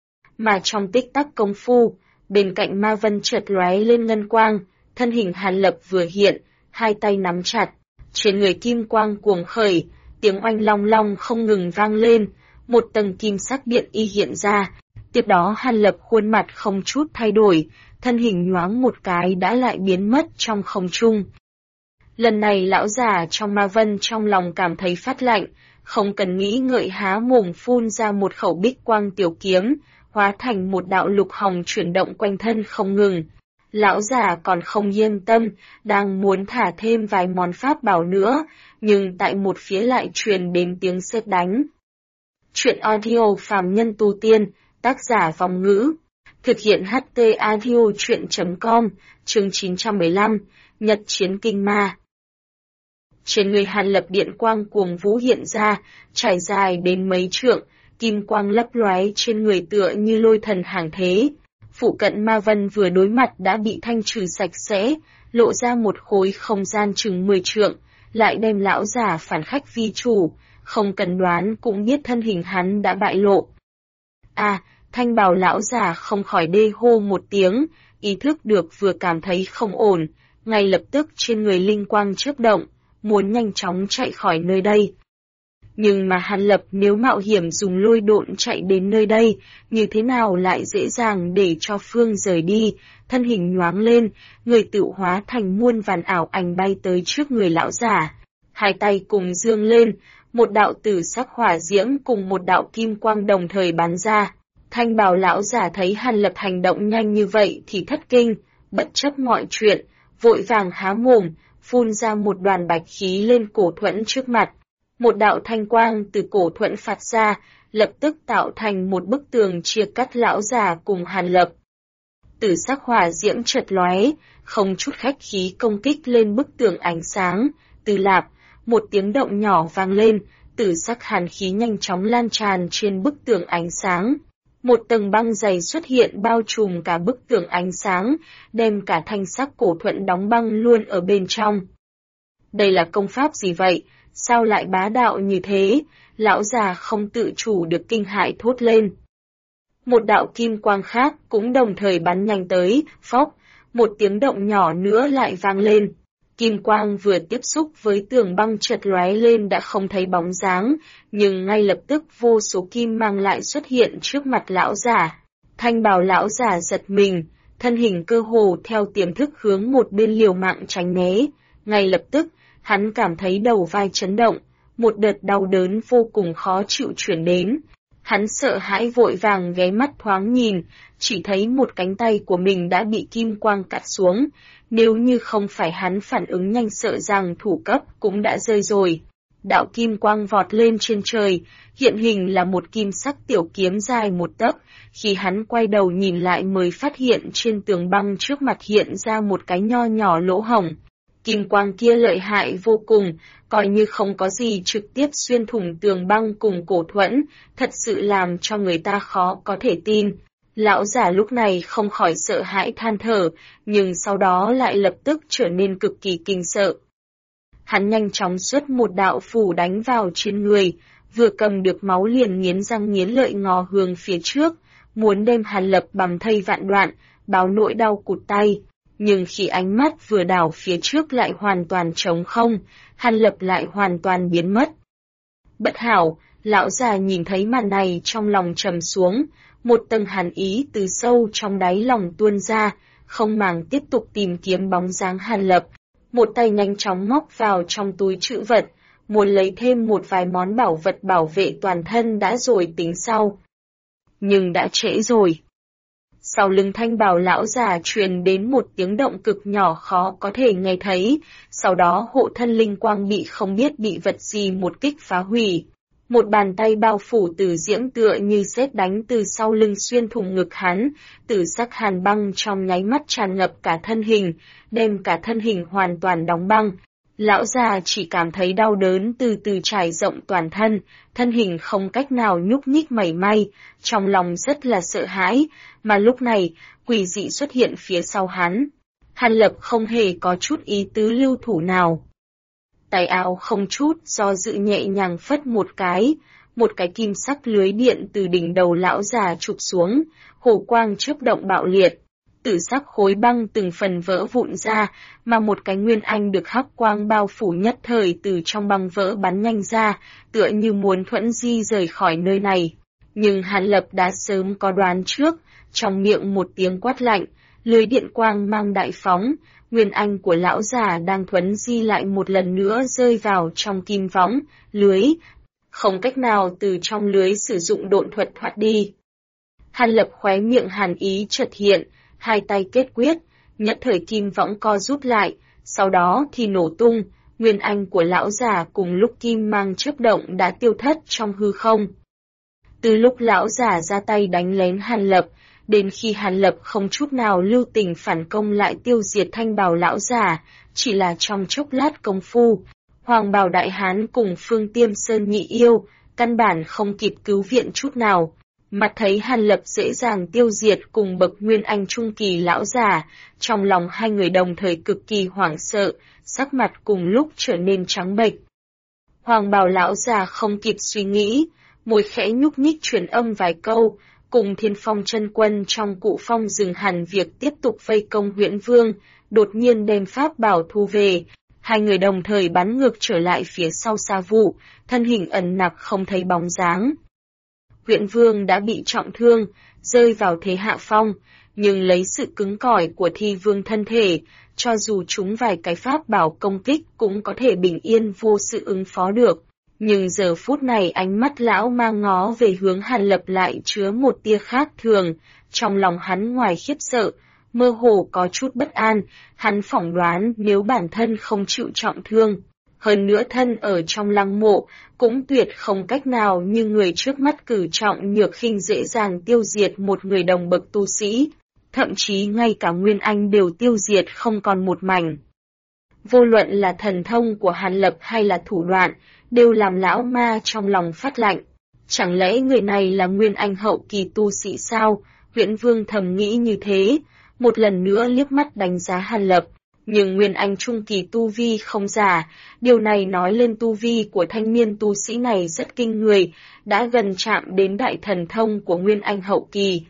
Mà trong tích tắc công phu, bên cạnh ma vân chợt lóe lên ngân quang, thân hình Hàn Lập vừa hiện, hai tay nắm chặt, trên người kim quang cuồng khởi, tiếng oanh long long không ngừng vang lên, một tầng kim sắc điện y hiện ra. Tiếp đó Hàn Lập khuôn mặt không chút thay đổi, thân hình nhoáng một cái đã lại biến mất trong không trung. Lần này lão già trong ma vân trong lòng cảm thấy phát lạnh, không cần nghĩ ngợi há mồm phun ra một khẩu bích quang tiểu kiếm, hóa thành một đạo lục hồng chuyển động quanh thân không ngừng. Lão già còn không yên tâm, đang muốn thả thêm vài món pháp bảo nữa, nhưng tại một phía lại truyền đến tiếng sét đánh. Chuyện audio phàm nhân tu tiên, tác giả Vong Ngữ. Thực hiện HT Audio Chuyện.com, chương 915, Nhật Chiến Kinh Ma. Trên người Hàn Lập điện quang cuồng vũ hiện ra, trải dài đến mấy trượng, kim quang lấp lóe trên người tựa như lôi thần hàng thế. Phụ cận ma vân vừa đối mặt đã bị thanh trừ sạch sẽ, lộ ra một khối không gian chừng 10 trượng, lại đem lão già phản khách vi chủ, không cần đoán cũng biết thân hình hắn đã bại lộ. Thanh bào lão già không khỏi đê hô một tiếng, ý thức được vừa cảm thấy không ổn, ngay lập tức trên người linh quang chớp động, muốn nhanh chóng chạy khỏi nơi đây. Nhưng mà Hàn Lập nếu mạo hiểm dùng lôi độn chạy đến nơi đây, như thế nào lại dễ dàng để cho Phương rời đi, thân hình nhoáng lên, người tự hóa thành muôn vàn ảo ảnh bay tới trước người lão giả. Hai tay cùng dương lên, một đạo tử sắc hỏa diễm cùng một đạo kim quang đồng thời bắn ra. Thanh bào lão giả thấy Hàn Lập hành động nhanh như vậy thì thất kinh, bất chấp mọi chuyện, vội vàng há mồm, phun ra một đoàn bạch khí lên cổ thuẫn trước mặt. Một đạo thanh quang từ cổ thuẫn phạt ra, lập tức tạo thành một bức tường chia cắt lão già cùng Hàn Lập. Tử sắc hỏa diễm chợt lóe, không chút khách khí công kích lên bức tường ánh sáng, từ lạp, một tiếng động nhỏ vang lên, tử sắc hàn khí nhanh chóng lan tràn trên bức tường ánh sáng. Một tầng băng dày xuất hiện bao trùm cả bức tường ánh sáng, đem cả thanh sắc cổ thuẫn đóng băng luôn ở bên trong. Đây là công pháp gì vậy? Sao lại bá đạo như thế? Lão già không tự chủ được kinh hãi thốt lên. Một đạo kim quang khác cũng đồng thời bắn nhanh tới, phốc, một tiếng động nhỏ nữa lại vang lên. Kim quang vừa tiếp xúc với tường băng chợt lóe lên đã không thấy bóng dáng, nhưng ngay lập tức vô số kim mang lại xuất hiện trước mặt lão giả. Thanh bào lão giả giật mình, thân hình cơ hồ theo tiềm thức hướng một bên liều mạng tránh né. Ngay lập tức, hắn cảm thấy đầu vai chấn động, một đợt đau đớn vô cùng khó chịu chuyển đến. Hắn sợ hãi vội vàng ghé mắt thoáng nhìn, chỉ thấy một cánh tay của mình đã bị kim quang cắt xuống. Nếu như không phải hắn phản ứng nhanh sợ rằng thủ cấp cũng đã rơi rồi. Đạo kim quang vọt lên trên trời, hiện hình là một kim sắc tiểu kiếm dài 1 tấc. Khi hắn quay đầu nhìn lại mới phát hiện trên tường băng trước mặt hiện ra một cái nho nhỏ lỗ hổng. Kim quang kia lợi hại vô cùng, coi như không có gì trực tiếp xuyên thủng tường băng cùng cổ thuẫn, thật sự làm cho người ta khó có thể tin. Lão giả lúc này không khỏi sợ hãi than thở, nhưng sau đó lại lập tức trở nên cực kỳ kinh sợ. Hắn nhanh chóng xuất một đạo phù đánh vào trên người, vừa cầm được máu liền nghiến răng nghiến lợi ngó hướng phía trước, muốn đem Hàn Lập bầm thây vạn đoạn, báo nỗi đau cụt tay. Nhưng khi ánh mắt vừa đảo phía trước lại hoàn toàn trống không, Hàn Lập lại hoàn toàn biến mất. Bất hảo, lão già nhìn thấy màn này trong lòng trầm xuống, một tầng hàn ý từ sâu trong đáy lòng tuôn ra, không màng tiếp tục tìm kiếm bóng dáng Hàn Lập. Một tay nhanh chóng móc vào trong túi trữ vật, muốn lấy thêm một vài món bảo vật bảo vệ toàn thân đã rồi tính sau. Nhưng đã trễ rồi. Sau lưng thanh bào lão già truyền đến một tiếng động cực nhỏ khó có thể nghe thấy, sau đó hộ thân linh quang bị không biết bị vật gì một kích phá hủy. Một bàn tay bao phủ tử diễm tựa như sét đánh từ sau lưng xuyên thủng ngực hắn, tử sắc hàn băng trong nháy mắt tràn ngập cả thân hình, đem cả thân hình hoàn toàn đóng băng. Lão già chỉ cảm thấy đau đớn từ từ trải rộng toàn thân, thân hình không cách nào nhúc nhích mảy may, trong lòng rất là sợ hãi, mà lúc này, quỷ dị xuất hiện phía sau hắn. Hàn Lập không hề có chút ý tứ lưu thủ nào. Tay áo không chút do dự nhẹ nhàng phất một cái kim sắc lưới điện từ đỉnh đầu lão già chụp xuống, hồ quang chớp động bạo liệt. Tử sắc khối băng từng phần vỡ vụn ra, mà một cái nguyên anh được hắc quang bao phủ nhất thời từ trong băng vỡ bắn nhanh ra, tựa như muốn thuẫn di rời khỏi nơi này. Nhưng Hàn Lập đã sớm có đoán trước, trong miệng một tiếng quát lạnh, lưới điện quang mang đại phóng, nguyên anh của lão già đang thuẫn di lại một lần nữa rơi vào trong kim võng, lưới, không cách nào từ trong lưới sử dụng độn thuật thoát đi. Hàn Lập khóe miệng hàn ý chợt hiện, hai tay kết quyết, Nhất thời kim võng co rút lại, sau đó thì nổ tung, nguyên anh của lão già cùng lúc kim mang chớp động đã tiêu thất trong hư không. Từ lúc lão già ra tay đánh lén Hàn Lập, đến khi Hàn Lập không chút nào lưu tình phản công lại tiêu diệt thanh bào lão già, chỉ là trong chốc lát công phu, Hoàng bào đại hán cùng Phương Tiêm Sơn nhị yêu, căn bản không kịp cứu viện chút nào. Mặt thấy Hàn Lập dễ dàng tiêu diệt cùng bậc nguyên anh trung kỳ lão già, trong lòng hai người đồng thời cực kỳ hoảng sợ, sắc mặt cùng lúc trở nên trắng bệch. Hoàng bào lão già không kịp suy nghĩ, môi khẽ nhúc nhích truyền âm vài câu, cùng Thiên Phong chân quân trong Cụ Phong dừng hẳn việc tiếp tục vây công Huyễn Vương, đột nhiên đem pháp bảo thu về. Hai người đồng thời bắn ngược trở lại phía sau Sa Vụ, thân hình ẩn nặc không thấy bóng dáng. Huyễn Vương đã bị trọng thương, rơi vào thế hạ phong, nhưng lấy sự cứng cỏi của Thi Vương thân thể, cho dù chúng vài cái pháp bảo công kích cũng có thể bình yên vô sự ứng phó được. Nhưng giờ phút này ánh mắt lão ma ngó về hướng Hàn Lập lại chứa một tia khác thường, trong lòng hắn ngoài khiếp sợ, mơ hồ có chút bất an, hắn phỏng đoán nếu bản thân không chịu trọng thương, hơn nữa thân ở trong lăng mộ, cũng tuyệt không cách nào như người trước mắt cử trọng nhược khinh dễ dàng tiêu diệt một người đồng bậc tu sĩ, thậm chí ngay cả Nguyên Anh đều tiêu diệt không còn một mảnh. Vô luận là thần thông của Hàn Lập hay là thủ đoạn, đều làm lão ma trong lòng phát lạnh. Chẳng lẽ người này là Nguyên Anh hậu kỳ tu sĩ sao? Huyễn Vương thầm nghĩ như thế, một lần nữa liếc mắt đánh giá Hàn Lập. Nhưng Nguyên Anh trung kỳ tu vi không giả, điều này nói lên tu vi của thanh niên tu sĩ này rất kinh người, đã gần chạm đến đại thần thông của Nguyên Anh hậu kỳ.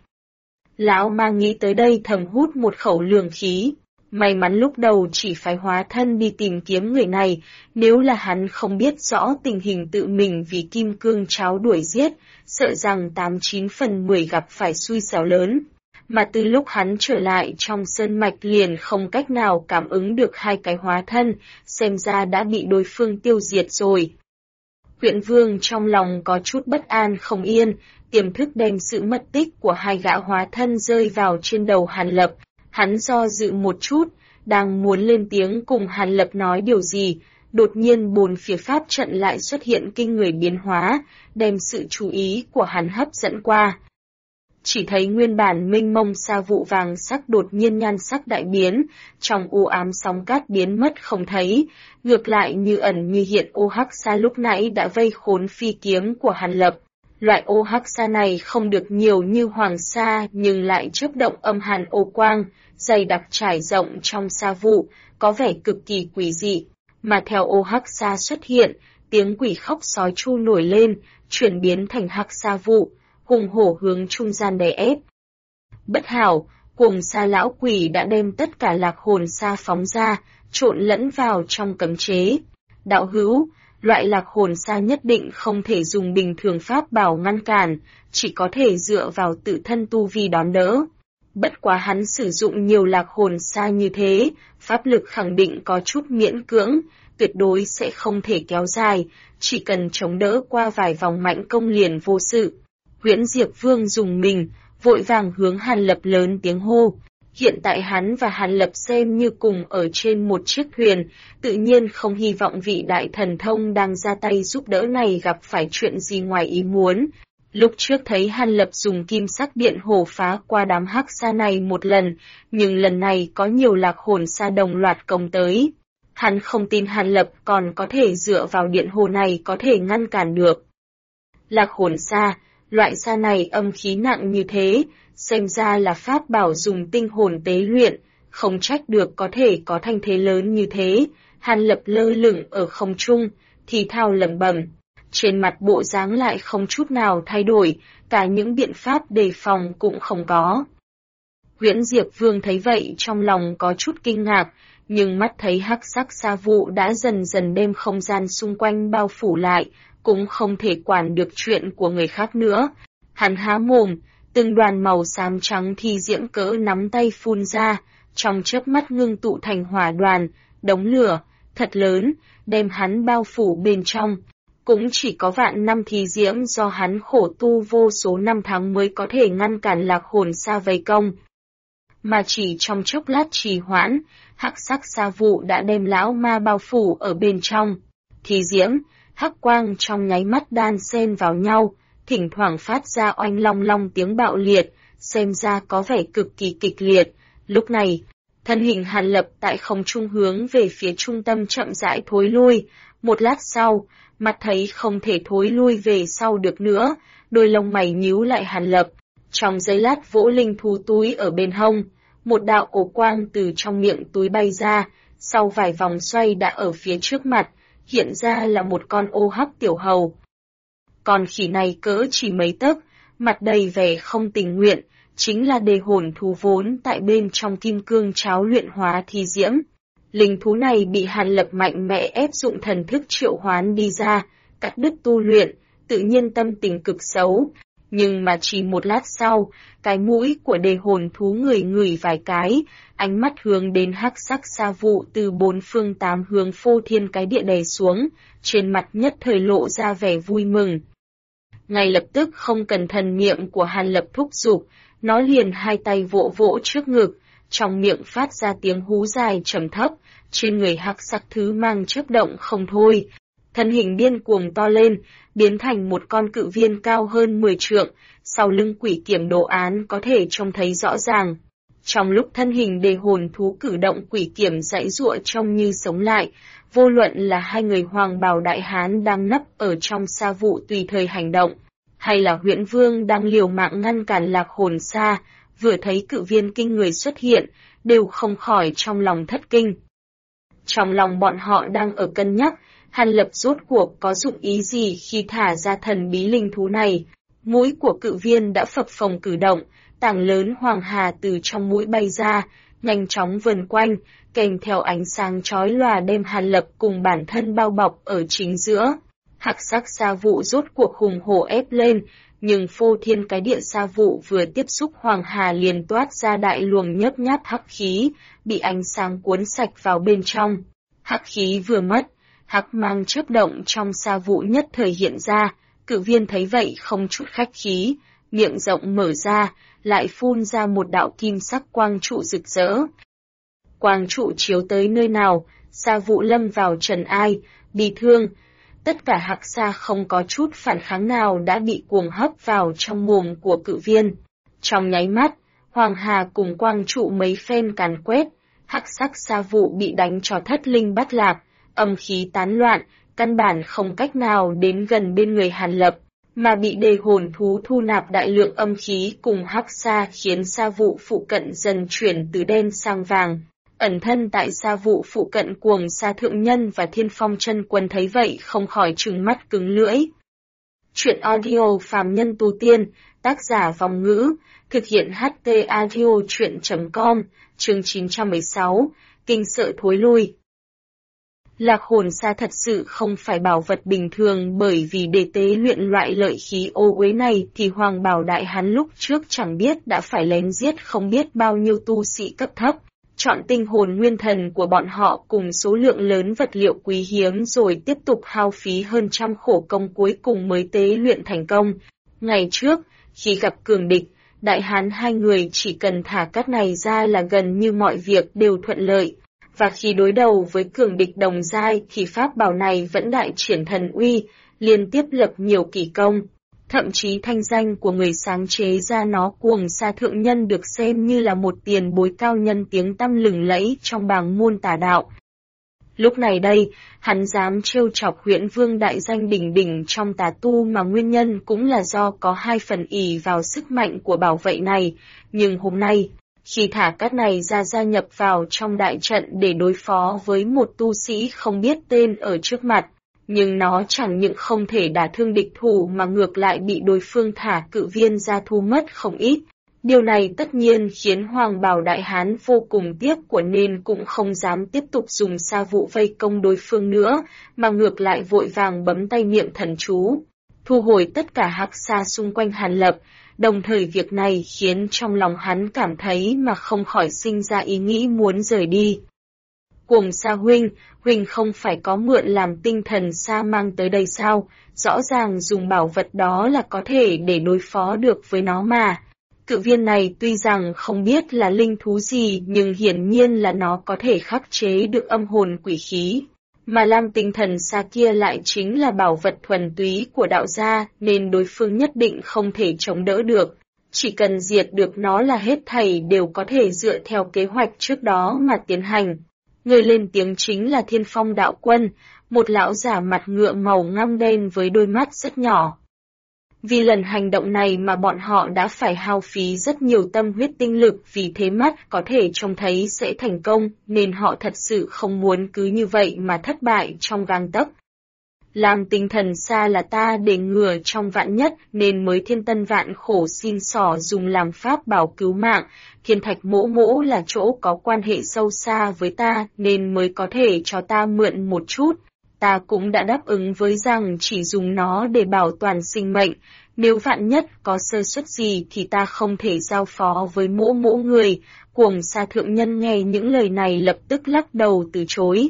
Lão ma nghĩ tới đây thầm hút một khẩu lường khí. May mắn lúc đầu chỉ phải hóa thân đi tìm kiếm người này, nếu là hắn không biết rõ tình hình tự mình vì kim cương cháo đuổi giết, sợ rằng 89 phần 10 gặp phải xui xẻo lớn. Mà từ lúc hắn trở lại trong sơn mạch liền không cách nào cảm ứng được hai cái hóa thân, xem ra đã bị đối phương tiêu diệt rồi. Huyễn Vương trong lòng có chút bất an không yên, tiềm thức đem sự mất tích của hai gã hóa thân rơi vào trên đầu Hàn Lập. Hắn do dự một chút, đang muốn lên tiếng cùng Hàn Lập nói điều gì, đột nhiên bốn phía pháp trận lại xuất hiện kinh người biến hóa, đem sự chú ý của hắn hấp dẫn qua. Chỉ thấy nguyên bản mênh mông sa vụ vàng sắc đột nhiên nhan sắc đại biến, trong u ám sóng cát biến mất không thấy, ngược lại như ẩn như hiện ô hắc sa lúc nãy đã vây khốn phi kiếm của Hàn Lập. Loại ô hắc sa này không được nhiều như hoàng sa nhưng lại chớp động âm hàn ô quang, dày đặc trải rộng trong sa vụ, có vẻ cực kỳ quỷ dị. Mà theo ô hắc sa xuất hiện, tiếng quỷ khóc sói chu nổi lên, chuyển biến thành hắc sa vụ, hùng hổ hướng trung gian đè ép. Bất hảo, cuồng sa lão quỷ đã đem tất cả lạc hồn sa phóng ra, trộn lẫn vào trong cấm chế. Đạo hữu, loại lạc hồn sa nhất định không thể dùng bình thường pháp bảo ngăn cản, chỉ có thể dựa vào tự thân tu vi đón đỡ. Bất quá hắn sử dụng nhiều lạc hồn sa như thế, pháp lực khẳng định có chút miễn cưỡng, tuyệt đối sẽ không thể kéo dài, chỉ cần chống đỡ qua vài vòng mạnh công liền vô sự. Huyễn Diệp Vương dùng mình, vội vàng hướng Hàn Lập lớn tiếng hô. Hiện tại hắn và Hàn Lập xem như cùng ở trên một chiếc thuyền, tự nhiên không hy vọng vị đại thần thông đang ra tay giúp đỡ này gặp phải chuyện gì ngoài ý muốn. Lúc trước thấy Hàn Lập dùng kim sắc điện hổ phá qua đám hắc sa này một lần, nhưng lần này có nhiều lạc hồn sa đồng loạt công tới. Hắn không tin Hàn Lập còn có thể dựa vào điện hồ này có thể ngăn cản được. Lạc hồn sa, loại sa này âm khí nặng như thế, xem ra là pháp bảo dùng tinh hồn tế luyện, không trách được có thể có thanh thế lớn như thế. Hàn Lập lơ lửng ở không trung, thì thào lẩm bẩm, trên mặt bộ dáng lại không chút nào thay đổi, cả những biện pháp đề phòng cũng không có. Huyễn Diệp Vương thấy vậy trong lòng có chút kinh ngạc, nhưng mắt thấy hắc sắc sa vụ đã dần dần đem không gian xung quanh bao phủ lại, cũng không thể quản được chuyện của người khác nữa. Hắn há mồm, từng đoàn màu xám trắng thi diễm cỡ nắm tay phun ra, trong chớp mắt ngưng tụ thành hỏa đoàn, đống lửa, thật lớn, đem hắn bao phủ bên trong. Cũng chỉ có vạn năm thi diễm do hắn khổ tu vô số năm tháng mới có thể ngăn cản lạc hồn sa vây công. mà chỉ trong chốc lát trì hoãn, hắc sắc sa vụ đã đem lão ma bao phủ ở bên trong. Thì diễm, hắc quang trong nháy mắt đan xen vào nhau, thỉnh thoảng phát ra oanh long long tiếng bạo liệt, xem ra có vẻ cực kỳ kịch liệt. Lúc này, thân hình Hàn Lập tại không trung hướng về phía trung tâm chậm rãi thối lui, một lát sau, mặt thấy không thể thối lui về sau được nữa, đôi lông mày nhíu lại Hàn Lập. Trong giây lát vỗ linh thú túi ở bên hông, một đạo ổ quang từ trong miệng túi bay ra, sau vài vòng xoay đã ở phía trước mặt, hiện ra là một con ô hắc tiểu hầu. Con khỉ này cỡ chỉ mấy tấc, mặt đầy vẻ không tình nguyện, chính là đề hồn thú vốn tại bên trong kim cương cháo luyện hóa thi diễm. Linh thú này bị Hàn Lập mạnh mẽ ép dụng thần thức triệu hoán đi ra, cắt đứt tu luyện, tự nhiên tâm tình cực xấu. Nhưng mà chỉ một lát sau, cái mũi của đề hồn thú ngửi vài cái, ánh mắt hướng đến hắc sắc sa vụ từ bốn phương tám hướng phô thiên cái địa đè xuống, trên mặt nhất thời lộ ra vẻ vui mừng. Ngay lập tức không cần thần niệm của Hàn Lập thúc giục, nó liền hai tay vỗ vỗ trước ngực, trong miệng phát ra tiếng hú dài trầm thấp, trên người hắc sắc thứ mang chớp động không thôi. Thân hình điên cuồng to lên, biến thành một con cự viên cao hơn 10 trượng, sau lưng quỷ kiểm đồ án có thể trông thấy rõ ràng. Trong lúc thân hình đề hồn thú cử động quỷ kiểm giãy giụa trông như sống lại, vô luận là hai người hoàng bào đại hán đang nấp ở trong sa vụ tùy thời hành động, hay là Huyễn Vương đang liều mạng ngăn cản Lạc Hồn Sa, vừa thấy cự viên kinh người xuất hiện, đều không khỏi trong lòng thất kinh. Trong lòng bọn họ đang ở cân nhắc, Hàn Lập rốt cuộc có dụng ý gì khi thả ra thần bí linh thú này. Mũi của cự viên đã phập phồng cử động, tảng lớn hoàng hà từ trong mũi bay ra, nhanh chóng vần quanh, kèm theo ánh sáng chói lòa đem Hàn Lập cùng bản thân bao bọc ở chính giữa. Hắc sắc sa vụ rốt cuộc hùng hổ ép lên, nhưng phô thiên cái địa sa vụ vừa tiếp xúc hoàng hà liền toát ra đại luồng nhớp nháp hắc khí, bị ánh sáng cuốn sạch vào bên trong. Hắc khí vừa mất, hắc mang chớp động trong sa vụ nhất thời hiện ra, cự viên thấy vậy không chút khách khí, miệng rộng mở ra, lại phun ra một đạo kim sắc quang trụ rực rỡ. Quang trụ chiếu tới nơi nào, sa vụ lâm vào trần ai, bị thương. Tất cả hắc sa không có chút phản kháng nào đã bị cuồng hấp vào trong mồm của cự viên. Trong nháy mắt, hoàng hà cùng quang trụ mấy phen càn quét, hắc sắc sa vụ bị đánh cho thất linh bát lạc, âm khí tán loạn, căn bản không cách nào đến gần bên người Hàn Lập, mà bị đề hồn thú thu nạp đại lượng âm khí cùng hắc sa khiến sa vụ phụ cận dần chuyển từ đen sang vàng. Ẩn thân tại sa vụ phụ cận cuồng sa thượng nhân và thiên phong chân quân thấy vậy không khỏi trừng mắt cứng lưỡi. Chuyện audio phàm nhân tu tiên, tác giả Vong Ngữ, thực hiện HT Audio chuyện.com, chương 916, kinh sợ thối lui. Lạc hồn sa thật sự không phải bảo vật bình thường, bởi vì để tế luyện loại lợi khí ô uế này thì Hoàng Bảo Đại Hán lúc trước chẳng biết đã phải lén giết không biết bao nhiêu tu sĩ cấp thấp, chọn tinh hồn nguyên thần của bọn họ cùng số lượng lớn vật liệu quý hiếm rồi tiếp tục hao phí hơn trăm khổ công cuối cùng mới tế luyện thành công. Ngày trước, khi gặp cường địch, Đại Hán hai người chỉ cần thả cát này ra là gần như mọi việc đều thuận lợi. Và khi đối đầu với cường địch đồng giai thì pháp bảo này vẫn đại triển thần uy, liên tiếp lập nhiều kỳ công. Thậm chí thanh danh của người sáng chế ra nó cuồng sa thượng nhân được xem như là một tiền bối cao nhân tiếng tăm lừng lẫy trong bảng môn tà đạo. Lúc này đây, hắn dám trêu chọc Huyễn Vương đại danh đỉnh đỉnh trong tà tu mà nguyên nhân cũng là do có hai phần ỷ vào sức mạnh của bảo vệ này, nhưng hôm nay, khi thả cát này ra gia nhập vào trong đại trận để đối phó với một tu sĩ không biết tên ở trước mặt, nhưng nó chẳng những không thể đả thương địch thủ mà ngược lại bị đối phương thả cự viên ra thu mất không ít. Điều này tất nhiên khiến Hoàng Bảo Đại Hán vô cùng tiếc của nên cũng không dám tiếp tục dùng sa vụ vây công đối phương nữa, mà ngược lại vội vàng bấm tay niệm thần chú, thu hồi tất cả hắc sa xung quanh Hàn Lập. Đồng thời việc này khiến trong lòng hắn cảm thấy mà không khỏi sinh ra ý nghĩ muốn rời đi. Cuồng sa huynh không phải có mượn làm tinh thần sa mang tới đây sao, rõ ràng dùng bảo vật đó là có thể để đối phó được với nó mà. Cự viên này tuy rằng không biết là linh thú gì nhưng hiển nhiên là nó có thể khắc chế được âm hồn quỷ khí. Mà lam tinh thần xa kia lại chính là bảo vật thuần túy của đạo gia nên đối phương nhất định không thể chống đỡ được. Chỉ cần diệt được nó là hết thảy đều có thể dựa theo kế hoạch trước đó mà tiến hành. Người lên tiếng chính là Thiên Phong đạo quân, một lão giả mặt ngựa màu ngăm đen với đôi mắt rất nhỏ. Vì lần hành động này mà bọn họ đã phải hao phí rất nhiều tâm huyết tinh lực vì thế mắt có thể trông thấy sẽ thành công nên họ thật sự không muốn cứ như vậy mà thất bại trong gang tấc. Làm tinh thần xa là ta để ngừa trong vạn nhất nên mới thiên tân vạn khổ xin xỏ dùng làm pháp bảo cứu mạng, thiên thạch mỗ mỗ là chỗ có quan hệ sâu xa với ta nên mới có thể cho ta mượn một chút. Ta cũng đã đáp ứng với rằng chỉ dùng nó để bảo toàn sinh mệnh, nếu vạn nhất có sơ suất gì thì ta không thể giao phó với mỗ mỗ người. Cuồng Sa thượng nhân nghe những lời này lập tức lắc đầu từ chối.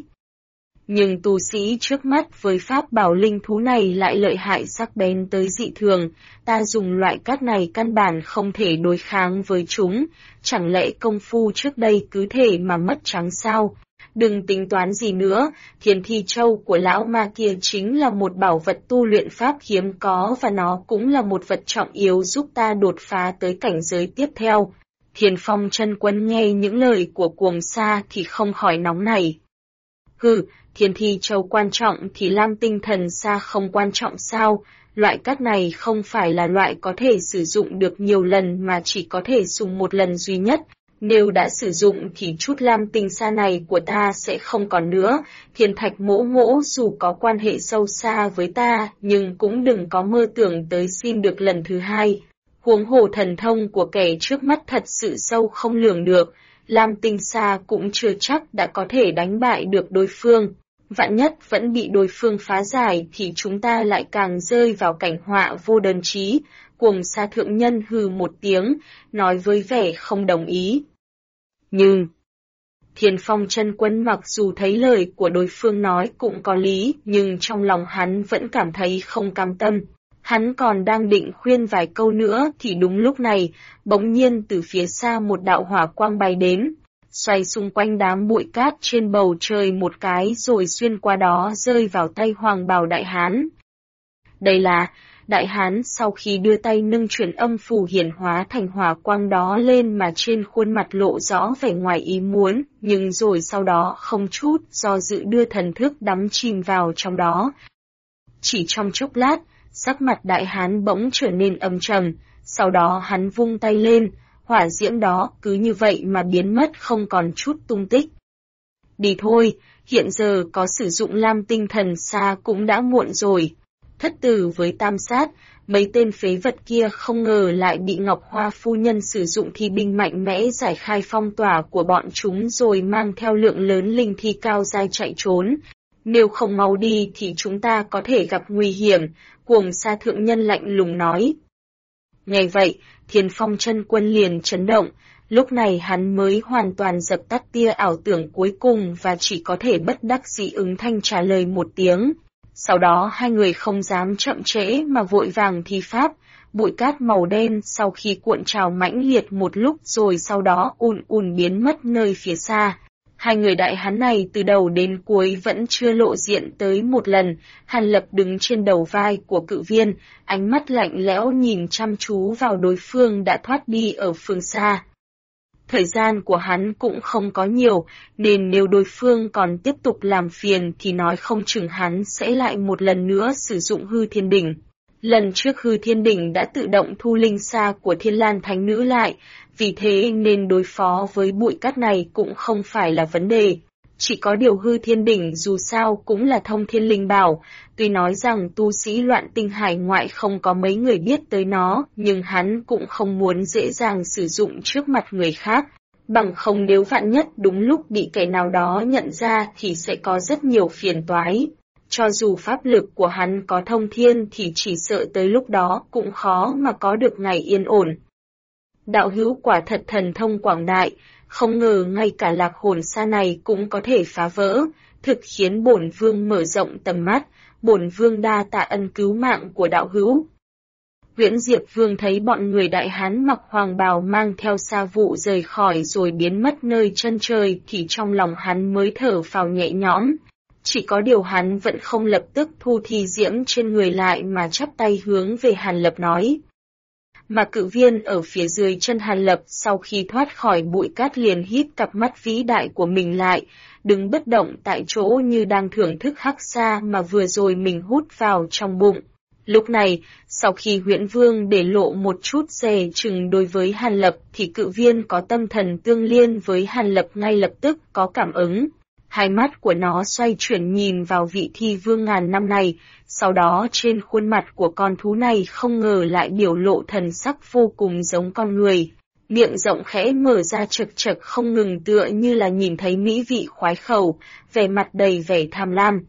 Nhưng tu sĩ trước mắt với pháp bảo linh thú này lại lợi hại sắc bén tới dị thường, ta dùng loại cát này căn bản không thể đối kháng với chúng, chẳng lẽ công phu trước đây cứ thể mà mất trắng sao? Đừng tính toán gì nữa, Thiên Thi Châu của lão ma kia chính là một bảo vật tu luyện pháp hiếm có và nó cũng là một vật trọng yếu giúp ta đột phá tới cảnh giới tiếp theo. Thiên Phong chân quân nghe những lời của Cuồng Sa thì không khỏi nóng nảy. Hừ, Thiên Thi Châu quan trọng thì Lam Tinh Thần Sa không quan trọng sao? Loại cát này không phải là loại có thể sử dụng được nhiều lần mà chỉ có thể dùng một lần duy nhất. Nếu đã sử dụng thì chút lam tinh xa này của ta sẽ không còn nữa, thiên thạch mỗ mỗ dù có quan hệ sâu xa với ta nhưng cũng đừng có mơ tưởng tới xin được lần thứ hai. Huống hồ thần thông của kẻ trước mắt thật sự sâu không lường được, lam tinh xa cũng chưa chắc đã có thể đánh bại được đối phương. Vạn nhất vẫn bị đối phương phá giải thì chúng ta lại càng rơi vào cảnh họa vô đơn chí. Cuồng Sa thượng nhân hừ một tiếng, nói với vẻ không đồng ý. Nhưng, Thiên Phong chân quân mặc dù thấy lời của đối phương nói cũng có lý, nhưng trong lòng hắn vẫn cảm thấy không cam tâm. Hắn còn đang định khuyên vài câu nữa thì đúng lúc này, bỗng nhiên từ phía xa một đạo hỏa quang bay đến, xoay xung quanh đám bụi cát trên bầu trời một cái rồi xuyên qua đó rơi vào tay Hoàng Bào Đại Hán. Đây là... Đại Hán sau khi đưa tay nâng chuyển âm phù hiển hóa thành hỏa quang đó lên mà trên khuôn mặt lộ rõ vẻ ngoài ý muốn, nhưng rồi sau đó không chút do dự đưa thần thức đắm chìm vào trong đó. Chỉ trong chốc lát, sắc mặt Đại Hán bỗng trở nên âm trầm, sau đó hắn vung tay lên, hỏa diễm đó cứ như vậy mà biến mất không còn chút tung tích. Đi thôi, hiện giờ có sử dụng lam tinh thần xa cũng đã muộn rồi. Thất tử với tam sát, mấy tên phế vật kia không ngờ lại bị Ngọc Hoa phu nhân sử dụng thi binh mạnh mẽ giải khai phong tỏa của bọn chúng rồi mang theo lượng lớn linh thi cao giai chạy trốn. Nếu không mau đi thì chúng ta có thể gặp nguy hiểm, Cuồng Sa thượng nhân lạnh lùng nói. Nghe vậy, Thiên Phong chân quân liền chấn động, lúc này hắn mới hoàn toàn dập tắt tia ảo tưởng cuối cùng và chỉ có thể bất đắc dĩ ứng thanh trả lời một tiếng. Sau đó hai người không dám chậm trễ mà vội vàng thi pháp, bụi cát màu đen sau khi cuộn trào mãnh liệt một lúc rồi sau đó ùn biến mất nơi phía xa. Hai người đại hán này từ đầu đến cuối vẫn chưa lộ diện tới một lần, Hàn Lập đứng trên đầu vai của cự viên, ánh mắt lạnh lẽo nhìn chăm chú vào đối phương đã thoát đi ở phương xa. Thời gian của hắn cũng không có nhiều, nên nếu đối phương còn tiếp tục làm phiền thì nói không chừng hắn sẽ lại một lần nữa sử dụng hư thiên đỉnh. Lần trước hư thiên đỉnh đã tự động thu linh xa của Thiên Lan Thánh Nữ lại, vì thế nên đối phó với bụi cát này cũng không phải là vấn đề. Chỉ có điều hư thiên đỉnh dù sao cũng là thông thiên linh bảo, tuy nói rằng tu sĩ loạn tinh hải ngoại không có mấy người biết tới nó, nhưng hắn cũng không muốn dễ dàng sử dụng trước mặt người khác. Bằng không nếu vạn nhất đúng lúc bị kẻ nào đó nhận ra thì sẽ có rất nhiều phiền toái. Cho dù pháp lực của hắn có thông thiên thì chỉ sợ tới lúc đó cũng khó mà có được ngày yên ổn. Đạo hữu quả thật thần thông quảng đại, không ngờ ngay cả lạc hồn xa này cũng có thể phá vỡ, thực khiến bổn vương mở rộng tầm mắt, bổn vương đa tạ ân cứu mạng của đạo hữu. Huyễn Diệp Vương thấy bọn người Đại Hán mặc hoàng bào mang theo sa vụ rời khỏi rồi biến mất nơi chân trời thì trong lòng hắn mới thở phào nhẹ nhõm. Chỉ có điều hắn vẫn không lập tức thu thi diễm trên người lại mà chắp tay hướng về Hàn Lập nói. Mà Cự Viên ở phía dưới chân Hàn Lập sau khi thoát khỏi bụi cát liền hít cặp mắt vĩ đại của mình lại, đứng bất động tại chỗ như đang thưởng thức hắc sa mà vừa rồi mình hút vào trong bụng. Lúc này, sau khi Huyễn Vương để lộ một chút dè chừng đối với Hàn Lập thì Cự Viên có tâm thần tương liên với Hàn Lập ngay lập tức có cảm ứng. Hai mắt của nó xoay chuyển nhìn vào vị thi vương ngàn năm này, sau đó trên khuôn mặt của con thú này không ngờ lại biểu lộ thần sắc vô cùng giống con người. Miệng rộng khẽ mở ra chật chật không ngừng tựa như là nhìn thấy mỹ vị khoái khẩu, vẻ mặt đầy vẻ tham lam.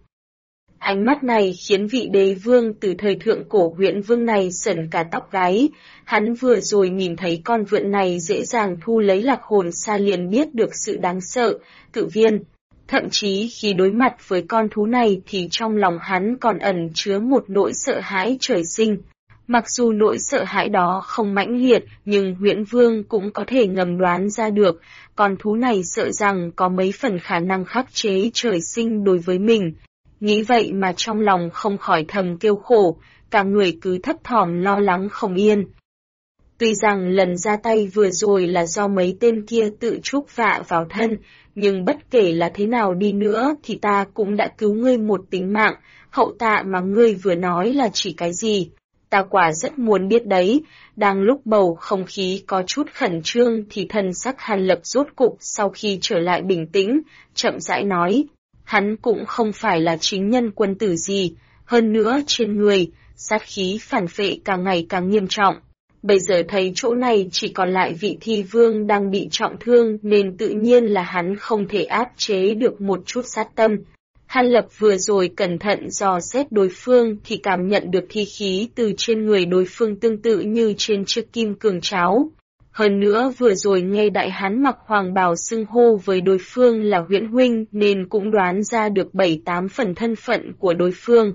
Ánh mắt này khiến vị đế vương từ thời thượng cổ Huyễn Vương này sởn cả tóc gáy, hắn vừa rồi nhìn thấy con vượn này dễ dàng thu lấy lạc hồn sa liền biết được sự đáng sợ, Cự Viên. Thậm chí khi đối mặt với con thú này thì trong lòng hắn còn ẩn chứa một nỗi sợ hãi trời sinh. Mặc dù nỗi sợ hãi đó không mãnh liệt, nhưng Huyễn Vương cũng có thể ngầm đoán ra được, con thú này sợ rằng có mấy phần khả năng khắc chế trời sinh đối với mình. Nghĩ vậy mà trong lòng không khỏi thầm kêu khổ, cả người cứ thấp thỏm lo lắng không yên. Tuy rằng lần ra tay vừa rồi là do mấy tên kia tự chuốc vạ vào thân, nhưng bất kể là thế nào đi nữa thì ta cũng đã cứu ngươi một tính mạng, hậu tạ mà ngươi vừa nói là chỉ cái gì? Ta quả rất muốn biết đấy. Đang lúc bầu không khí có chút khẩn trương thì thần sắc Hàn Lập rốt cục sau khi trở lại bình tĩnh, chậm rãi nói. Hắn cũng không phải là chính nhân quân tử gì, hơn nữa trên người, sát khí phản phệ càng ngày càng nghiêm trọng. Bây giờ thấy chỗ này chỉ còn lại vị thi vương đang bị trọng thương nên tự nhiên là hắn không thể áp chế được một chút sát tâm. Hàn Lập vừa rồi cẩn thận dò xét đối phương thì cảm nhận được thi khí từ trên người đối phương tương tự như trên chiếc kim cương cháo. Hơn nữa vừa rồi nghe Đại Hán mặc hoàng bào xưng hô với đối phương là Huyễn huynh nên cũng đoán ra được 7-8 phần thân phận của đối phương.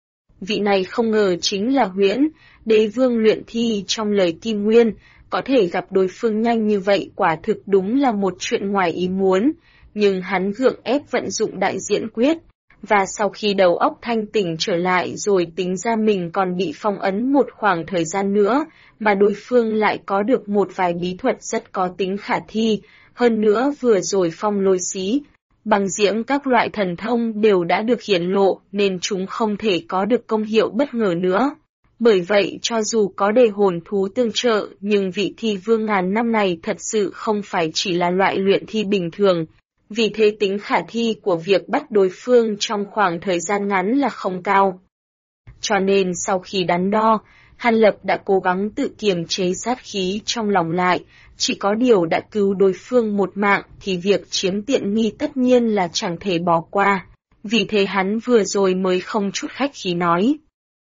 Vị này không ngờ chính là Huyễn, đế vương luyện thi trong lời Kim Nguyên, có thể gặp đối phương nhanh như vậy quả thực đúng là một chuyện ngoài ý muốn, nhưng hắn gượng ép vận dụng đại diễn quyết, và sau khi đầu óc thanh tỉnh trở lại rồi tính ra mình còn bị phong ấn một khoảng thời gian nữa, mà đối phương lại có được một vài bí thuật rất có tính khả thi, hơn nữa vừa rồi phong lôi xí. Bằng diễm các loại thần thông đều đã được hiển lộ nên chúng không thể có được công hiệu bất ngờ nữa. Bởi vậy cho dù có đề hồn thú tương trợ nhưng vị thi vương ngàn năm này thật sự không phải chỉ là loại luyện thi bình thường. Vì thế tính khả thi của việc bắt đối phương trong khoảng thời gian ngắn là không cao. Cho nên sau khi đắn đo, Hàn Lập đã cố gắng tự kiềm chế sát khí trong lòng lại, chỉ có điều đã cứu đối phương một mạng thì việc chiếm tiện nghi tất nhiên là chẳng thể bỏ qua. Vì thế hắn vừa rồi mới không chút khách khí nói.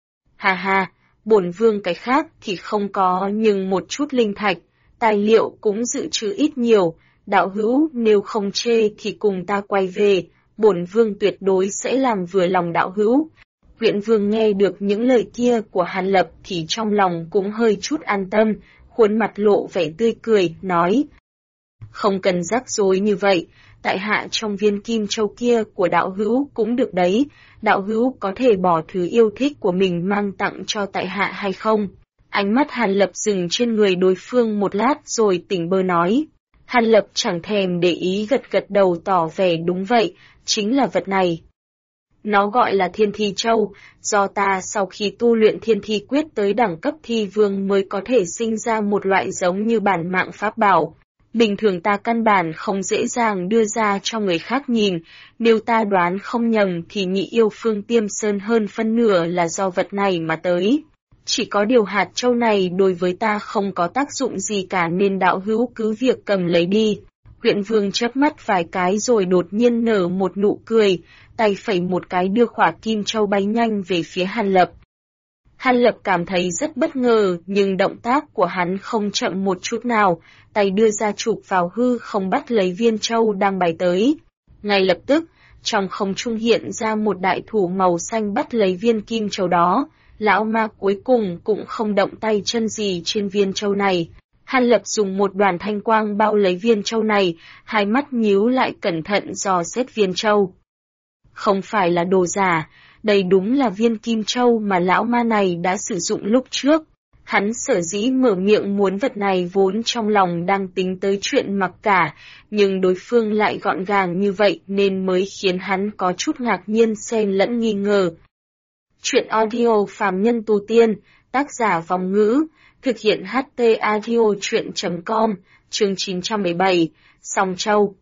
Ha ha, bổn vương cái khác thì không có nhưng một chút linh thạch, tài liệu cũng dự trữ ít nhiều, đạo hữu nếu không chê thì cùng ta quay về, bổn vương tuyệt đối sẽ làm vừa lòng đạo hữu. Huyễn Vương nghe được những lời kia của Hàn Lập thì trong lòng cũng hơi chút an tâm, khuôn mặt lộ vẻ tươi cười, nói. Không cần rắc rối như vậy, tại hạ trong viên kim châu kia của đạo hữu cũng được đấy, đạo hữu có thể bỏ thứ yêu thích của mình mang tặng cho tại hạ hay không? Ánh mắt Hàn Lập dừng trên người đối phương một lát rồi tỉnh bơ nói. Hàn Lập chẳng thèm để ý gật gật đầu tỏ vẻ đúng vậy, chính là vật này. Nó gọi là Thiên Thi Châu, do ta sau khi tu luyện Thiên Thi Quyết tới đẳng cấp thi vương mới có thể sinh ra một loại giống như bản mạng pháp bảo. Bình thường ta căn bản không dễ dàng đưa ra cho người khác nhìn, nếu ta đoán không nhầm thì nhị yêu Phương Tiêm Sơn hơn phân nửa là do vật này mà tới. Chỉ có điều hạt châu này đối với ta không có tác dụng gì cả nên đạo hữu cứ việc cầm lấy đi. Huyễn Vương chớp mắt vài cái rồi đột nhiên nở một nụ cười, tay phẩy một cái đưa khỏa kim châu bay nhanh về phía Hàn Lập. Hàn Lập cảm thấy rất bất ngờ nhưng động tác của hắn không chậm một chút nào, tay đưa ra chụp vào hư không bắt lấy viên châu đang bay tới. Ngay lập tức, trong không trung hiện ra một đại thủ màu xanh bắt lấy viên kim châu đó, Lão ma cuối cùng cũng không động tay chân gì trên viên châu này. Hàn Lập dùng một đoàn thanh quang bao lấy viên châu này, hai mắt nhíu lại cẩn thận dò xét viên châu. Không phải là đồ giả, đây đúng là viên kim châu mà lão ma này đã sử dụng lúc trước. Hắn sở dĩ mở miệng muốn vật này vốn trong lòng đang tính tới chuyện mặc cả, nhưng đối phương lại gọn gàng như vậy nên mới khiến hắn có chút ngạc nhiên xen lẫn nghi ngờ. Chuyện audio phàm nhân tu tiên, tác giả Vong Ngữ, thực hiện HT audio chuyện.com, chương 917, Song Châu.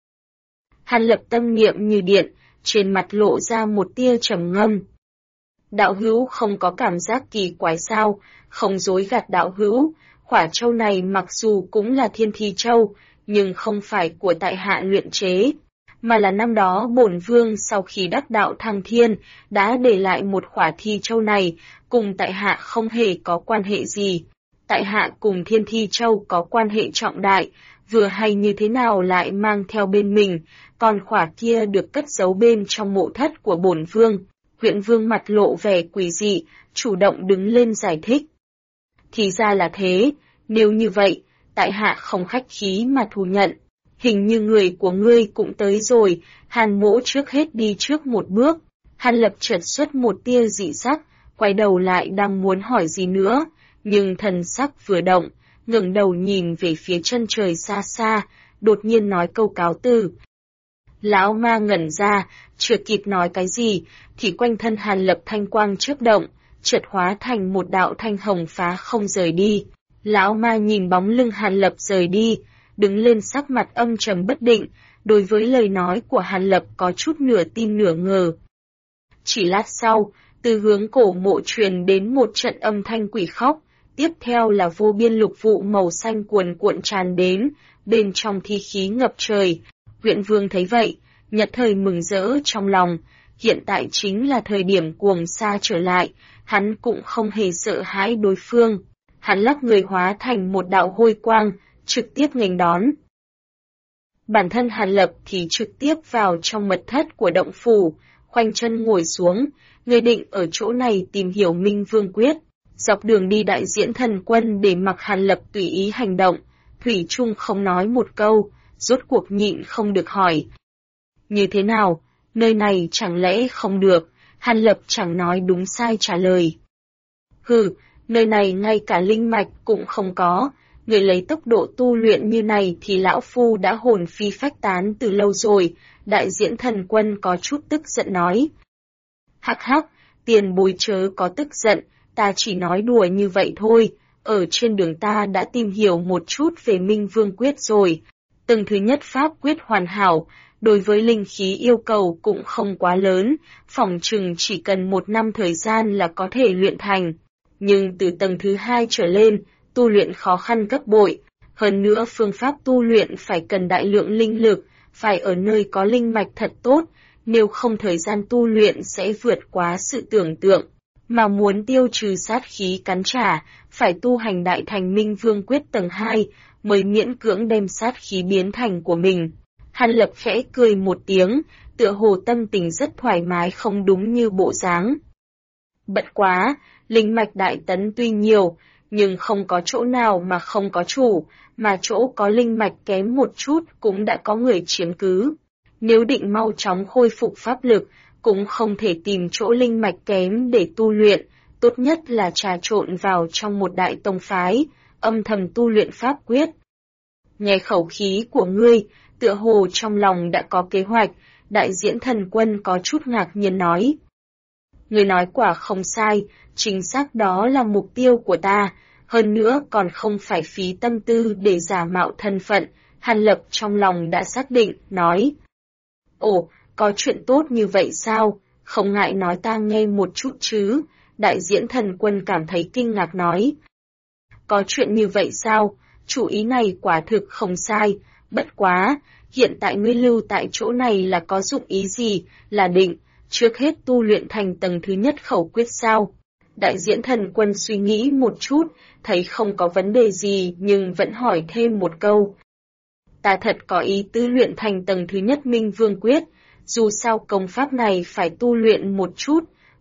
Hàn Lập tâm niệm như điện, trên mặt lộ ra một tia trầm ngâm. Đạo hữu không có cảm giác kỳ quái sao, không dối gạt đạo hữu, khỏa châu này mặc dù cũng là thiên thi châu, nhưng không phải của tại hạ luyện chế, mà là năm đó bổn vương sau khi đắc đạo thăng thiên, đã để lại một khỏa thi châu này, cùng tại hạ không hề có quan hệ gì. Tại hạ cùng thiên thi châu có quan hệ trọng đại, vừa hay như thế nào lại mang theo bên mình, còn khỏa kia được cất giấu bên trong mộ thất của bổn vương. Huyện vương mặt lộ vẻ quỷ dị, chủ động đứng lên giải thích. Thì ra là thế, nếu như vậy, tại hạ không khách khí mà thu nhận. Hình như người của ngươi cũng tới rồi, Hàn mỗ trước hết đi trước một bước. Hàn Lập chợt xuất một tia dị sắc, quay đầu lại đang muốn hỏi gì nữa, nhưng thần sắc vừa động, ngẩng đầu nhìn về phía chân trời xa xa, đột nhiên nói câu cáo từ. Lão ma ngẩn ra, chưa kịp nói cái gì, thì quanh thân Hàn Lập thanh quang chớp động, chợt hóa thành một đạo thanh hồng phá không rời đi. Lão ma nhìn bóng lưng Hàn Lập rời đi, đứng lên sắc mặt âm trầm bất định, đối với lời nói của Hàn Lập có chút nửa tin nửa ngờ. Chỉ lát sau, từ hướng cổ mộ truyền đến một trận âm thanh quỷ khóc, tiếp theo là vô biên lục vụ màu xanh cuồn cuộn tràn đến, bên trong thi khí ngập trời. Huyện vương thấy vậy, nhất thời mừng rỡ trong lòng, hiện tại chính là thời điểm cuồng sa trở lại, hắn cũng không hề sợ hãi đối phương. Hắn lắc người hóa thành một đạo hôi quang, trực tiếp nghênh đón. Bản thân Hàn Lập thì trực tiếp vào trong mật thất của động phủ, khoanh chân ngồi xuống, người định ở chỗ này tìm hiểu Minh Vương Quyết. Dọc đường đi đại diễn thần quân để mặc Hàn Lập tùy ý hành động, thủy chung không nói một câu, rốt cuộc nhịn không được hỏi. Như thế nào, nơi này chẳng lẽ không được, Hàn Lập chẳng nói đúng sai trả lời. Hừ, nơi này ngay cả linh mạch cũng không có, người lấy tốc độ tu luyện như này thì lão phu đã hồn phi phách tán từ lâu rồi, đại diễn thần quân có chút tức giận nói. Hắc hắc, tiền bối chớ có tức giận, ta chỉ nói đùa như vậy thôi, ở trên đường ta đã tìm hiểu một chút về Minh Vương Quyết rồi. Tầng thứ nhất pháp quyết hoàn hảo, đối với linh khí yêu cầu cũng không quá lớn, phỏng chừng chỉ cần 1 năm thời gian là có thể luyện thành. Nhưng từ tầng thứ 2 trở lên, tu luyện khó khăn gấp bội, hơn nữa phương pháp tu luyện phải cần đại lượng linh lực, phải ở nơi có linh mạch thật tốt, nếu không thời gian tu luyện sẽ vượt quá sự tưởng tượng. Mà muốn tiêu trừ sát khí cắn trả, phải tu hành đại thành Minh Vương Quyết tầng 2, mới miễn cưỡng đem sát khí biến thành của mình. Hàn Lập khẽ cười một tiếng, tựa hồ tâm tình rất thoải mái không đúng như bộ dáng. Bận quá, linh mạch đại tấn tuy nhiều, nhưng không có chỗ nào mà không có chủ, mà chỗ có linh mạch kém một chút cũng đã có người chiếm cứ. Nếu định mau chóng khôi phục pháp lực, cũng không thể tìm chỗ linh mạch kém để tu luyện, tốt nhất là trà trộn vào trong một đại tông phái, âm thầm tu luyện pháp quyết. Nghe khẩu khí của ngươi, tựa hồ trong lòng đã có kế hoạch, đại diễn thần quân có chút ngạc nhiên nói. Ngươi nói quả không sai, chính xác đó là mục tiêu của ta, hơn nữa còn không phải phí tâm tư để giả mạo thân phận, Hàn Lập trong lòng đã xác định, nói. Ồ, có chuyện tốt như vậy sao, không ngại nói ta nghe một chút chứ, đại diễn thần quân cảm thấy kinh ngạc nói. Có chuyện như vậy sao, chủ ý này quả thực không sai, bất quá, hiện tại ngươi lưu tại chỗ này là có dụng ý gì, là định, trước hết tu luyện thành tầng thứ nhất khẩu quyết sao. Đại diễn thần quân suy nghĩ một chút, thấy không có vấn đề gì nhưng vẫn hỏi thêm một câu. Ta thật có ý tư luyện thành tầng thứ nhất Minh Vương Quyết, dù sao công pháp này phải tu luyện một chút,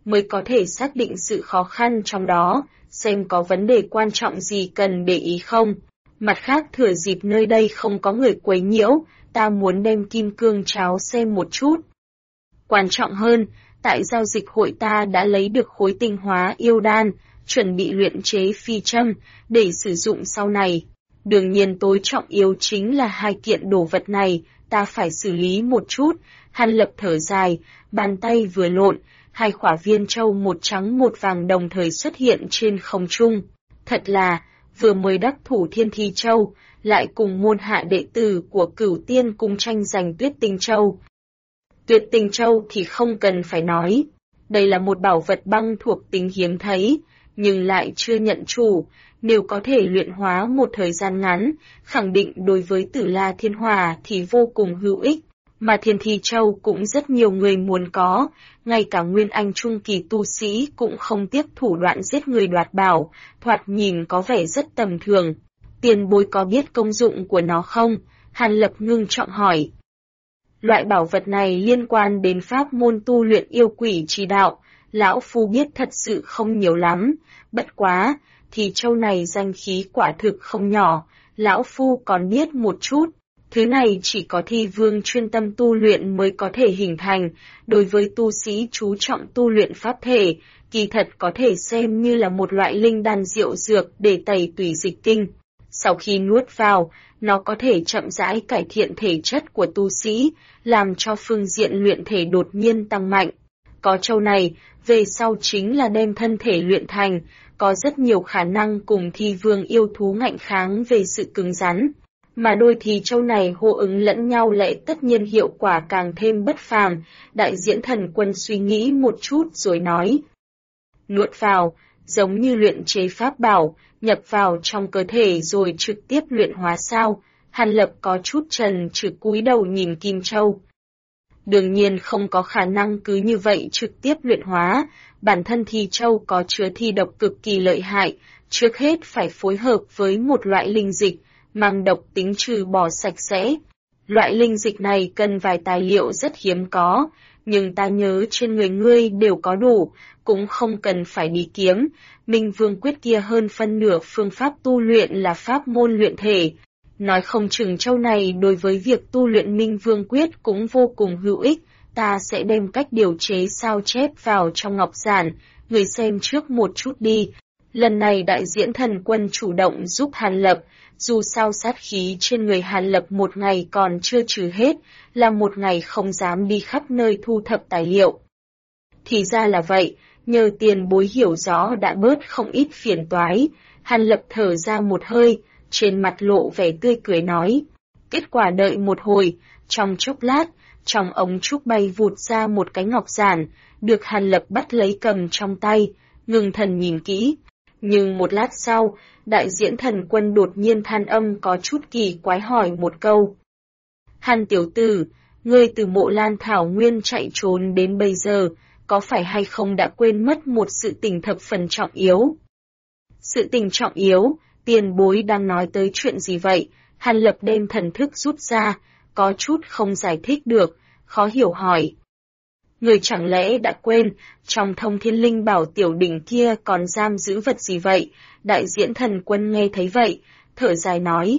mới có thể xác định sự khó khăn trong đó, xem có vấn đề quan trọng gì cần để ý không. Mặt khác thừa dịp nơi đây không có người quấy nhiễu, ta muốn đem kim cương cháo xem một chút. Quan trọng hơn, tại giao dịch hội ta đã lấy được khối tinh hóa yêu đan, chuẩn bị luyện chế phi châm, để sử dụng sau này. Đương nhiên tối trọng yếu chính là hai kiện đồ vật này, ta phải xử lý một chút. Hàn Lập thở dài, bàn tay vừa lộn, hai khỏa viên châu một trắng một vàng đồng thời xuất hiện trên không trung. Thật là, vừa mới đắc thủ Thiên Thi Châu, lại cùng môn hạ đệ tử của Cửu Tiên cung tranh giành Tuyết Tinh Châu. Tuyết Tinh Châu thì không cần phải nói, đây là một bảo vật băng thuộc tính hiếm thấy, nhưng lại chưa nhận chủ, nếu có thể luyện hóa một thời gian ngắn, khẳng định đối với Tử La Thiên Hỏa thì vô cùng hữu ích, mà Thiên Thi Châu cũng rất nhiều người muốn có, ngay cả Nguyên Anh Trung kỳ tu sĩ cũng không tiếc thủ đoạn giết người đoạt bảo, thoạt nhìn có vẻ rất tầm thường. Tiền bối có biết công dụng của nó không? Hàn Lập ngưng trọng hỏi. Loại bảo vật này liên quan đến pháp môn tu luyện yêu quỷ chỉ đạo, lão phu biết thật sự không nhiều lắm, bất quá, thì châu này danh khí quả thực không nhỏ, lão phu còn biết một chút. Thứ này chỉ có thi vương chuyên tâm tu luyện mới có thể hình thành, đối với tu sĩ chú trọng tu luyện pháp thể, kỳ thật có thể xem như là một loại linh đan diệu dược để tẩy tủy dịch kinh. Sau khi nuốt vào, nó có thể chậm rãi cải thiện thể chất của tu sĩ, làm cho phương diện luyện thể đột nhiên tăng mạnh. Có châu này, về sau chính là đem thân thể luyện thành, có rất nhiều khả năng cùng thi vương yêu thú ngạnh kháng về sự cứng rắn. Mà đôi thì châu này hô ứng lẫn nhau lại tất nhiên hiệu quả càng thêm bất phàm, đại diễn thần quân suy nghĩ một chút rồi nói. Nuốt vào, giống như luyện chế pháp bảo, nhập vào trong cơ thể rồi trực tiếp luyện hóa sao? Hàn Lập có chút trần trừ cúi đầu nhìn Kim Châu. Đương nhiên không có khả năng cứ như vậy trực tiếp luyện hóa, bản thân Thi Châu có chứa thi độc cực kỳ lợi hại, trước hết phải phối hợp với một loại linh dịch, mang độc tính trừ bỏ sạch sẽ. Loại linh dịch này cần vài tài liệu rất hiếm có, nhưng ta nhớ trên người ngươi đều có đủ, cũng không cần phải đi kiếm. Minh Vương Quyết kia hơn phân nửa phương pháp tu luyện là pháp môn luyện thể. Nói không chừng châu này đối với việc tu luyện Minh Vương Quyết cũng vô cùng hữu ích, ta sẽ đem cách điều chế sao chép vào trong ngọc giản, người xem trước một chút đi. Lần này đại diễn thần quân chủ động giúp Hàn Lập, dù sao sát khí trên người Hàn Lập một ngày còn chưa trừ hết, là một ngày không dám đi khắp nơi thu thập tài liệu. Thì ra là vậy, nhờ tiền bối hiểu rõ đã bớt không ít phiền toái, Hàn Lập thở ra một hơi, trên mặt lộ vẻ tươi cười nói. Kết quả đợi một hồi, trong chốc lát, trong ống trúc bay vụt ra một cái ngọc giản, được Hàn Lập bắt lấy cầm trong tay, ngừng thần nhìn kỹ. Nhưng một lát sau, đại diễn thần quân đột nhiên than âm có chút kỳ quái hỏi một câu. Hàn tiểu tử, ngươi từ Mộ Lan Thảo Nguyên chạy trốn đến bây giờ, có phải hay không đã quên mất một sự tình thập phần trọng yếu? Sự tình trọng yếu, tiền bối đang nói tới chuyện gì vậy? Hàn Lập đem thần thức rút ra, có chút không giải thích được, khó hiểu hỏi. Người chẳng lẽ đã quên, trong Thông Thiên Linh Bảo tiểu đỉnh kia còn giam giữ vật gì vậy? Đại diễn thần quân nghe thấy vậy, thở dài nói.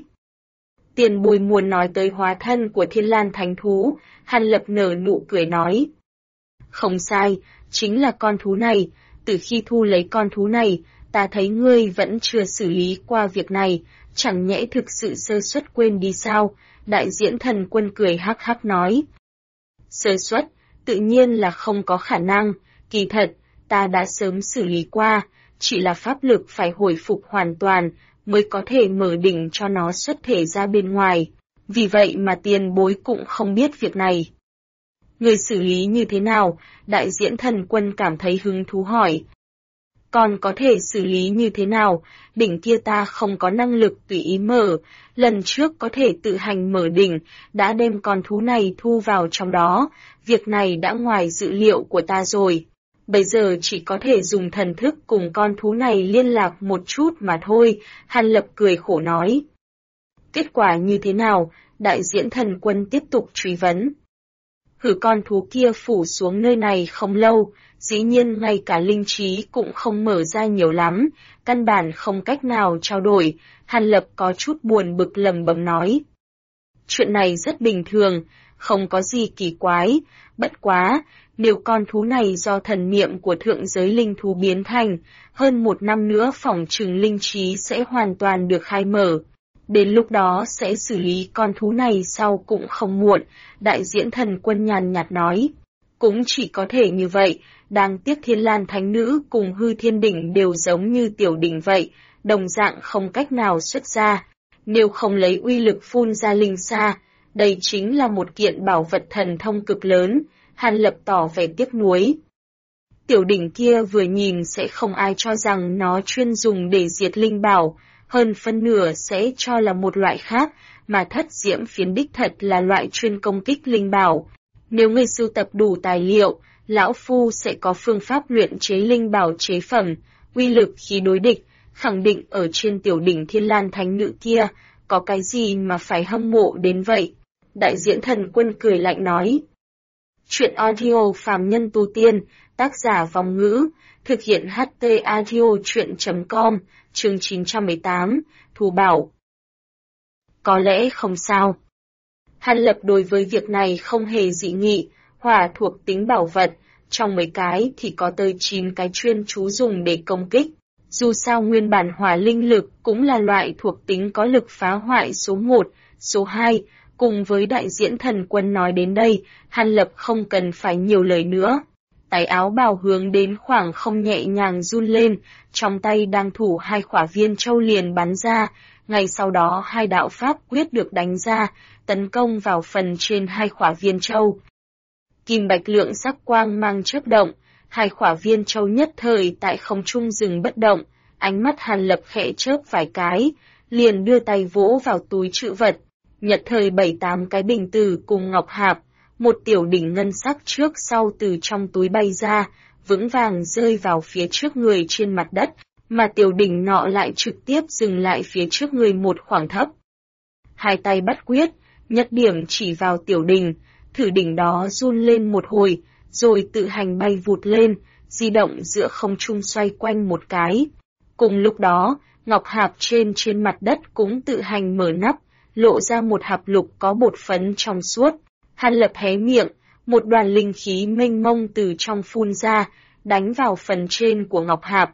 Tiền bối muốn nói tới hóa thân của Thiên Lan Thánh Thú, Hàn Lập nở nụ cười nói. Không sai, chính là con thú này, từ khi thu lấy con thú này, ta thấy ngươi vẫn chưa xử lý qua việc này, chẳng nhẽ thực sự sơ suất quên đi sao? Đại diễn thần quân cười hắc hắc nói. Sơ suất, tự nhiên là không có khả năng, kỳ thật, ta đã sớm xử lý qua, chỉ là pháp lực phải hồi phục hoàn toàn, mới có thể mở đỉnh cho nó xuất thể ra bên ngoài, vì vậy mà tiền bối cũng không biết việc này. Người xử lý như thế nào? Đại diễn thần quân cảm thấy hứng thú hỏi. Còn có thể xử lý như thế nào? Đỉnh kia ta không có năng lực tùy ý mở, lần trước có thể tự hành mở đỉnh, đã đem con thú này thu vào trong đó, việc này đã ngoài dự liệu của ta rồi. Bây giờ chỉ có thể dùng thần thức cùng con thú này liên lạc một chút mà thôi, Hàn Lập cười khổ nói. Kết quả như thế nào? Đại diễn thần quân tiếp tục truy vấn. Con thú kia phủ xuống nơi này không lâu, dĩ nhiên ngay cả linh trí cũng không mở ra nhiều lắm, căn bản không cách nào trao đổi. Hàn Lập có chút buồn bực lẩm bẩm nói. Chuyện này rất bình thường, không có gì kỳ quái, bất quá, nếu con thú này do thần niệm của thượng giới linh thú biến thành, hơn 1 năm nữa phỏng chừng linh trí sẽ hoàn toàn được khai mở. Đến lúc đó sẽ xử lý con thú này sau cũng không muộn, đại diễn thần quân nhàn nhạt nói. Cũng chỉ có thể như vậy, đáng tiếc Thiên Lan Thánh Nữ cùng Hư Thiên Đỉnh đều giống như tiểu đỉnh vậy, đồng dạng không cách nào xuất ra. Nếu không lấy uy lực phun ra linh sa, đây chính là một kiện bảo vật thần thông cực lớn, Hàn Lập tỏ vẻ tiếc nuối. Tiểu đỉnh kia vừa nhìn sẽ không ai cho rằng nó chuyên dùng để diệt linh bảo, hơn phân nửa sẽ cho là một loại khác, mà Thất Diễm Phiến đích thật là loại chuyên công kích linh bảo. Nếu người sưu tập đủ tài liệu, lão phu sẽ có phương pháp luyện chế linh bảo chế phẩm, uy lực khi đối địch, khẳng định ở trên tiểu đỉnh Thiên Lan Thánh Nữ kia, có cái gì mà phải hâm mộ đến vậy? Đại diễn thần quân cười lạnh nói. Chuyện audio phàm nhân tu tiên, tác giả Vong Ngữ, thực hiện HT audio chuyện.com, chương 918, Thù Bảo. Có lẽ không sao. Hàn Lập đối với việc này không hề dị nghị, hỏa thuộc tính bảo vật, trong mấy cái thì có tới 9 cái chuyên chú dùng để công kích. Dù sao nguyên bản hỏa linh lực cũng là loại thuộc tính có lực phá hoại số 1, số 2, cùng với đại diễn thần quân nói đến đây, Hàn Lập không cần phải nhiều lời nữa. Tay áo bào hướng đến khoảng không nhẹ nhàng run lên, trong tay đang thủ 2 khỏa viên châu liền bắn ra, ngay sau đó 2 đạo pháp quyết được đánh ra, tấn công vào phần trên 2 khỏa viên châu. Kim bạch lượng sắc quang mang chớp động, 2 khỏa viên châu nhất thời tại không trung dừng bất động, ánh mắt Hàn Lập khẽ chớp vài cái, liền đưa tay vỗ vào túi trữ vật, nhật thời 7-8 cái bình tử cùng ngọc hạp, một tiểu đỉnh ngân sắc trước sau từ trong túi bay ra, vững vàng rơi vào phía trước người trên mặt đất, mà tiểu đỉnh nọ lại trực tiếp dừng lại phía trước người một khoảng thấp. 2 tay bắt quyết, nhất điểm chỉ vào tiểu đỉnh, thử đỉnh đó run lên một hồi, rồi tự hành bay vụt lên, di động giữa không trung xoay quanh một cái. Cùng lúc đó, ngọc hạp trên mặt đất cũng tự hành mở nắp, lộ ra một hạp lục có bột phấn trong suốt. Hàn Lập hé miệng, một đoàn linh khí mênh mông từ trong phun ra, đánh vào phần trên của ngọc hạp.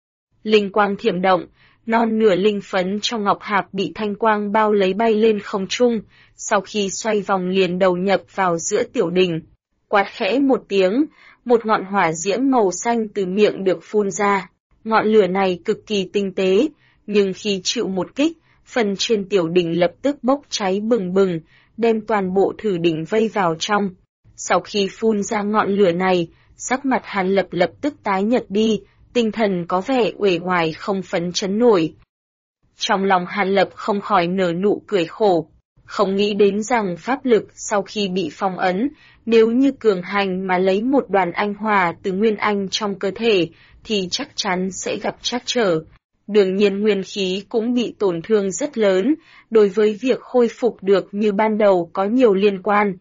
Linh quang thiểm động, non nửa linh phấn trong ngọc hạp bị thanh quang bao lấy bay lên không trung, sau khi xoay vòng liền đầu nhập vào giữa tiểu đỉnh. Quát khẽ một tiếng, một ngọn hỏa diễm màu xanh từ miệng được phun ra. Ngọn lửa này cực kỳ tinh tế, nhưng khi chịu một kích, phần trên tiểu đỉnh lập tức bốc cháy bừng bừng, đem toàn bộ thử đỉnh vây vào trong. Sau khi phun ra ngọn lửa này, sắc mặt Hàn Lập lập tức tái nhợt đi, tinh thần có vẻ uể oải không phấn chấn nổi. Trong lòng Hàn Lập không khỏi nở nụ cười khổ, không nghĩ đến rằng pháp lực sau khi bị phong ấn, nếu như cường hành mà lấy một đoàn anh hỏa từ nguyên anh trong cơ thể, thì chắc chắn sẽ gặp trắc trở. Đương nhiên nguyên khí cũng bị tổn thương rất lớn, đối với việc khôi phục được như ban đầu có nhiều liên quan.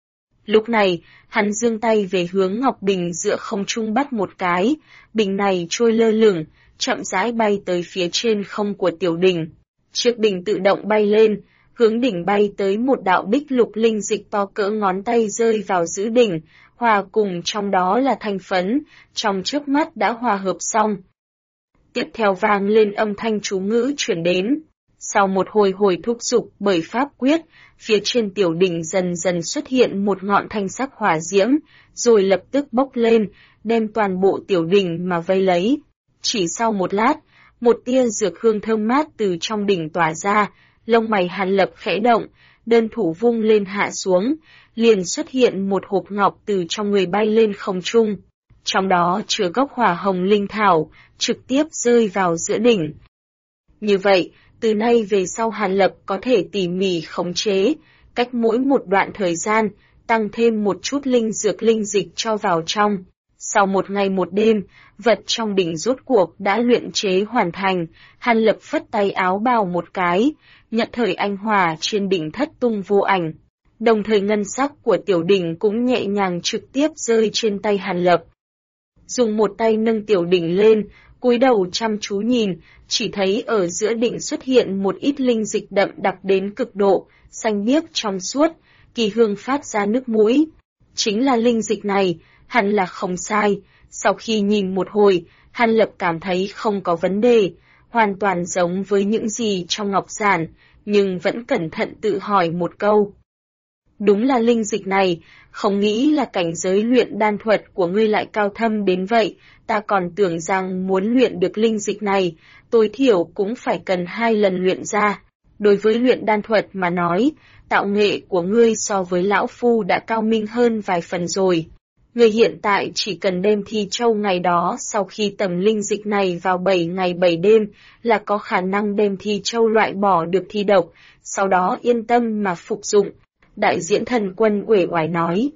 Lúc này, hắn giương tay về hướng ngọc bình giữa không trung bắt một cái, bình này trôi lơ lửng, chậm rãi bay tới phía trên không của tiểu đỉnh. Chiếc bình tự động bay lên, hướng đỉnh bay tới một đạo bích lục linh dịch to cỡ ngón tay rơi vào giữa đỉnh, hòa cùng trong đó là thanh phấn, trong trước mắt đã hòa hợp xong. Tiếp theo vang lên âm thanh chú ngữ chuyển đến. Sau một hồi thúc giục bởi pháp quyết, phía trên tiểu đỉnh dần dần xuất hiện một ngọn thanh sắc hỏa diễm, rồi lập tức bốc lên, đem toàn bộ tiểu đỉnh mà vây lấy. Chỉ sau một lát, một tia dược hương thơm mát từ trong đỉnh tỏa ra, lông mày Hàn Lập khẽ động, đơn thủ vung lên hạ xuống, liền xuất hiện một hộp ngọc từ trong người bay lên không trung. Trong đó chứa gốc hỏa hồng linh thảo, trực tiếp rơi vào giữa đỉnh. Như vậy, từ nay về sau Hàn Lập có thể tỉ mỉ khống chế, cách mỗi một đoạn thời gian, tăng thêm một chút linh dược linh dịch cho vào trong. Sau một ngày một đêm, vật trong đỉnh rốt cuộc đã luyện chế hoàn thành, Hàn Lập phất tay áo bào một cái, nhận thời anh hỏa trên đỉnh thất tung vô ảnh. Đồng thời ngân sắc của Tiểu Đỉnh cũng nhẹ nhàng trực tiếp rơi trên tay Hàn Lập. Dùng một tay nâng Tiểu Đỉnh lên, cúi đầu chăm chú nhìn, chỉ thấy ở giữa đỉnh xuất hiện một ít linh dịch đậm đặc đến cực độ, xanh biếc trong suốt, kỳ hương phát ra nước mũi. Chính là linh dịch này, hẳn là không sai. Sau khi nhìn một hồi, Hàn Lập cảm thấy không có vấn đề, hoàn toàn giống với những gì trong ngọc giản, nhưng vẫn cẩn thận tự hỏi một câu. Đúng là linh dịch này, không nghĩ là cảnh giới luyện đan thuật của ngươi lại cao thâm đến vậy, ta còn tưởng rằng muốn luyện được linh dịch này, tối thiểu cũng phải cần 2 lần luyện ra. Đối với luyện đan thuật mà nói, tạo nghệ của ngươi so với lão phu đã cao minh hơn vài phần rồi. Ngươi hiện tại chỉ cần đem thi châu ngày đó sau khi tầm linh dịch này vào 7 ngày 7 đêm là có khả năng đem thi châu loại bỏ được thi độc, sau đó yên tâm mà phục dụng. Đại diễn thần quân uể oải nói.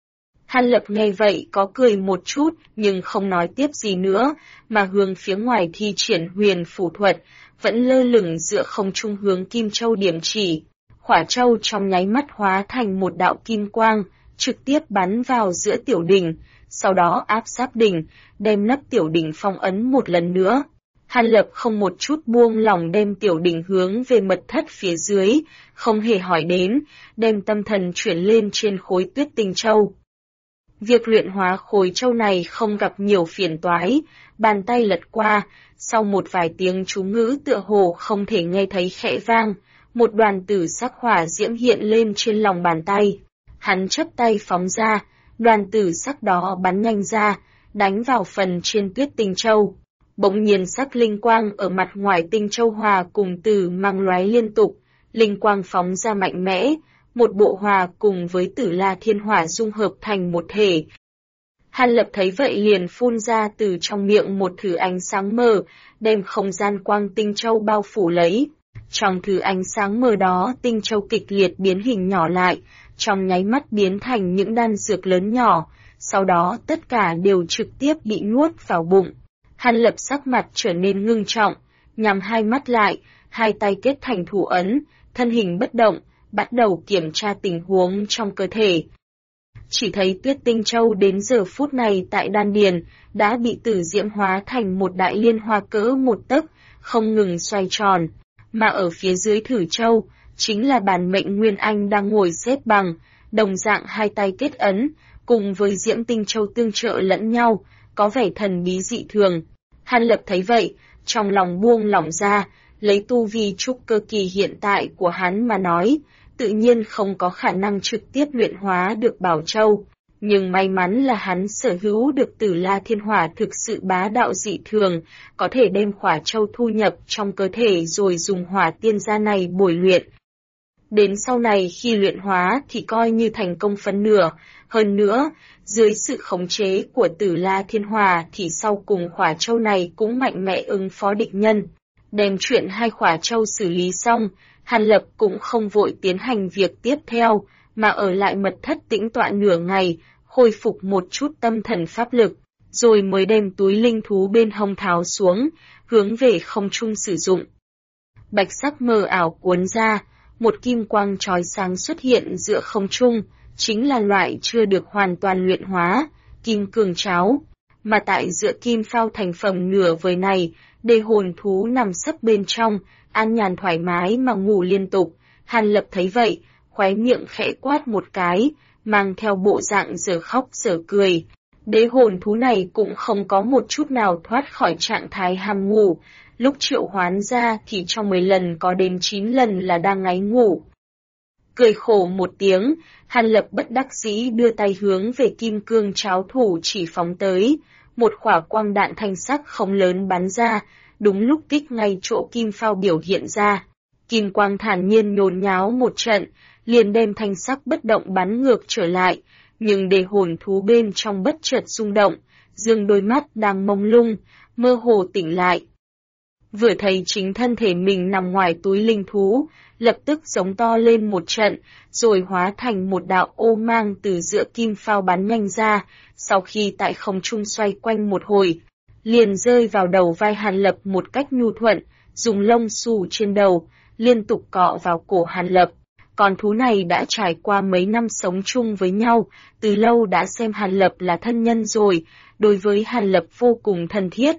Hàn Lập nghe vậy có cười một chút nhưng không nói tiếp gì nữa, mà hướng phía ngoài thi triển huyền phủ thuật, vẫn lơ lửng giữa không trung hướng Kim Châu điểm chỉ. Khỏa châu trong nháy mắt hóa thành một đạo kim quang, trực tiếp bắn vào giữa Tiểu Đỉnh, sau đó áp sát đỉnh, đem nắp Tiểu Đỉnh phong ấn một lần nữa. Hàn Lập không một chút buông lỏng đem Tiểu Đỉnh hướng về mật thất phía dưới, không hề hỏi đến, đem tâm thần chuyển lên trên khối Tuyết Tinh Châu. Việc luyện hóa khối châu này không gặp nhiều phiền toái, bàn tay lật qua, sau một vài tiếng chú ngữ tựa hồ không thể nghe thấy khẽ vang, một đoàn tử sắc hỏa diễm hiện lên trên lòng bàn tay. Hắn chấp tay phóng ra, đoàn tử sắc đó bắn nhanh ra, đánh vào phần trên Tuyết Tinh Châu. Bỗng nhiên sắc linh quang ở mặt ngoài Tinh Châu hòa cùng tử mang lóe liên tục, linh quang phóng ra mạnh mẽ, một bộ hòa cùng với Tử La Thiên Hỏa dung hợp thành một thể. Hàn Lập thấy vậy liền phun ra từ trong miệng một thứ ánh sáng mờ, đem không gian quang Tinh Châu bao phủ lấy. Trong thứ ánh sáng mờ đó, Tinh Châu kịch liệt biến hình nhỏ lại, trong nháy mắt biến thành những đan dược lớn nhỏ, sau đó tất cả đều trực tiếp bị nuốt vào bụng. Hàn Lập sắc mặt trở nên ngưng trọng, nhắm hai mắt lại, hai tay kết thành thủ ấn, thân hình bất động, bắt đầu kiểm tra tình huống trong cơ thể. Chỉ thấy Tuyết Tinh Châu đến giờ phút này tại đan điền, đã bị tử diễm hóa thành một đại liên hoa cỡ một tấc, không ngừng xoay tròn. Mà ở phía dưới Thử Châu, chính là bản mệnh Nguyên Anh đang ngồi xếp bằng, đồng dạng hai tay kết ấn, cùng với Diễm Tinh Châu tương trợ lẫn nhau, có vẻ thần bí dị thường. Hàn Lập thấy vậy, trong lòng buông lỏng ra, lấy tu vi trúc cơ kỳ hiện tại của hắn mà nói, tự nhiên không có khả năng trực tiếp luyện hóa được Bảo Châu. Nhưng may mắn là hắn sở hữu được Tử La Thiên Hỏa thực sự bá đạo dị thường, có thể đem Khỏa Châu thu nhập trong cơ thể rồi dùng hỏa tiên gia này bồi luyện. Đến sau này khi luyện hóa thì coi như thành công phân nửa, hơn nữa, dưới sự khống chế của Tử La Thiên Hỏa thì sau cùng Khỏa Châu này cũng mạnh mẽ ứng phó địch nhân. Đem chuyện hai Khỏa Châu xử lý xong, Hàn Lập cũng không vội tiến hành việc tiếp theo, mà ở lại mật thất tĩnh tọa nửa ngày, khôi phục một chút tâm thần pháp lực, rồi mới đem túi linh thú bên hông tháo xuống, hướng về không trung sử dụng. Bạch sắc mờ ảo cuốn ra, một kim quang chói sáng xuất hiện giữa không trung, chính là loại chưa được hoàn toàn luyện hóa, kim cương cháo. Mà tại giữa kim phao thành phẩm nửa vời này, đề hồn thú nằm sấp bên trong, an nhàn thoải mái mà ngủ liên tục. Hàn Lập thấy vậy, khóe miệng khẽ quát một cái, mang theo bộ dạng giờ khóc giờ cười. Đế hồn thú này cũng không có một chút nào thoát khỏi trạng thái ham ngủ, lúc triệu hoán ra thì trong 10 lần có đến 9 lần là đang ngáy ngủ. Cười khổ một tiếng, Hàn Lập bất đắc dĩ đưa tay hướng về kim cương cháo thủ chỉ phóng tới, một quả quang đạn thanh sắc không lớn bắn ra, đúng lúc kích ngay chỗ kim phao biểu hiện ra. Kim quang thản nhiên nhốn nháo một trận, liền đem thanh sắc bất động bắn ngược trở lại, nhưng đề hồn thú bên trong bất chợt rung động, dương đôi mắt đang mông lung, mơ hồ tỉnh lại. Vừa thấy chính thân thể mình nằm ngoài túi linh thú, lập tức giống to lên một trận, rồi hóa thành một đạo ô mang từ giữa kim phao bắn nhanh ra, sau khi tại không trung xoay quanh một hồi, liền rơi vào đầu vai Hàn Lập một cách nhu thuận, dùng lông xù trên đầu, liên tục cọ vào cổ Hàn Lập. Con thú này đã trải qua mấy năm sống chung với nhau, từ lâu đã xem Hàn Lập là thân nhân rồi, đối với Hàn Lập vô cùng thân thiết.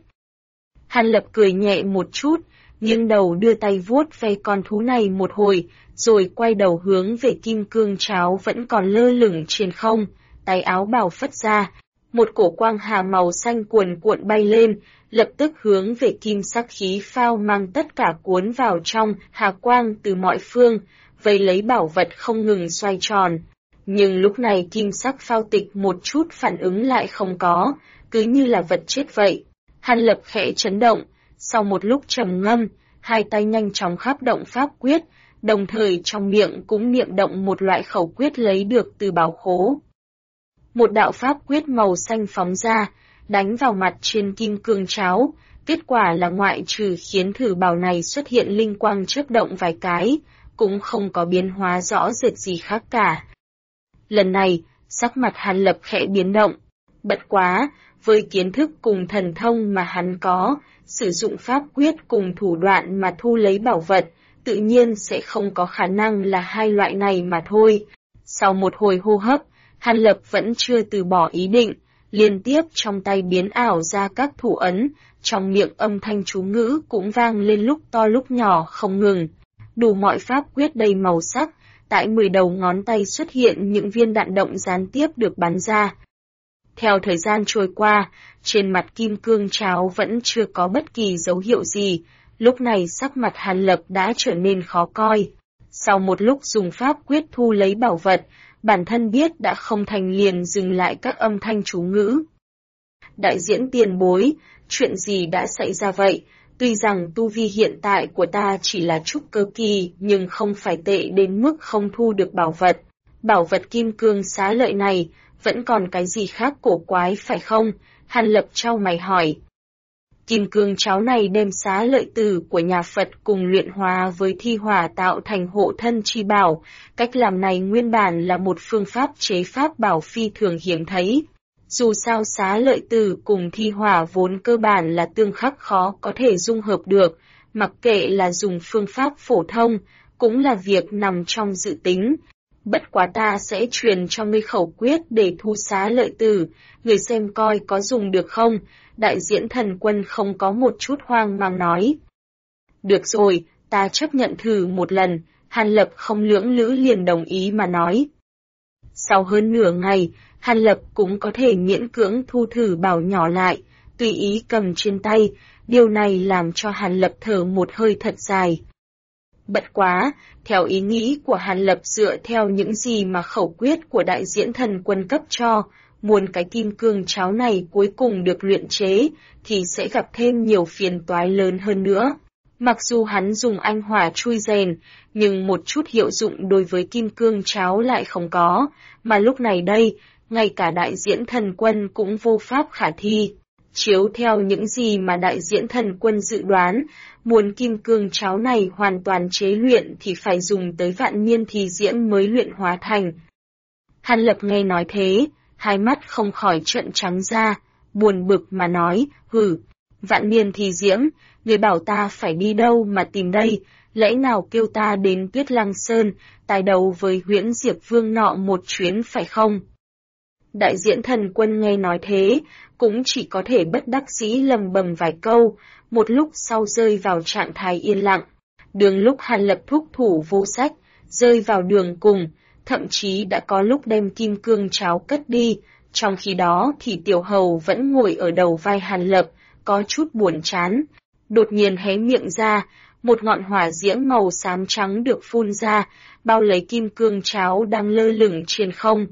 Hàn Lập cười nhẹ một chút, nghiêng đầu đưa tay vuốt ve con thú này một hồi, rồi quay đầu hướng về kim cương cháo vẫn còn lơ lửng trên không, tay áo bào phất ra, một cổ quang hà màu xanh cuồn cuộn bay lên, lập tức hướng về kim sắc khí phao mang tất cả cuốn vào trong hà quang từ mọi phương, vây lấy bảo vật không ngừng xoay tròn. Nhưng lúc này kim sắc phao tịch một chút phản ứng lại không có, cứ như là vật chết vậy. Hàn Lập khẽ chấn động, sau một lúc trầm ngâm, hai tay nhanh chóng khắp động pháp quyết, đồng thời trong miệng cũng niệm động một loại khẩu quyết lấy được từ bảo khố. Một đạo pháp quyết màu xanh phóng ra, đánh vào mặt trên kim cương cháo, kết quả là ngoại trừ khiến thử bảo này xuất hiện linh quang chớp động vài cái, cũng không có biến hóa rõ rệt gì khác cả. Lần này, sắc mặt Hàn Lập khẽ biến động, bất quá, với kiến thức cùng thần thông mà hắn có, sử dụng pháp quyết cùng thủ đoạn mà thu lấy bảo vật, tự nhiên sẽ không có khả năng là hai loại này mà thôi. Sau một hồi hô hấp, Hàn Lập vẫn chưa từ bỏ ý định, liên tiếp trong tay biến ảo ra các thủ ấn, trong miệng âm thanh chú ngữ cũng vang lên lúc to lúc nhỏ không ngừng. Đủ mọi pháp quyết đầy màu sắc, tại 10 đầu ngón tay xuất hiện những viên đạn động gián tiếp được bắn ra. Theo thời gian trôi qua, trên mặt kim cương cháo vẫn chưa có bất kỳ dấu hiệu gì, lúc này sắc mặt Hàn Lập đã trở nên khó coi. Sau một lúc dùng pháp quyết thu lấy bảo vật, bản thân biết đã không thành liền dừng lại các âm thanh chú ngữ. Đại diễn tiền bối, chuyện gì đã xảy ra vậy? Tuy rằng tu vi hiện tại của ta chỉ là trúc cơ kỳ, nhưng không phải tệ đến mức không thu được bảo vật. Bảo vật kim cương xá lợi này, vẫn còn cái gì khác cổ quái phải không? Hàn Lập chau mày hỏi. Kim cương cháo này đem xá lợi tử của nhà Phật cùng luyện hóa với thi hỏa tạo thành hộ thân chi bảo. Cách làm này nguyên bản là một phương pháp chế pháp bảo phi thường hiếm thấy. Dù sao xá lợi tử cùng thi hỏa vốn cơ bản là tương khắc khó có thể dung hợp được, mặc kệ là dùng phương pháp phổ thông, cũng là việc nằm trong dự tính. Bất quá ta sẽ truyền cho ngươi khẩu quyết để thu xá lợi tử, người xem coi có dùng được không? Đại diễn thần quân không có một chút hoang mang nói. Được rồi, ta chấp nhận thử một lần, Hàn Lập không lưỡng lữ liền đồng ý mà nói. Sau hơn nửa ngày, Hàn Lập cũng có thể miễn cưỡng thu thử bảo nhỏ lại, tùy ý cầm trên tay, điều này làm cho Hàn Lập thở một hơi thật dài. Bất quá, theo ý nghĩ của Hàn Lập dựa theo những gì mà khẩu quyết của đại diễn thần quân cấp cho, muốn cái kim cương cháo này cuối cùng được luyện chế, thì sẽ gặp thêm nhiều phiền toái lớn hơn nữa. Mặc dù hắn dùng anh hỏa chui rèn, nhưng một chút hiệu dụng đối với kim cương cháo lại không có, mà lúc này đây, ngay cả đại diễn thần quân cũng vô pháp khả thi. Chiếu theo những gì mà đại diễn thần quân dự đoán, muốn kim cương cháo này hoàn toàn chế luyện thì phải dùng tới vạn niên thì diễm mới luyện hóa thành. Hàn Lập nghe nói thế, hai mắt không khỏi trợn trắng ra, buồn bực mà nói, vạn niên thì diễm, người bảo ta phải đi đâu mà tìm đây, lẽ nào kêu ta đến Tuyết Lăng Sơn, tài đầu với Huyễn Diệp Vương nọ một chuyến phải không? Đại diễn thần quân nghe nói thế, cũng chỉ có thể bất đắc dĩ lầm bầm vài câu, một lúc sau rơi vào trạng thái yên lặng. Đường lúc Hàn Lập thúc thủ vô sách, rơi vào đường cùng, thậm chí đã có lúc đem kim cương cháo cất đi, trong khi đó thì Tiểu Hầu vẫn ngồi ở đầu vai Hàn Lập, có chút buồn chán. Đột nhiên hé miệng ra, một ngọn hỏa diễm màu xám trắng được phun ra, bao lấy kim cương cháo đang lơ lửng trên không.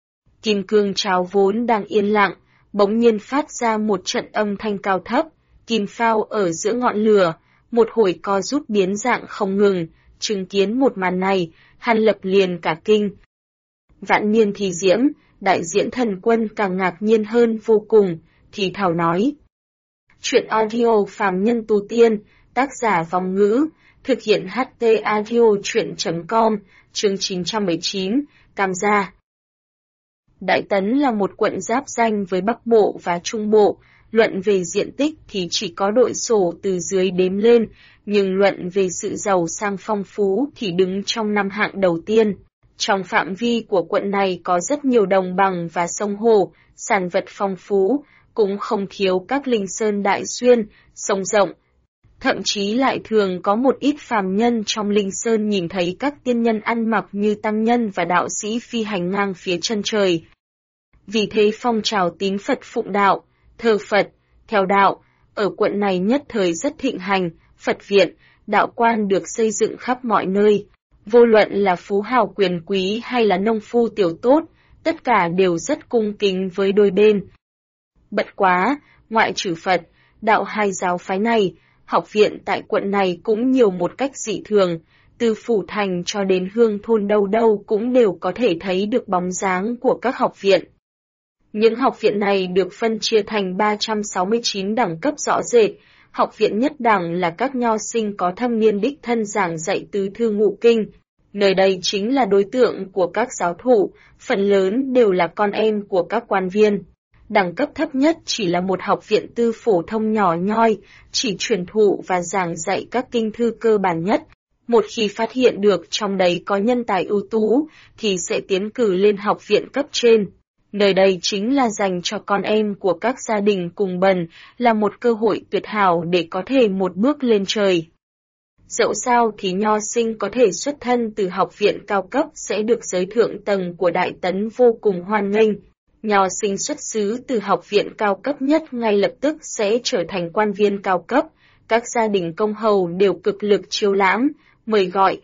Kim cương cháo vốn đang yên lặng, bỗng nhiên phát ra một trận âm thanh cao thấp, kim phao ở giữa ngọn lửa, một hồi co rút biến dạng không ngừng, chứng kiến một màn này, Hàn Lập liền cả kinh. Vạn niên thì diễm, đại diễn thần quân càng ngạc nhiên hơn vô cùng, thì thảo nói. Chuyện audio phàm nhân tu tiên, tác giả Vong Ngữ, thực hiện HT audio chuyện.com, chương 919, Cam Gia. Đại Tấn là một quận giáp ranh với Bắc Bộ và Trung Bộ, luận về diện tích thì chỉ có đội sổ từ dưới đếm lên, nhưng luận về sự giàu sang phong phú thì đứng trong 5 hạng đầu tiên. Trong phạm vi của quận này có rất nhiều đồng bằng và sông hồ, sản vật phong phú, cũng không thiếu các linh sơn đại xuyên, sông rộng. Thậm chí lại thường có một ít phàm nhân trong linh sơn nhìn thấy các tiên nhân ăn mặc như tăng nhân và đạo sĩ phi hành ngang phía chân trời. Vì thế phong trào tín Phật phụng đạo, thờ Phật, theo đạo, ở quận này nhất thời rất thịnh hành, Phật viện, đạo quan được xây dựng khắp mọi nơi. Vô luận là phú hào quyền quý hay là nông phu tiểu tốt, tất cả đều rất cung kính với đôi bên. Bất quá, ngoại trừ Phật, đạo hai giáo phái này, học viện tại quận này cũng nhiều một cách dị thường, từ phủ thành cho đến hương thôn đâu đâu cũng đều có thể thấy được bóng dáng của các học viện. Những học viện này được phân chia thành 369 đẳng cấp rõ rệt. Học viện nhất đẳng là các nho sinh có thâm niên đích thân giảng dạy tứ thư ngũ kinh. Nơi đây chính là đối tượng của các giáo thụ, phần lớn đều là con em của các quan viên. Đẳng cấp thấp nhất chỉ là một học viện tư phổ thông nhỏ nhoi, chỉ truyền thụ và giảng dạy các kinh thư cơ bản nhất. Một khi phát hiện được trong đấy có nhân tài ưu tú, thì sẽ tiến cử lên học viện cấp trên. Nơi đây chính là dành cho con em của các gia đình cùng bần, là một cơ hội tuyệt hảo để có thể một bước lên trời. Dẫu sao thì nho sinh có thể xuất thân từ học viện cao cấp sẽ được giới thượng tầng của Đại Tấn vô cùng hoan nghênh. Nho sinh xuất xứ từ học viện cao cấp nhất ngay lập tức sẽ trở thành quan viên cao cấp, các gia đình công hầu đều cực lực chiêu lãm, mời gọi.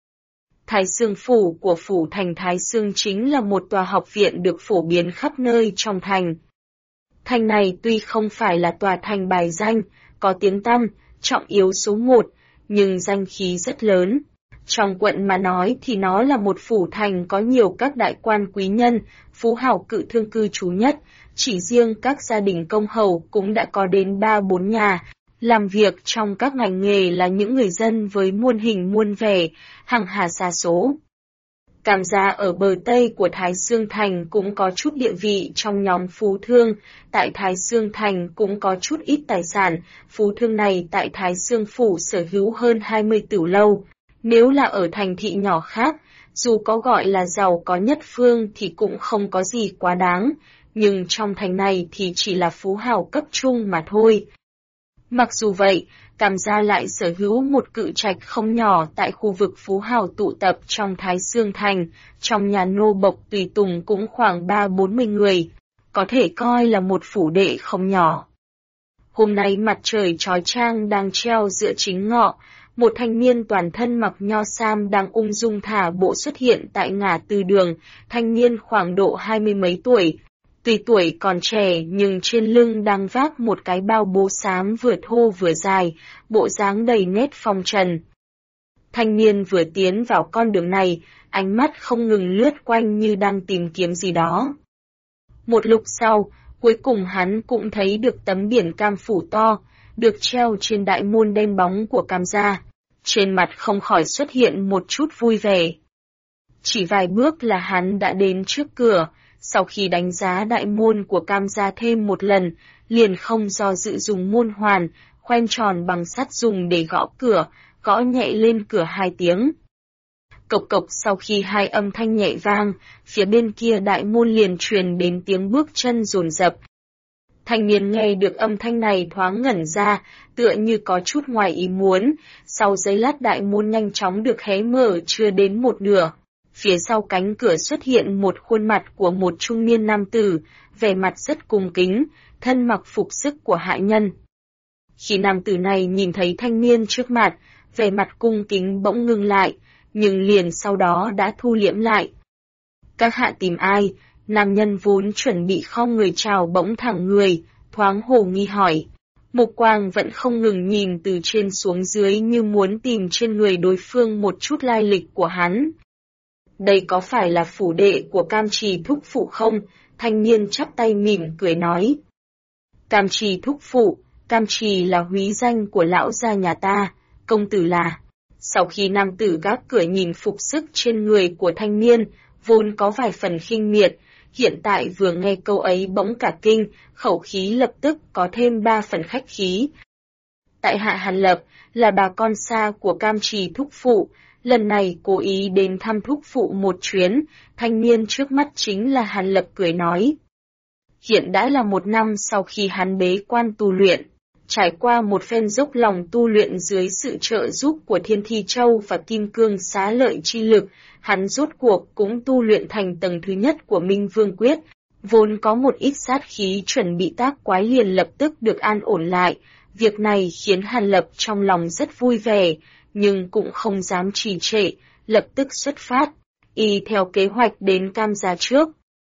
Thái Xương Phủ của Phủ thành Thái Xương chính là một tòa học viện được phổ biến khắp nơi trong thành. Thành này tuy không phải là tòa thành bài danh, có tiếng tăm, trọng yếu số 1, nhưng danh khí rất lớn. Trong quận mà nói thì nó là một phủ thành có nhiều các đại quan quý nhân, phú hào cự thương cư trú nhất, chỉ riêng các gia đình công hầu cũng đã có đến 3-4 nhà. Làm việc trong các ngành nghề là những người dân với muôn hình muôn vẻ, hằng hà xa số. Cam Gia ở bờ Tây của Thái Xương Thành cũng có chút địa vị trong nhóm phú thương, tại Thái Xương Thành cũng có chút ít tài sản, phú thương này tại Thái Xương Phủ sở hữu hơn 20 tửu lâu. Nếu là ở thành thị nhỏ khác, dù có gọi là giàu có nhất phương thì cũng không có gì quá đáng, nhưng trong thành này thì chỉ là phú hào cấp trung mà thôi. Mặc dù vậy, Cam Gia lại sở hữu một cự trạch không nhỏ tại khu vực phú hào tụ tập trong Thái Xương Thành, trong nhà nô bộc tùy tùng cũng khoảng 30-40 người, có thể coi là một phủ đệ không nhỏ. Hôm nay mặt trời chói chang đang treo giữa chính ngọ, một thanh niên toàn thân mặc nho sam đang ung dung thả bộ xuất hiện tại ngã tư đường, thanh niên khoảng độ 20 mấy tuổi. Tuy tuổi còn trẻ nhưng trên lưng đang vác một cái bao bố xám vừa thô vừa dài, bộ dáng đầy nét phong trần. Thanh niên vừa tiến vào con đường này, ánh mắt không ngừng lướt quanh như đang tìm kiếm gì đó. Một lúc sau, cuối cùng hắn cũng thấy được tấm biển Cam Phủ to, được treo trên đại môn đen bóng của Cam Gia. Trên mặt không khỏi xuất hiện một chút vui vẻ. Chỉ vài bước là hắn đã đến trước cửa. Sau khi đánh giá đại môn của Cam Gia thêm một lần, liền không do dự dùng môn hoàn, khoen tròn bằng sắt dùng để gõ cửa, gõ nhẹ lên cửa 2 tiếng. Cộc cộc sau khi 2 âm thanh nhẹ vang, phía bên kia đại môn liền truyền đến tiếng bước chân dồn dập. Thanh niên nghe được âm thanh này thoáng ngẩn ra, tựa như có chút ngoài ý muốn, sau giây lát đại môn nhanh chóng được hé mở chưa đến một nửa. Phía sau cánh cửa xuất hiện một khuôn mặt của một trung niên nam tử, vẻ mặt rất cung kính, thân mặc phục sức của hạ nhân. Khi nam tử này nhìn thấy thanh niên trước mặt, vẻ mặt cung kính bỗng ngưng lại, nhưng liền sau đó đã thu liễm lại. Các hạ tìm ai? Nam nhân vốn chuẩn bị khom người chào bỗng thẳng người, thoáng hồ nghi hỏi. Mục quang vẫn không ngừng nhìn từ trên xuống dưới như muốn tìm trên người đối phương một chút lai lịch của hắn. Đây có phải là phủ đệ của Cam Trì thúc phụ không? Thanh niên chắp tay mỉm cười nói. Cam Trì thúc phụ, Cam Trì là húy danh của lão gia nhà ta, công tử là. Sau khi nam tử gác cửa nhìn phục sức trên người của thanh niên, vốn có vài phần khinh miệt, hiện tại vừa nghe câu ấy bỗng cả kinh, khẩu khí lập tức có thêm 3 phần khách khí. Tại hạ Hàn Lập, là bà con xa của Cam Trì thúc phụ, lần này cố ý đến thăm thúc phụ một chuyến, thanh niên trước mắt chính là Hàn Lập cười nói. Hiện đã là 1 năm sau khi hắn bế quan tu luyện, trải qua một phen dốc lòng tu luyện dưới sự trợ giúp của Thiên Thi Châu và Kim Cương Xá Lợi chi lực, hắn rốt cuộc cũng tu luyện thành tầng thứ nhất của Minh Vương Quyết, vốn có một ít sát khí chuẩn bị tác quái liền lập tức được an ổn lại. Việc này khiến Hàn Lập trong lòng rất vui vẻ, nhưng cũng không dám trì trệ, lập tức xuất phát, y theo kế hoạch đến Cam gia trước.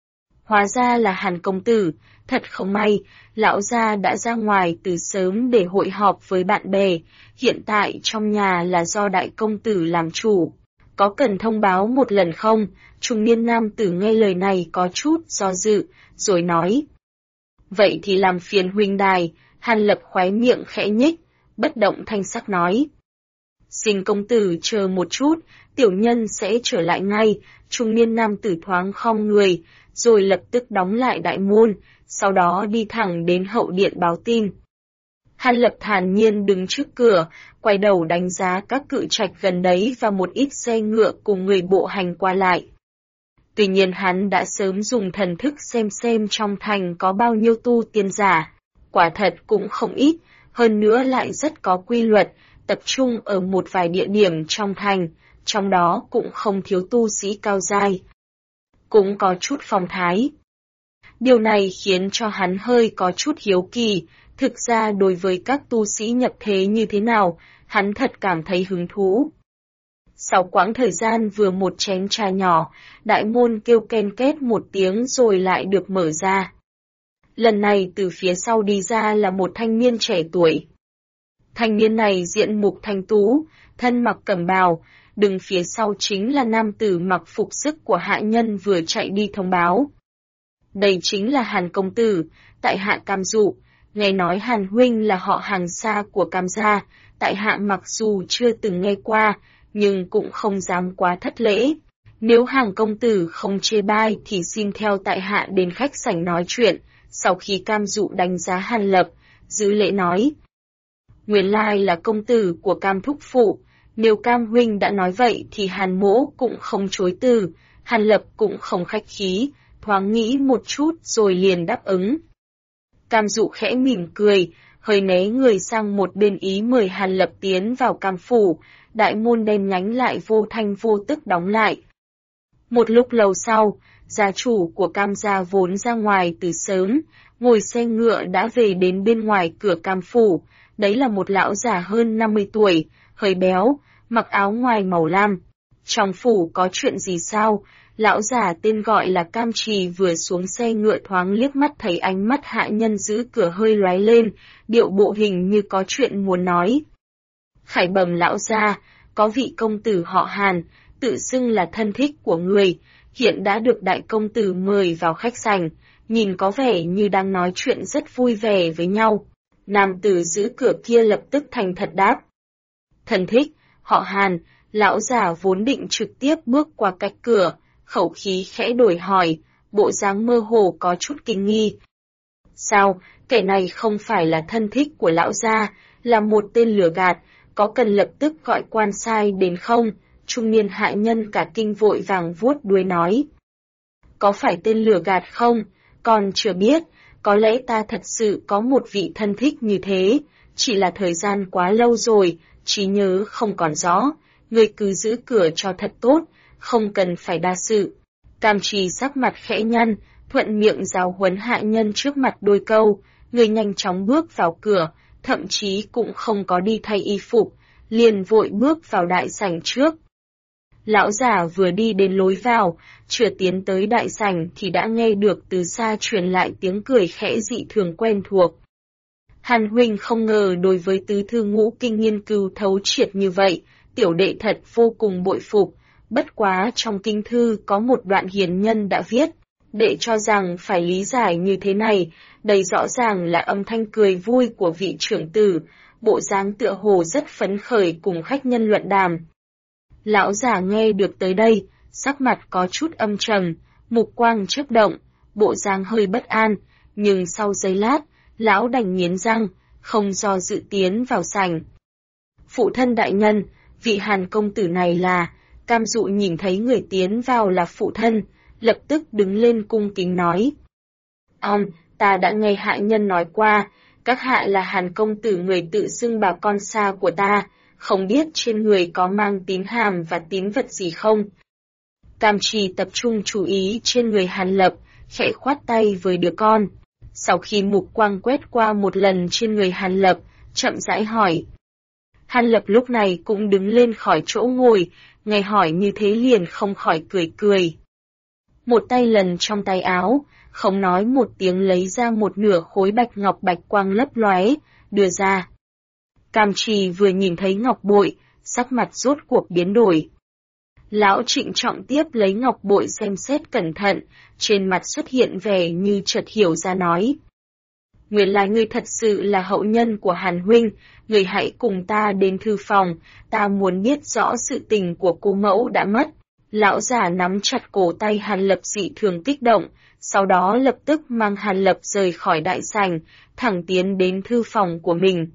Hóa ra là Hàn công tử, thật không may, lão gia đã ra ngoài từ sớm để hội họp với bạn bè, hiện tại trong nhà là do đại công tử làm chủ. Có cần thông báo một lần không? Trung niên nam tử nghe lời này có chút do dự, rồi nói. Vậy thì làm phiền huynh đài. Hàn Lập khóe miệng khẽ nhích, bất động thanh sắc nói. Xin công tử chờ một chút, tiểu nhân sẽ trở lại ngay. Trung niên nam tử thoáng khom người, rồi lập tức đóng lại đại môn, sau đó đi thẳng đến hậu điện báo tin. Hàn Lập thản nhiên đứng trước cửa, quay đầu đánh giá các cự trạch gần đấy và một ít xe ngựa cùng người bộ hành qua lại. Tuy nhiên hắn đã sớm dùng thần thức xem trong thành có bao nhiêu tu tiên giả. Quả thật cũng không ít, hơn nữa lại rất có quy luật, tập trung ở một vài địa điểm trong thành, trong đó cũng không thiếu tu sĩ cao giai. Cũng có chút phong thái. Điều này khiến cho hắn hơi có chút hiếu kỳ, thực ra đối với các tu sĩ nhập thế như thế nào, hắn thật cảm thấy hứng thú. Sau quãng thời gian vừa một chén trà nhỏ, đại môn kêu ken két một tiếng rồi lại được mở ra. Lần này từ phía sau đi ra là một thanh niên trẻ tuổi. Thanh niên này diện mục thanh tú, thân mặc cẩm bào, đứng phía sau chính là nam tử mặc phục sức của hạ nhân vừa chạy đi thông báo. Đây chính là Hàn công tử, tại hạ Cam Dụ, nghe nói Hàn huynh là họ hàng xa của Cam gia, tại hạ mặc dù chưa từng nghe qua, nhưng cũng không dám quá thất lễ. Nếu Hàn công tử không chê bai thì xin theo tại hạ đến khách sảnh nói chuyện. Sau khi Cam Dụ đánh giá Hàn Lập, giữ lễ nói. Nguyên lai là công tử của Cam thúc phụ, nếu Cam huynh đã nói vậy thì Hàn mỗ cũng không chối từ. Hàn Lập cũng không khách khí, thoáng nghĩ một chút rồi liền đáp ứng. Cam Dụ khẽ mỉm cười, hơi né người sang một bên ý mời Hàn Lập tiến vào Cam phủ, đại môn đen nhánh lại vô thanh vô tức đóng lại. Một lúc lâu sau, gia chủ của Cam gia vốn ra ngoài từ sớm, ngồi xe ngựa đã về đến bên ngoài cửa Cam phủ, đấy là một lão già hơn 50 tuổi, hơi béo, mặc áo ngoài màu lam. Trong phủ có chuyện gì sao? Lão già tên gọi là Cam Trì vừa xuống xe ngựa thoáng liếc mắt thấy ánh mắt hạ nhân giữ cửa hơi lóe lên, điệu bộ hình như có chuyện muốn nói. Khải bẩm lão gia, có vị công tử họ Hàn, tự xưng là thân thích của người, hiện đã được đại công tử mời vào khách sảnh, nhìn có vẻ như đang nói chuyện rất vui vẻ với nhau. Nam tử giữ cửa kia lập tức thành thật đáp. Thân thích, họ Hàn, lão già vốn định trực tiếp bước qua cách cửa, khẩu khí khẽ đổi hỏi, bộ dáng mơ hồ có chút kinh nghi. Sao, kẻ này không phải là thân thích của lão gia, là một tên lừa gạt, có cần lập tức gọi quan sai đến không? Trung niên hạ nhân cả kinh vội vàng vuốt đuôi nói. Có phải tên lừa gạt không? Còn chưa biết, có lẽ ta thật sự có một vị thân thích như thế, chỉ là thời gian quá lâu rồi, trí nhớ không còn rõ, người cứ giữ cửa cho thật tốt, không cần phải đa sự. Cam Trì sắc mặt khẽ nhăn, thuận miệng giáo huấn hạ nhân trước mặt đôi câu, người nhanh chóng bước vào cửa, thậm chí cũng không có đi thay y phục, liền vội bước vào đại sảnh trước. Lão già vừa đi đến lối vào, chưa tiến tới đại sảnh thì đã nghe được từ xa truyền lại tiếng cười khẽ dị thường quen thuộc. Hàn huynh không ngờ đối với tứ thư ngũ kinh nghiên cứu thấu triệt như vậy, tiểu đệ thật vô cùng bội phục, bất quá trong kinh thư có một đoạn hiền nhân đã viết, đệ cho rằng phải lý giải như thế này, đây rõ ràng là âm thanh cười vui của vị trưởng tử, bộ dáng tựa hồ rất phấn khởi cùng khách nhân luận đàm. Lão già nghe được tới đây, sắc mặt có chút âm trầm, mục quang chớp động, bộ dáng hơi bất an, nhưng sau giây lát, lão đành nghiến răng, không do dự tiến vào sảnh. Phụ thân đại nhân, vị Hàn công tử này là, Cam Dụ nhìn thấy người tiến vào là phụ thân, lập tức đứng lên cung kính nói. Ta đã nghe hạ nhân nói qua, các hạ là Hàn công tử người tự xưng bà con xa của ta, không biết trên người có mang tín hàm và tín vật gì không? Cam Trì tập trung chú ý trên người Hàn Lập, khẽ khoát tay với đứa con. Sau khi mục quang quét qua một lần trên người Hàn Lập, chậm rãi hỏi. Hàn Lập lúc này cũng đứng lên khỏi chỗ ngồi, nghe hỏi như thế liền không khỏi cười. Một tay lần trong tay áo, không nói một tiếng lấy ra một nửa khối bạch ngọc bạch quang lấp lóe, đưa ra. Cam Trì vừa nhìn thấy ngọc bội, sắc mặt rốt cuộc biến đổi. Lão trịnh trọng tiếp lấy ngọc bội xem xét cẩn thận, trên mặt xuất hiện vẻ như chợt hiểu ra nói. Nguyên lai ngươi thật sự là hậu nhân của Hàn huynh, ngươi hãy cùng ta đến thư phòng, ta muốn biết rõ sự tình của cô mẫu đã mất. Lão già nắm chặt cổ tay Hàn Lập dị thường kích động, sau đó lập tức mang Hàn Lập rời khỏi đại sảnh, thẳng tiến đến thư phòng của mình.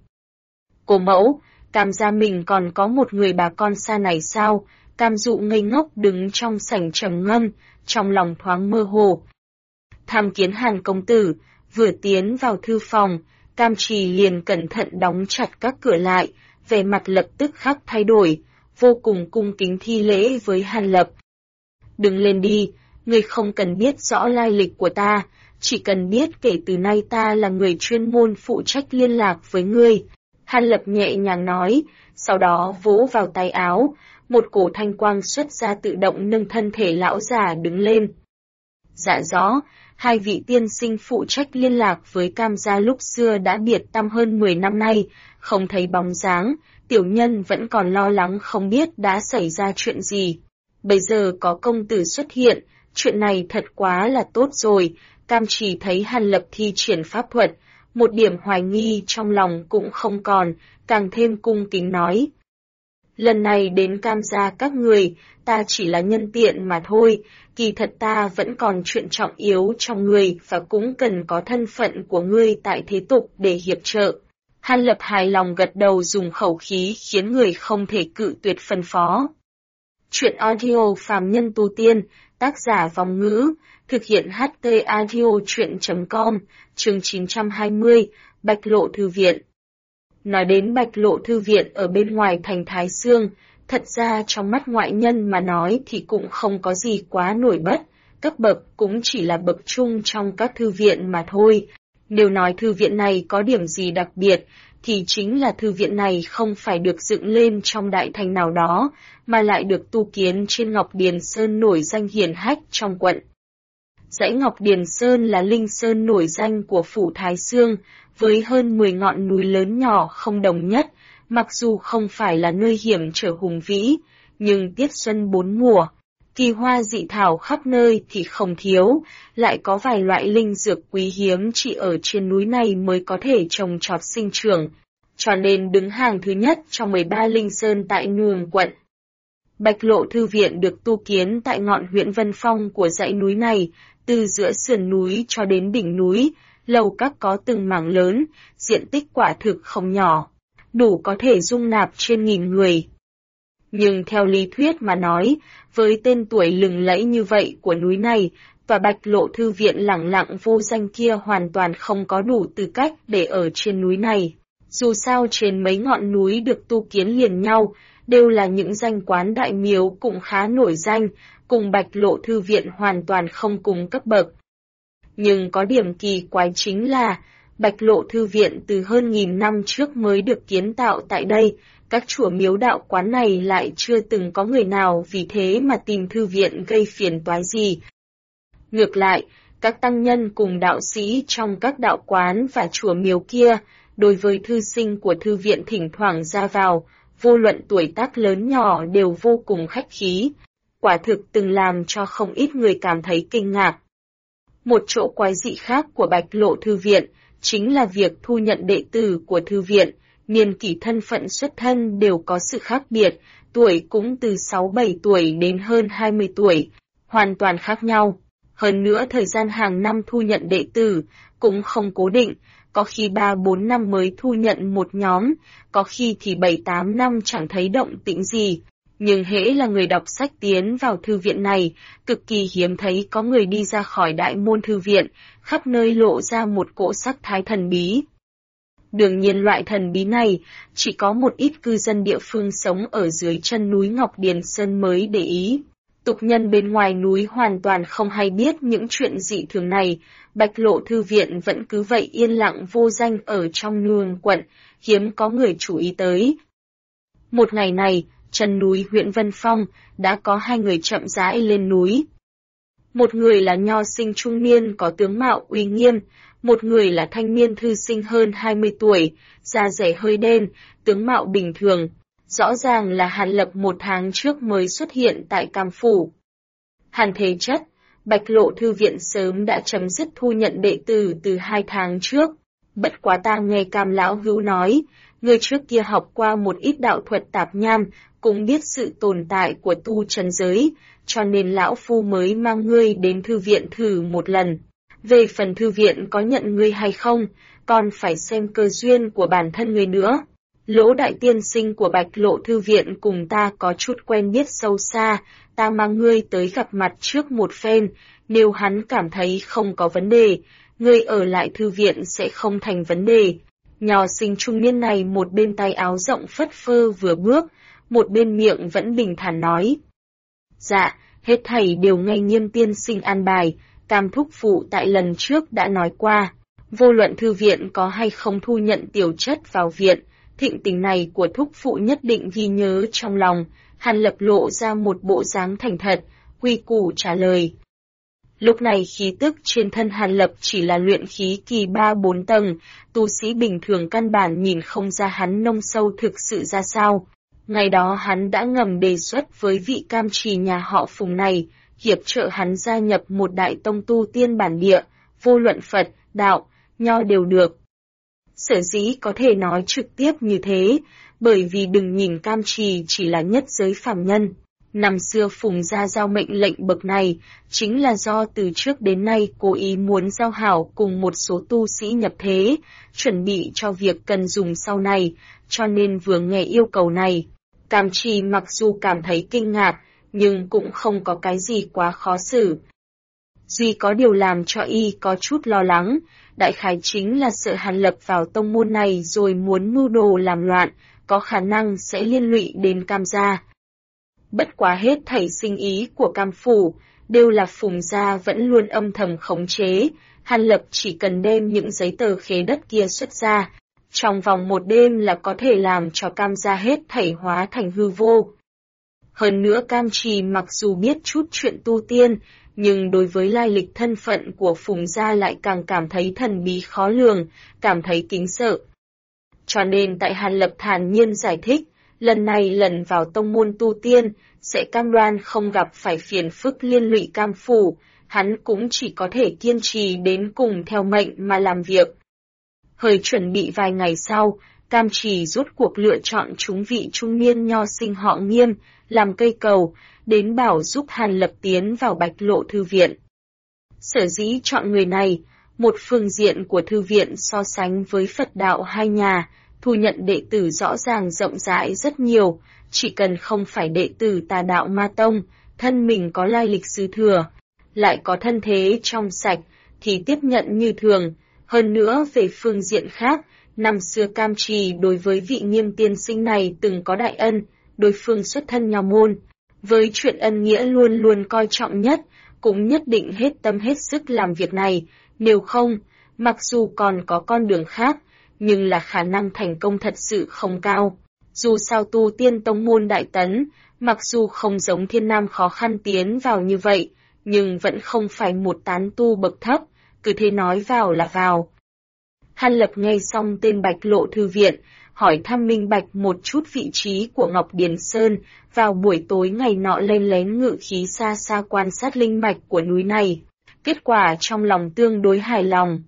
Cô mẫu, Cam gia mình còn có một người bà con xa này sao? Cam Dụ ngây ngốc đứng trong sảnh trầm ngâm, trong lòng thoáng mơ hồ. Tham kiến Hàn công tử, vừa tiến vào thư phòng, Cam Trì liền cẩn thận đóng chặt các cửa lại, vẻ mặt lập tức khắc thay đổi, vô cùng cung kính thi lễ với Hàn Lập. Đừng lên đi, ngươi không cần biết rõ lai lịch của ta, chỉ cần biết kể từ nay ta là người chuyên môn phụ trách liên lạc với ngươi. Hàn Lập nhẹ nhàng nói, sau đó vỗ vào tay áo, một cổ thanh quang xuất ra tự động nâng thân thể lão già đứng lên. Dạ rõ, hai vị tiên sinh phụ trách liên lạc với Cam gia lúc xưa đã biệt tăm hơn 10 năm nay, không thấy bóng dáng, tiểu nhân vẫn còn lo lắng không biết đã xảy ra chuyện gì. Bây giờ có công tử xuất hiện, chuyện này thật quá là tốt rồi. Cam Trì thấy Hàn Lập thi triển pháp thuật, một điểm hoài nghi trong lòng cũng không còn, càng thêm cung kính nói. Lần này đến Cam gia các người, ta chỉ là nhân tiện mà thôi, kỳ thật ta vẫn còn chuyện trọng yếu trong người và cũng cần có thân phận của ngươi tại thế tục để hiệp trợ. Hàn Lập hài lòng gật đầu dùng khẩu khí khiến người không thể cự tuyệt phân phó. Chuyện audio phàm nhân tu tiên, tác giả Vong Ngữ, thực hiện HT audio chuyện.com, chương 920, Bạch Lộ Thư Viện. Nói đến Bạch Lộ Thư Viện ở bên ngoài thành Thái Xương, thật ra trong mắt ngoại nhân mà nói thì cũng không có gì quá nổi bật, cấp bậc cũng chỉ là bậc trung trong các thư viện mà thôi. Nếu nói thư viện này có điểm gì đặc biệt, thì chính là thư viện này không phải được dựng lên trong đại thành nào đó, mà lại được tu kiến trên Ngọc Điền Sơn nổi danh hiển hách trong quận. Dãy Ngọc Điền Sơn là linh sơn nổi danh của phủ Thái Xương, với hơn 10 ngọn núi lớn nhỏ không đồng nhất, mặc dù không phải là nơi hiểm trở hùng vĩ, nhưng tiết xuân 4 mùa, kỳ hoa dị thảo khắp nơi thì không thiếu, lại có vài loại linh dược quý hiếm chỉ ở trên núi này mới có thể trồng trọt sinh trưởng, cho nên đứng hàng thứ nhất trong 13 linh sơn tại Nương quận. Bạch Lộ Thư Viện được tu kiến tại ngọn huyện Vân Phong của dãy núi này, từ giữa sườn núi cho đến đỉnh núi, lầu các có từng mảng lớn, diện tích quả thực không nhỏ, đủ có thể dung nạp trên 1000 người. Nhưng theo lý thuyết mà nói, với tên tuổi lừng lẫy như vậy của núi này, và Bạch Lộ Thư Viện lẳng lặng vô danh kia hoàn toàn không có đủ tư cách để ở trên núi này. Dù sao trên mấy ngọn núi được tu kiến liền nhau, đều là những danh quán đại miếu cũng khá nổi danh, cùng Bạch Lộ Thư Viện hoàn toàn không cùng cấp bậc. Nhưng có điểm kỳ quái chính là, Bạch Lộ Thư Viện từ hơn 1000 năm trước mới được kiến tạo tại đây, các chùa miếu đạo quán này lại chưa từng có người nào vì thế mà tìm thư viện gây phiền toái gì. Ngược lại, các tăng nhân cùng đạo sĩ trong các đạo quán và chùa miếu kia, đối với thư sinh của thư viện thỉnh thoảng ra vào, vô luận tuổi tác lớn nhỏ đều vô cùng khách khí, quả thực từng làm cho không ít người cảm thấy kinh ngạc. Một chỗ quái dị khác của Bạch Lộ Thư Viện chính là việc thu nhận đệ tử của thư viện, niên kỷ thân phận xuất thân đều có sự khác biệt, tuổi cũng từ 6-7 tuổi đến hơn 20 tuổi, hoàn toàn khác nhau. Hơn nữa thời gian hàng năm thu nhận đệ tử cũng không cố định, có khi 3-4 năm mới thu nhận một nhóm, có khi thì 7-8 năm chẳng thấy động tĩnh gì. Nhưng hễ là người đọc sách tiến vào thư viện này, cực kỳ hiếm thấy có người đi ra khỏi đại môn thư viện, khắp nơi lộ ra một cỗ sắc thái thần bí. Đương nhiên loại thần bí này, chỉ có một ít cư dân địa phương sống ở dưới chân núi Ngọc Điền Sơn mới để ý. Tục nhân bên ngoài núi hoàn toàn không hay biết những chuyện dị thường này, Bạch Lộ Thư Viện vẫn cứ vậy yên lặng vô danh ở trong Nương quận, hiếm có người chú ý tới. Một ngày này, chân núi huyện Vân Phong, đã có hai người chậm rãi lên núi. Một người là nho sinh trung niên có tướng mạo uy nghiêm, một người là thanh niên thư sinh hơn 20 tuổi, da dẻ hơi đen, tướng mạo bình thường. Rõ ràng là Hàn Lập một tháng trước mới xuất hiện tại Cam Phủ. Hàn thế chất, Bạch Lộ Thư Viện sớm đã chấm dứt thu nhận đệ tử từ 2 tháng trước. Bất quá ta nghe Cam Lão Hữu nói, người trước kia học qua một ít đạo thuật tạp nham, cũng biết sự tồn tại của tu trần giới, cho nên Lão Phu mới mang ngươi đến thư viện thử một lần. Về phần thư viện có nhận ngươi hay không, còn phải xem cơ duyên của bản thân ngươi nữa. Lỗ đại tiên sinh của Bạch Lộ Thư Viện cùng ta có chút quen biết sâu xa, ta mang ngươi tới gặp mặt trước một phen, nếu hắn cảm thấy không có vấn đề, ngươi ở lại thư viện sẽ không thành vấn đề. Nho sinh trung niên này một bên tay áo rộng phất phơ vừa bước, một bên miệng vẫn bình thản nói. Dạ, hết thảy đều nghe Nghiêm tiên sinh an bài, Cam thúc phụ tại lần trước đã nói qua, vô luận thư viện có hay không thu nhận tiểu chất vào viện, thịnh tình này của thúc phụ nhất định ghi nhớ trong lòng. Hàn Lập lộ ra một bộ dáng thành thật, quy củ trả lời. Lúc này khí tức trên thân Hàn Lập chỉ là luyện khí kỳ 3-4 tầng, tu sĩ bình thường căn bản nhìn không ra hắn nông sâu thực sự ra sao. Ngày đó hắn đã ngầm đề xuất với vị cam trì nhà họ Phùng này, hiệp trợ hắn gia nhập một đại tông tu tiên bản địa, vô luận Phật, Đạo, Nho đều được. Sở dĩ có thể nói trực tiếp như thế, bởi vì đừng nhìn cam trì chỉ là nhất giới phàm nhân. Năm xưa Phùng gia giao mệnh lệnh bậc này, chính là do từ trước đến nay cố ý muốn giao hảo cùng một số tu sĩ nhập thế, chuẩn bị cho việc cần dùng sau này, cho nên vừa nghe yêu cầu này. Cam trì mặc dù cảm thấy kinh ngạc, nhưng cũng không có cái gì quá khó xử. Duy có điều làm cho y có chút lo lắng, đại khái chính là sợ Hàn Lập vào tông môn này rồi muốn mưu đồ làm loạn, có khả năng sẽ liên lụy đến Cam gia. Bất quá hết thảy sinh ý của Cam phủ, đều là Phùng gia vẫn luôn âm thầm khống chế, Hàn Lập chỉ cần đem những giấy tờ khế đất kia xuất ra, trong vòng một đêm là có thể làm cho Cam gia hết thảy hóa thành hư vô. Hơn nữa Cam trì mặc dù biết chút chuyện tu tiên, nhưng đối với lai lịch thân phận của Phùng gia lại càng cảm thấy thần bí khó lường, cảm thấy kính sợ. Cho nên tại Hàn Lập thản nhiên giải thích, lần này lần vào tông môn tu tiên, sẽ cam đoan không gặp phải phiền phức liên lụy Cam phủ, hắn cũng chỉ có thể kiên trì đến cùng theo mệnh mà làm việc. Hơi chuẩn bị vài ngày sau, Cam trì rốt cuộc lựa chọn chúng vị trung niên nho sinh họ Nghiêm, làm cây cầu, đến bảo giúp Hàn Lập tiến vào Bạch Lộ Thư Viện. Sở dĩ chọn người này, một phương diện của thư viện so sánh với Phật đạo hai nhà, thu nhận đệ tử rõ ràng rộng rãi rất nhiều, chỉ cần không phải đệ tử Tà đạo Ma tông, thân mình có lai lịch sư thừa, lại có thân thế trong sạch, thì tiếp nhận như thường. Hơn nữa về phương diện khác, năm xưa Cam trì đối với vị Nghiêm tiên sinh này từng có đại ân, đối phương xuất thân nho môn. Với chuyện ân nghĩa luôn luôn coi trọng nhất, cũng nhất định hết tâm hết sức làm việc này, nếu không, mặc dù còn có con đường khác, nhưng là khả năng thành công thật sự không cao. Dù sao tu tiên tông môn đại tấn, mặc dù không giống Thiên Nam khó khăn tiến vào như vậy, nhưng vẫn không phải một tán tu bậc thấp, cứ thế nói vào là vào. Hàn Lập nghe xong tên Bạch Lộ Thư Viện, hỏi thăm minh bạch một chút vị trí của Ngọc Điền Sơn, vào buổi tối ngày nọ lên lén ngự khí xa xa quan sát linh mạch của núi này. Kết quả trong lòng tương đối hài lòng.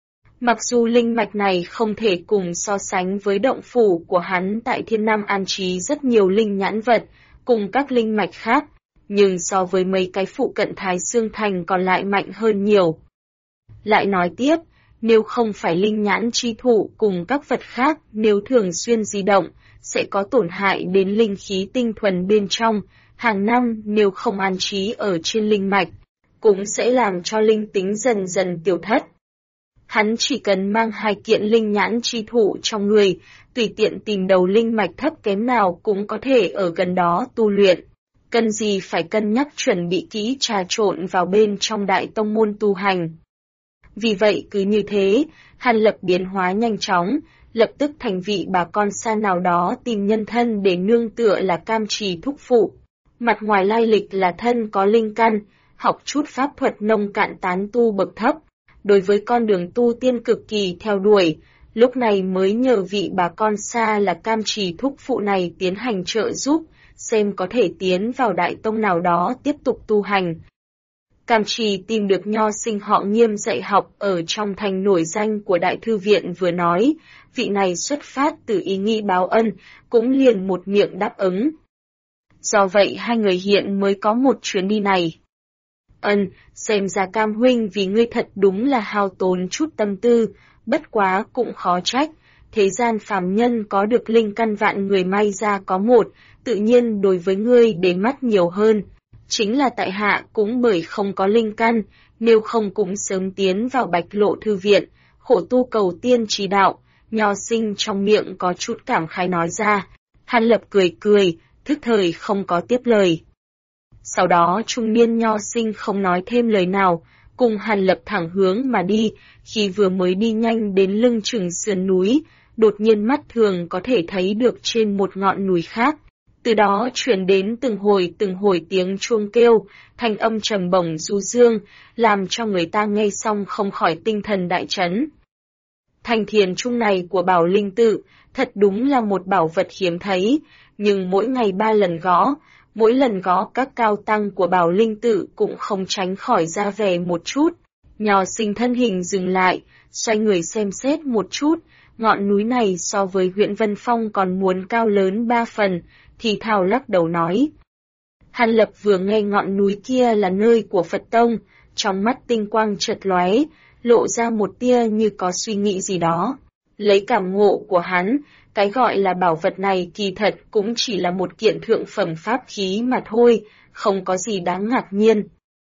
Mặc dù linh mạch này không thể cùng so sánh với động phủ của hắn tại Thiên Nam an trí rất nhiều linh nhãn vật, cùng các linh mạch khác, nhưng so với mấy cái phụ cận Thái Dương Thành còn lại mạnh hơn nhiều. Lại nói tiếp, nếu không phải linh nhãn chi thụ cùng các vật khác nếu thường xuyên di động, sẽ có tổn hại đến linh khí tinh thuần bên trong, hàng năm nếu không an trí ở trên linh mạch, cũng sẽ làm cho linh tính dần dần tiêu thất. Hắn chỉ cần mang 2 kiện linh nhãn chi thụ trong người, tùy tiện tìm đầu linh mạch thấp kém nào cũng có thể ở gần đó tu luyện. Cần gì phải cân nhắc chuẩn bị kỹ trà trộn vào bên trong đại tông môn tu hành. Vì vậy cứ như thế, Hàn Lập biến hóa nhanh chóng, lập tức thành vị bà con xa nào đó tìm nhân thân để nương tựa là Cam Trì thúc phụ. Mặt ngoài lai lịch là thân có linh căn, học chút pháp thuật nông cạn tán tu bậc thấp. Đối với con đường tu tiên cực kỳ theo đuổi, lúc này mới nhờ vị bà con xa là Cam Trì thúc phụ này tiến hành trợ giúp, xem có thể tiến vào đại tông nào đó tiếp tục tu hành. Cam Trì tìm được nho sinh họ Nghiêm dạy học ở trong thành nổi danh của Đại Thư Viện vừa nói, vị này xuất phát từ ý nghĩ báo ân, cũng liền một miệng đáp ứng. Do vậy 2 người hiện mới có một chuyến đi này. Xem ra Cam huynh vì ngươi thật đúng là hao tốn chút tâm tư, bất quá cũng khó trách, thế gian phàm nhân có được linh căn vạn người may ra có một, tự nhiên đối với ngươi để mắt nhiều hơn. Chính là tại hạ cũng bởi không có linh căn, nếu không cũng sớm tiến vào Bạch Lộ Thư Viện, khổ tu cầu tiên trì đạo, nho sinh trong miệng có chút cảm khái nói ra. Hàn Lập cười cười, thức thời không có tiếp lời. Sau đó trung niên nho sinh không nói thêm lời nào, cùng Hàn Lập thẳng hướng mà đi, khi vừa mới đi nhanh đến lưng chừng sườn núi, đột nhiên mắt thường có thể thấy được trên một ngọn núi khác. Từ đó truyền đến từng hồi tiếng chuông kêu, thanh âm trầm bổng du dương, làm cho người ta nghe xong không khỏi tinh thần đại chấn. Thanh thiền trung này của Bảo Linh Tự, thật đúng là một bảo vật hiếm thấy, nhưng mỗi ngày 3 lần gõ, mỗi lần gõ các cao tăng của Bảo Linh Tự cũng không tránh khỏi ra vẻ một chút. Nho sinh thân hình dừng lại, xoay người xem xét một chút, ngọn núi này so với huyện Vân Phong còn muốn cao lớn 3 phần, thì thào lắc đầu nói. Hàn Lập vừa nghe ngọn núi kia là nơi của Phật Tông, trong mắt tinh quang chợt lóe, lộ ra một tia như có suy nghĩ gì đó. Lấy cảm ngộ của hắn, cái gọi là bảo vật này kỳ thật cũng chỉ là một kiện thượng phẩm pháp khí mà thôi, không có gì đáng ngạc nhiên.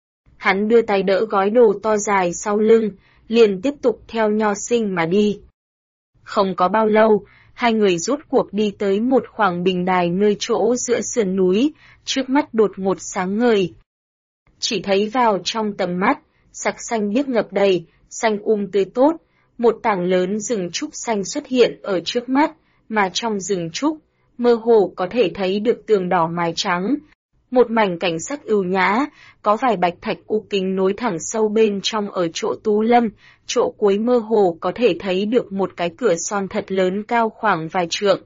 Hắn đưa tay đỡ gói đồ to dài sau lưng, liền tiếp tục theo nho sinh mà đi. Không có bao lâu, 2 người rốt cuộc đi tới một khoảng bình đài nơi chỗ giữa sườn núi, trước mắt đột ngột sáng ngời. Chỉ thấy vào trong tầm mắt, sặc xanh biếc ngập đầy, xanh tươi tốt, một tảng lớn rừng trúc xanh xuất hiện ở trước mắt, mà trong rừng trúc, mơ hồ có thể thấy được tường đỏ mái trắng. Một mảnh cảnh sắc ưu nhã, có vài bạch thạch u kính nối thẳng sâu bên trong ở chỗ tú lâm, chỗ cuối mơ hồ có thể thấy được một cái cửa son thật lớn cao khoảng vài trượng.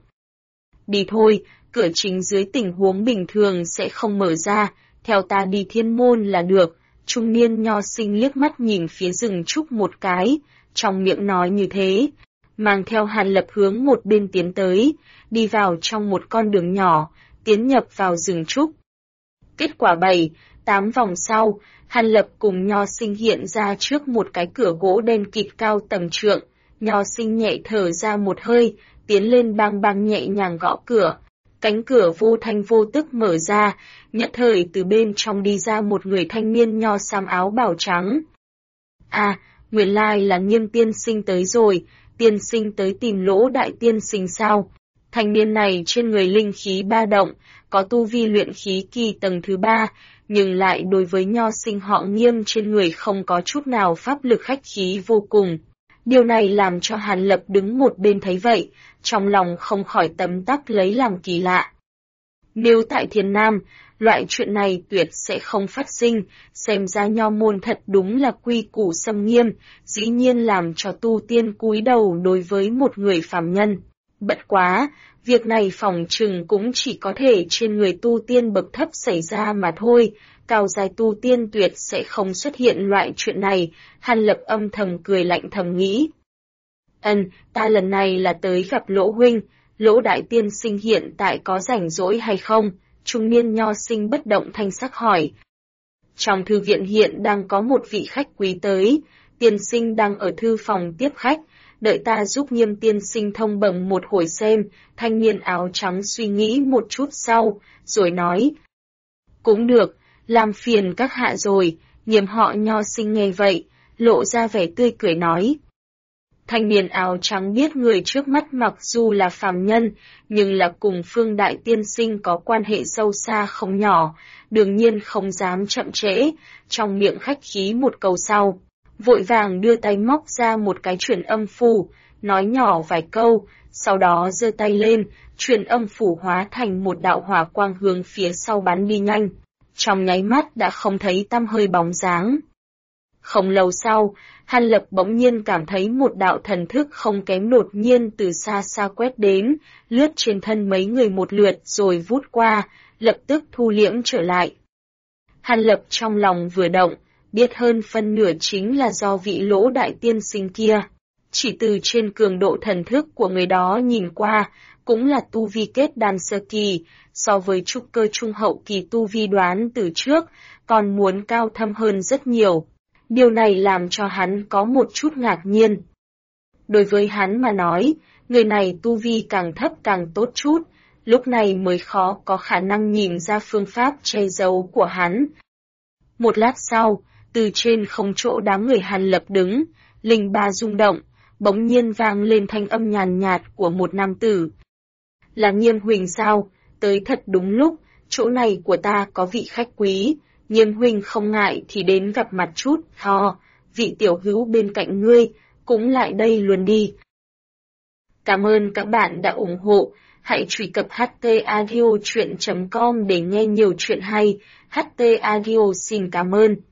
Đi thôi, cửa chính dưới tình huống bình thường sẽ không mở ra, theo ta đi thiên môn là được. Trung niên nho sinh liếc mắt nhìn phía rừng trúc một cái, trong miệng nói như thế, mang theo Hàn Lập hướng một bên tiến tới, đi vào trong một con đường nhỏ, tiến nhập vào rừng trúc. Kết quả 7-8 vòng sau, Hàn Lập cùng nho sinh hiện ra trước một cái cửa gỗ đen kịt cao tầm trượng, nho sinh nhẹ thở ra một hơi, tiến lên bang bang nhẹ nhàng gõ cửa. Cánh cửa vô thanh vô tức mở ra, nhất thời từ bên trong đi ra một người thanh niên nho xám áo bào trắng. À, nguyên lai là Nghiêm tiên sinh tới rồi, tiên sinh tới tìm Lỗ đại tiên sinh sao? Thanh niên này trên người linh khí ba động, có tu vi luyện khí kỳ tầng thứ 3, nhưng lại đối với nho sinh họ Nghiêm trên người không có chút nào pháp lực khách khí vô cùng. Điều này làm cho Hàn Lập đứng một bên thấy vậy, trong lòng không khỏi tấm tắc lấy làm kỳ lạ. Nếu tại Thiên Nam, loại chuyện này tuyệt sẽ không phát sinh, xem ra nho môn thật đúng là quy củ xâm nghiêm, dĩ nhiên làm cho tu tiên cúi đầu đối với một người phàm nhân. Bất quá, việc này phỏng chừng cũng chỉ có thể trên người tu tiên bậc thấp xảy ra mà thôi, cao giai tu tiên tuyệt sẽ không xuất hiện loại chuyện này, Hàn Lập âm thầm cười lạnh thầm nghĩ. Ta lần này là tới gặp Lỗ huynh, Lỗ đại tiên sinh hiện tại có rảnh rỗi hay không? trung niên nho sinh bất động thanh sắc hỏi. Trong thư viện hiện đang có một vị khách quý tới, tiên sinh đang ở thư phòng tiếp khách, đợi ta giúp Nghiêm tiên sinh thông bẩm một hồi xem. Thanh niên áo trắng suy nghĩ một chút sau, rồi nói. Cũng được, làm phiền các hạ rồi. Nghiêm họ nho sinh nghe vậy, lộ ra vẻ tươi cười nói. Thanh niên áo trắng biết người trước mắt mặc dù là phàm nhân, nhưng là cùng Phương Đại tiên sinh có quan hệ sâu xa không nhỏ, đương nhiên không dám chậm trễ, trong miệng khách khí một câu sau. Vội vàng đưa tay móc ra một cái truyền âm phù, nói nhỏ vài câu, sau đó giơ tay lên, truyền âm phù hóa thành một đạo hỏa quang hướng phía sau bắn đi nhanh. Trong nháy mắt đã không thấy tăm hơi bóng dáng. Không lâu sau, Hàn Lập bỗng nhiên cảm thấy một đạo thần thức không kém đột nhiên từ xa xa quét đến, lướt trên thân mấy người một lượt rồi vút qua, lập tức thu liễm trở lại. Hàn Lập trong lòng vừa động, biết hơn phân nửa chính là do vị Lỗ đại tiên sinh kia. Chỉ từ trên cường độ thần thức của người đó nhìn qua, cũng là tu vi kết đan sơ kỳ, so với trúc cơ trung hậu kỳ tu vi đoán từ trước, còn muốn cao thâm hơn rất nhiều. Điều này làm cho hắn có một chút ngạc nhiên. Đối với hắn mà nói, người này tu vi càng thấp càng tốt chút, lúc này mới khó có khả năng nhìn ra phương pháp che giấu của hắn. Một lát sau, từ trên không chỗ đám người Hàn Lập đứng, linh ba rung động, bỗng nhiên vang lên thanh âm nhàn nhạt của một nam tử. Là Nghiêm huynh sao, tới thật đúng lúc, chỗ này của ta có vị khách quý, Nghiêm huynh không ngại thì đến gặp mặt chút, vị tiểu hữu bên cạnh ngươi, cũng lại đây luôn đi. Cảm ơn các bạn đã ủng hộ, hãy truy cập htaudio.com để nghe nhiều chuyện hay, HT Audio xin cảm ơn.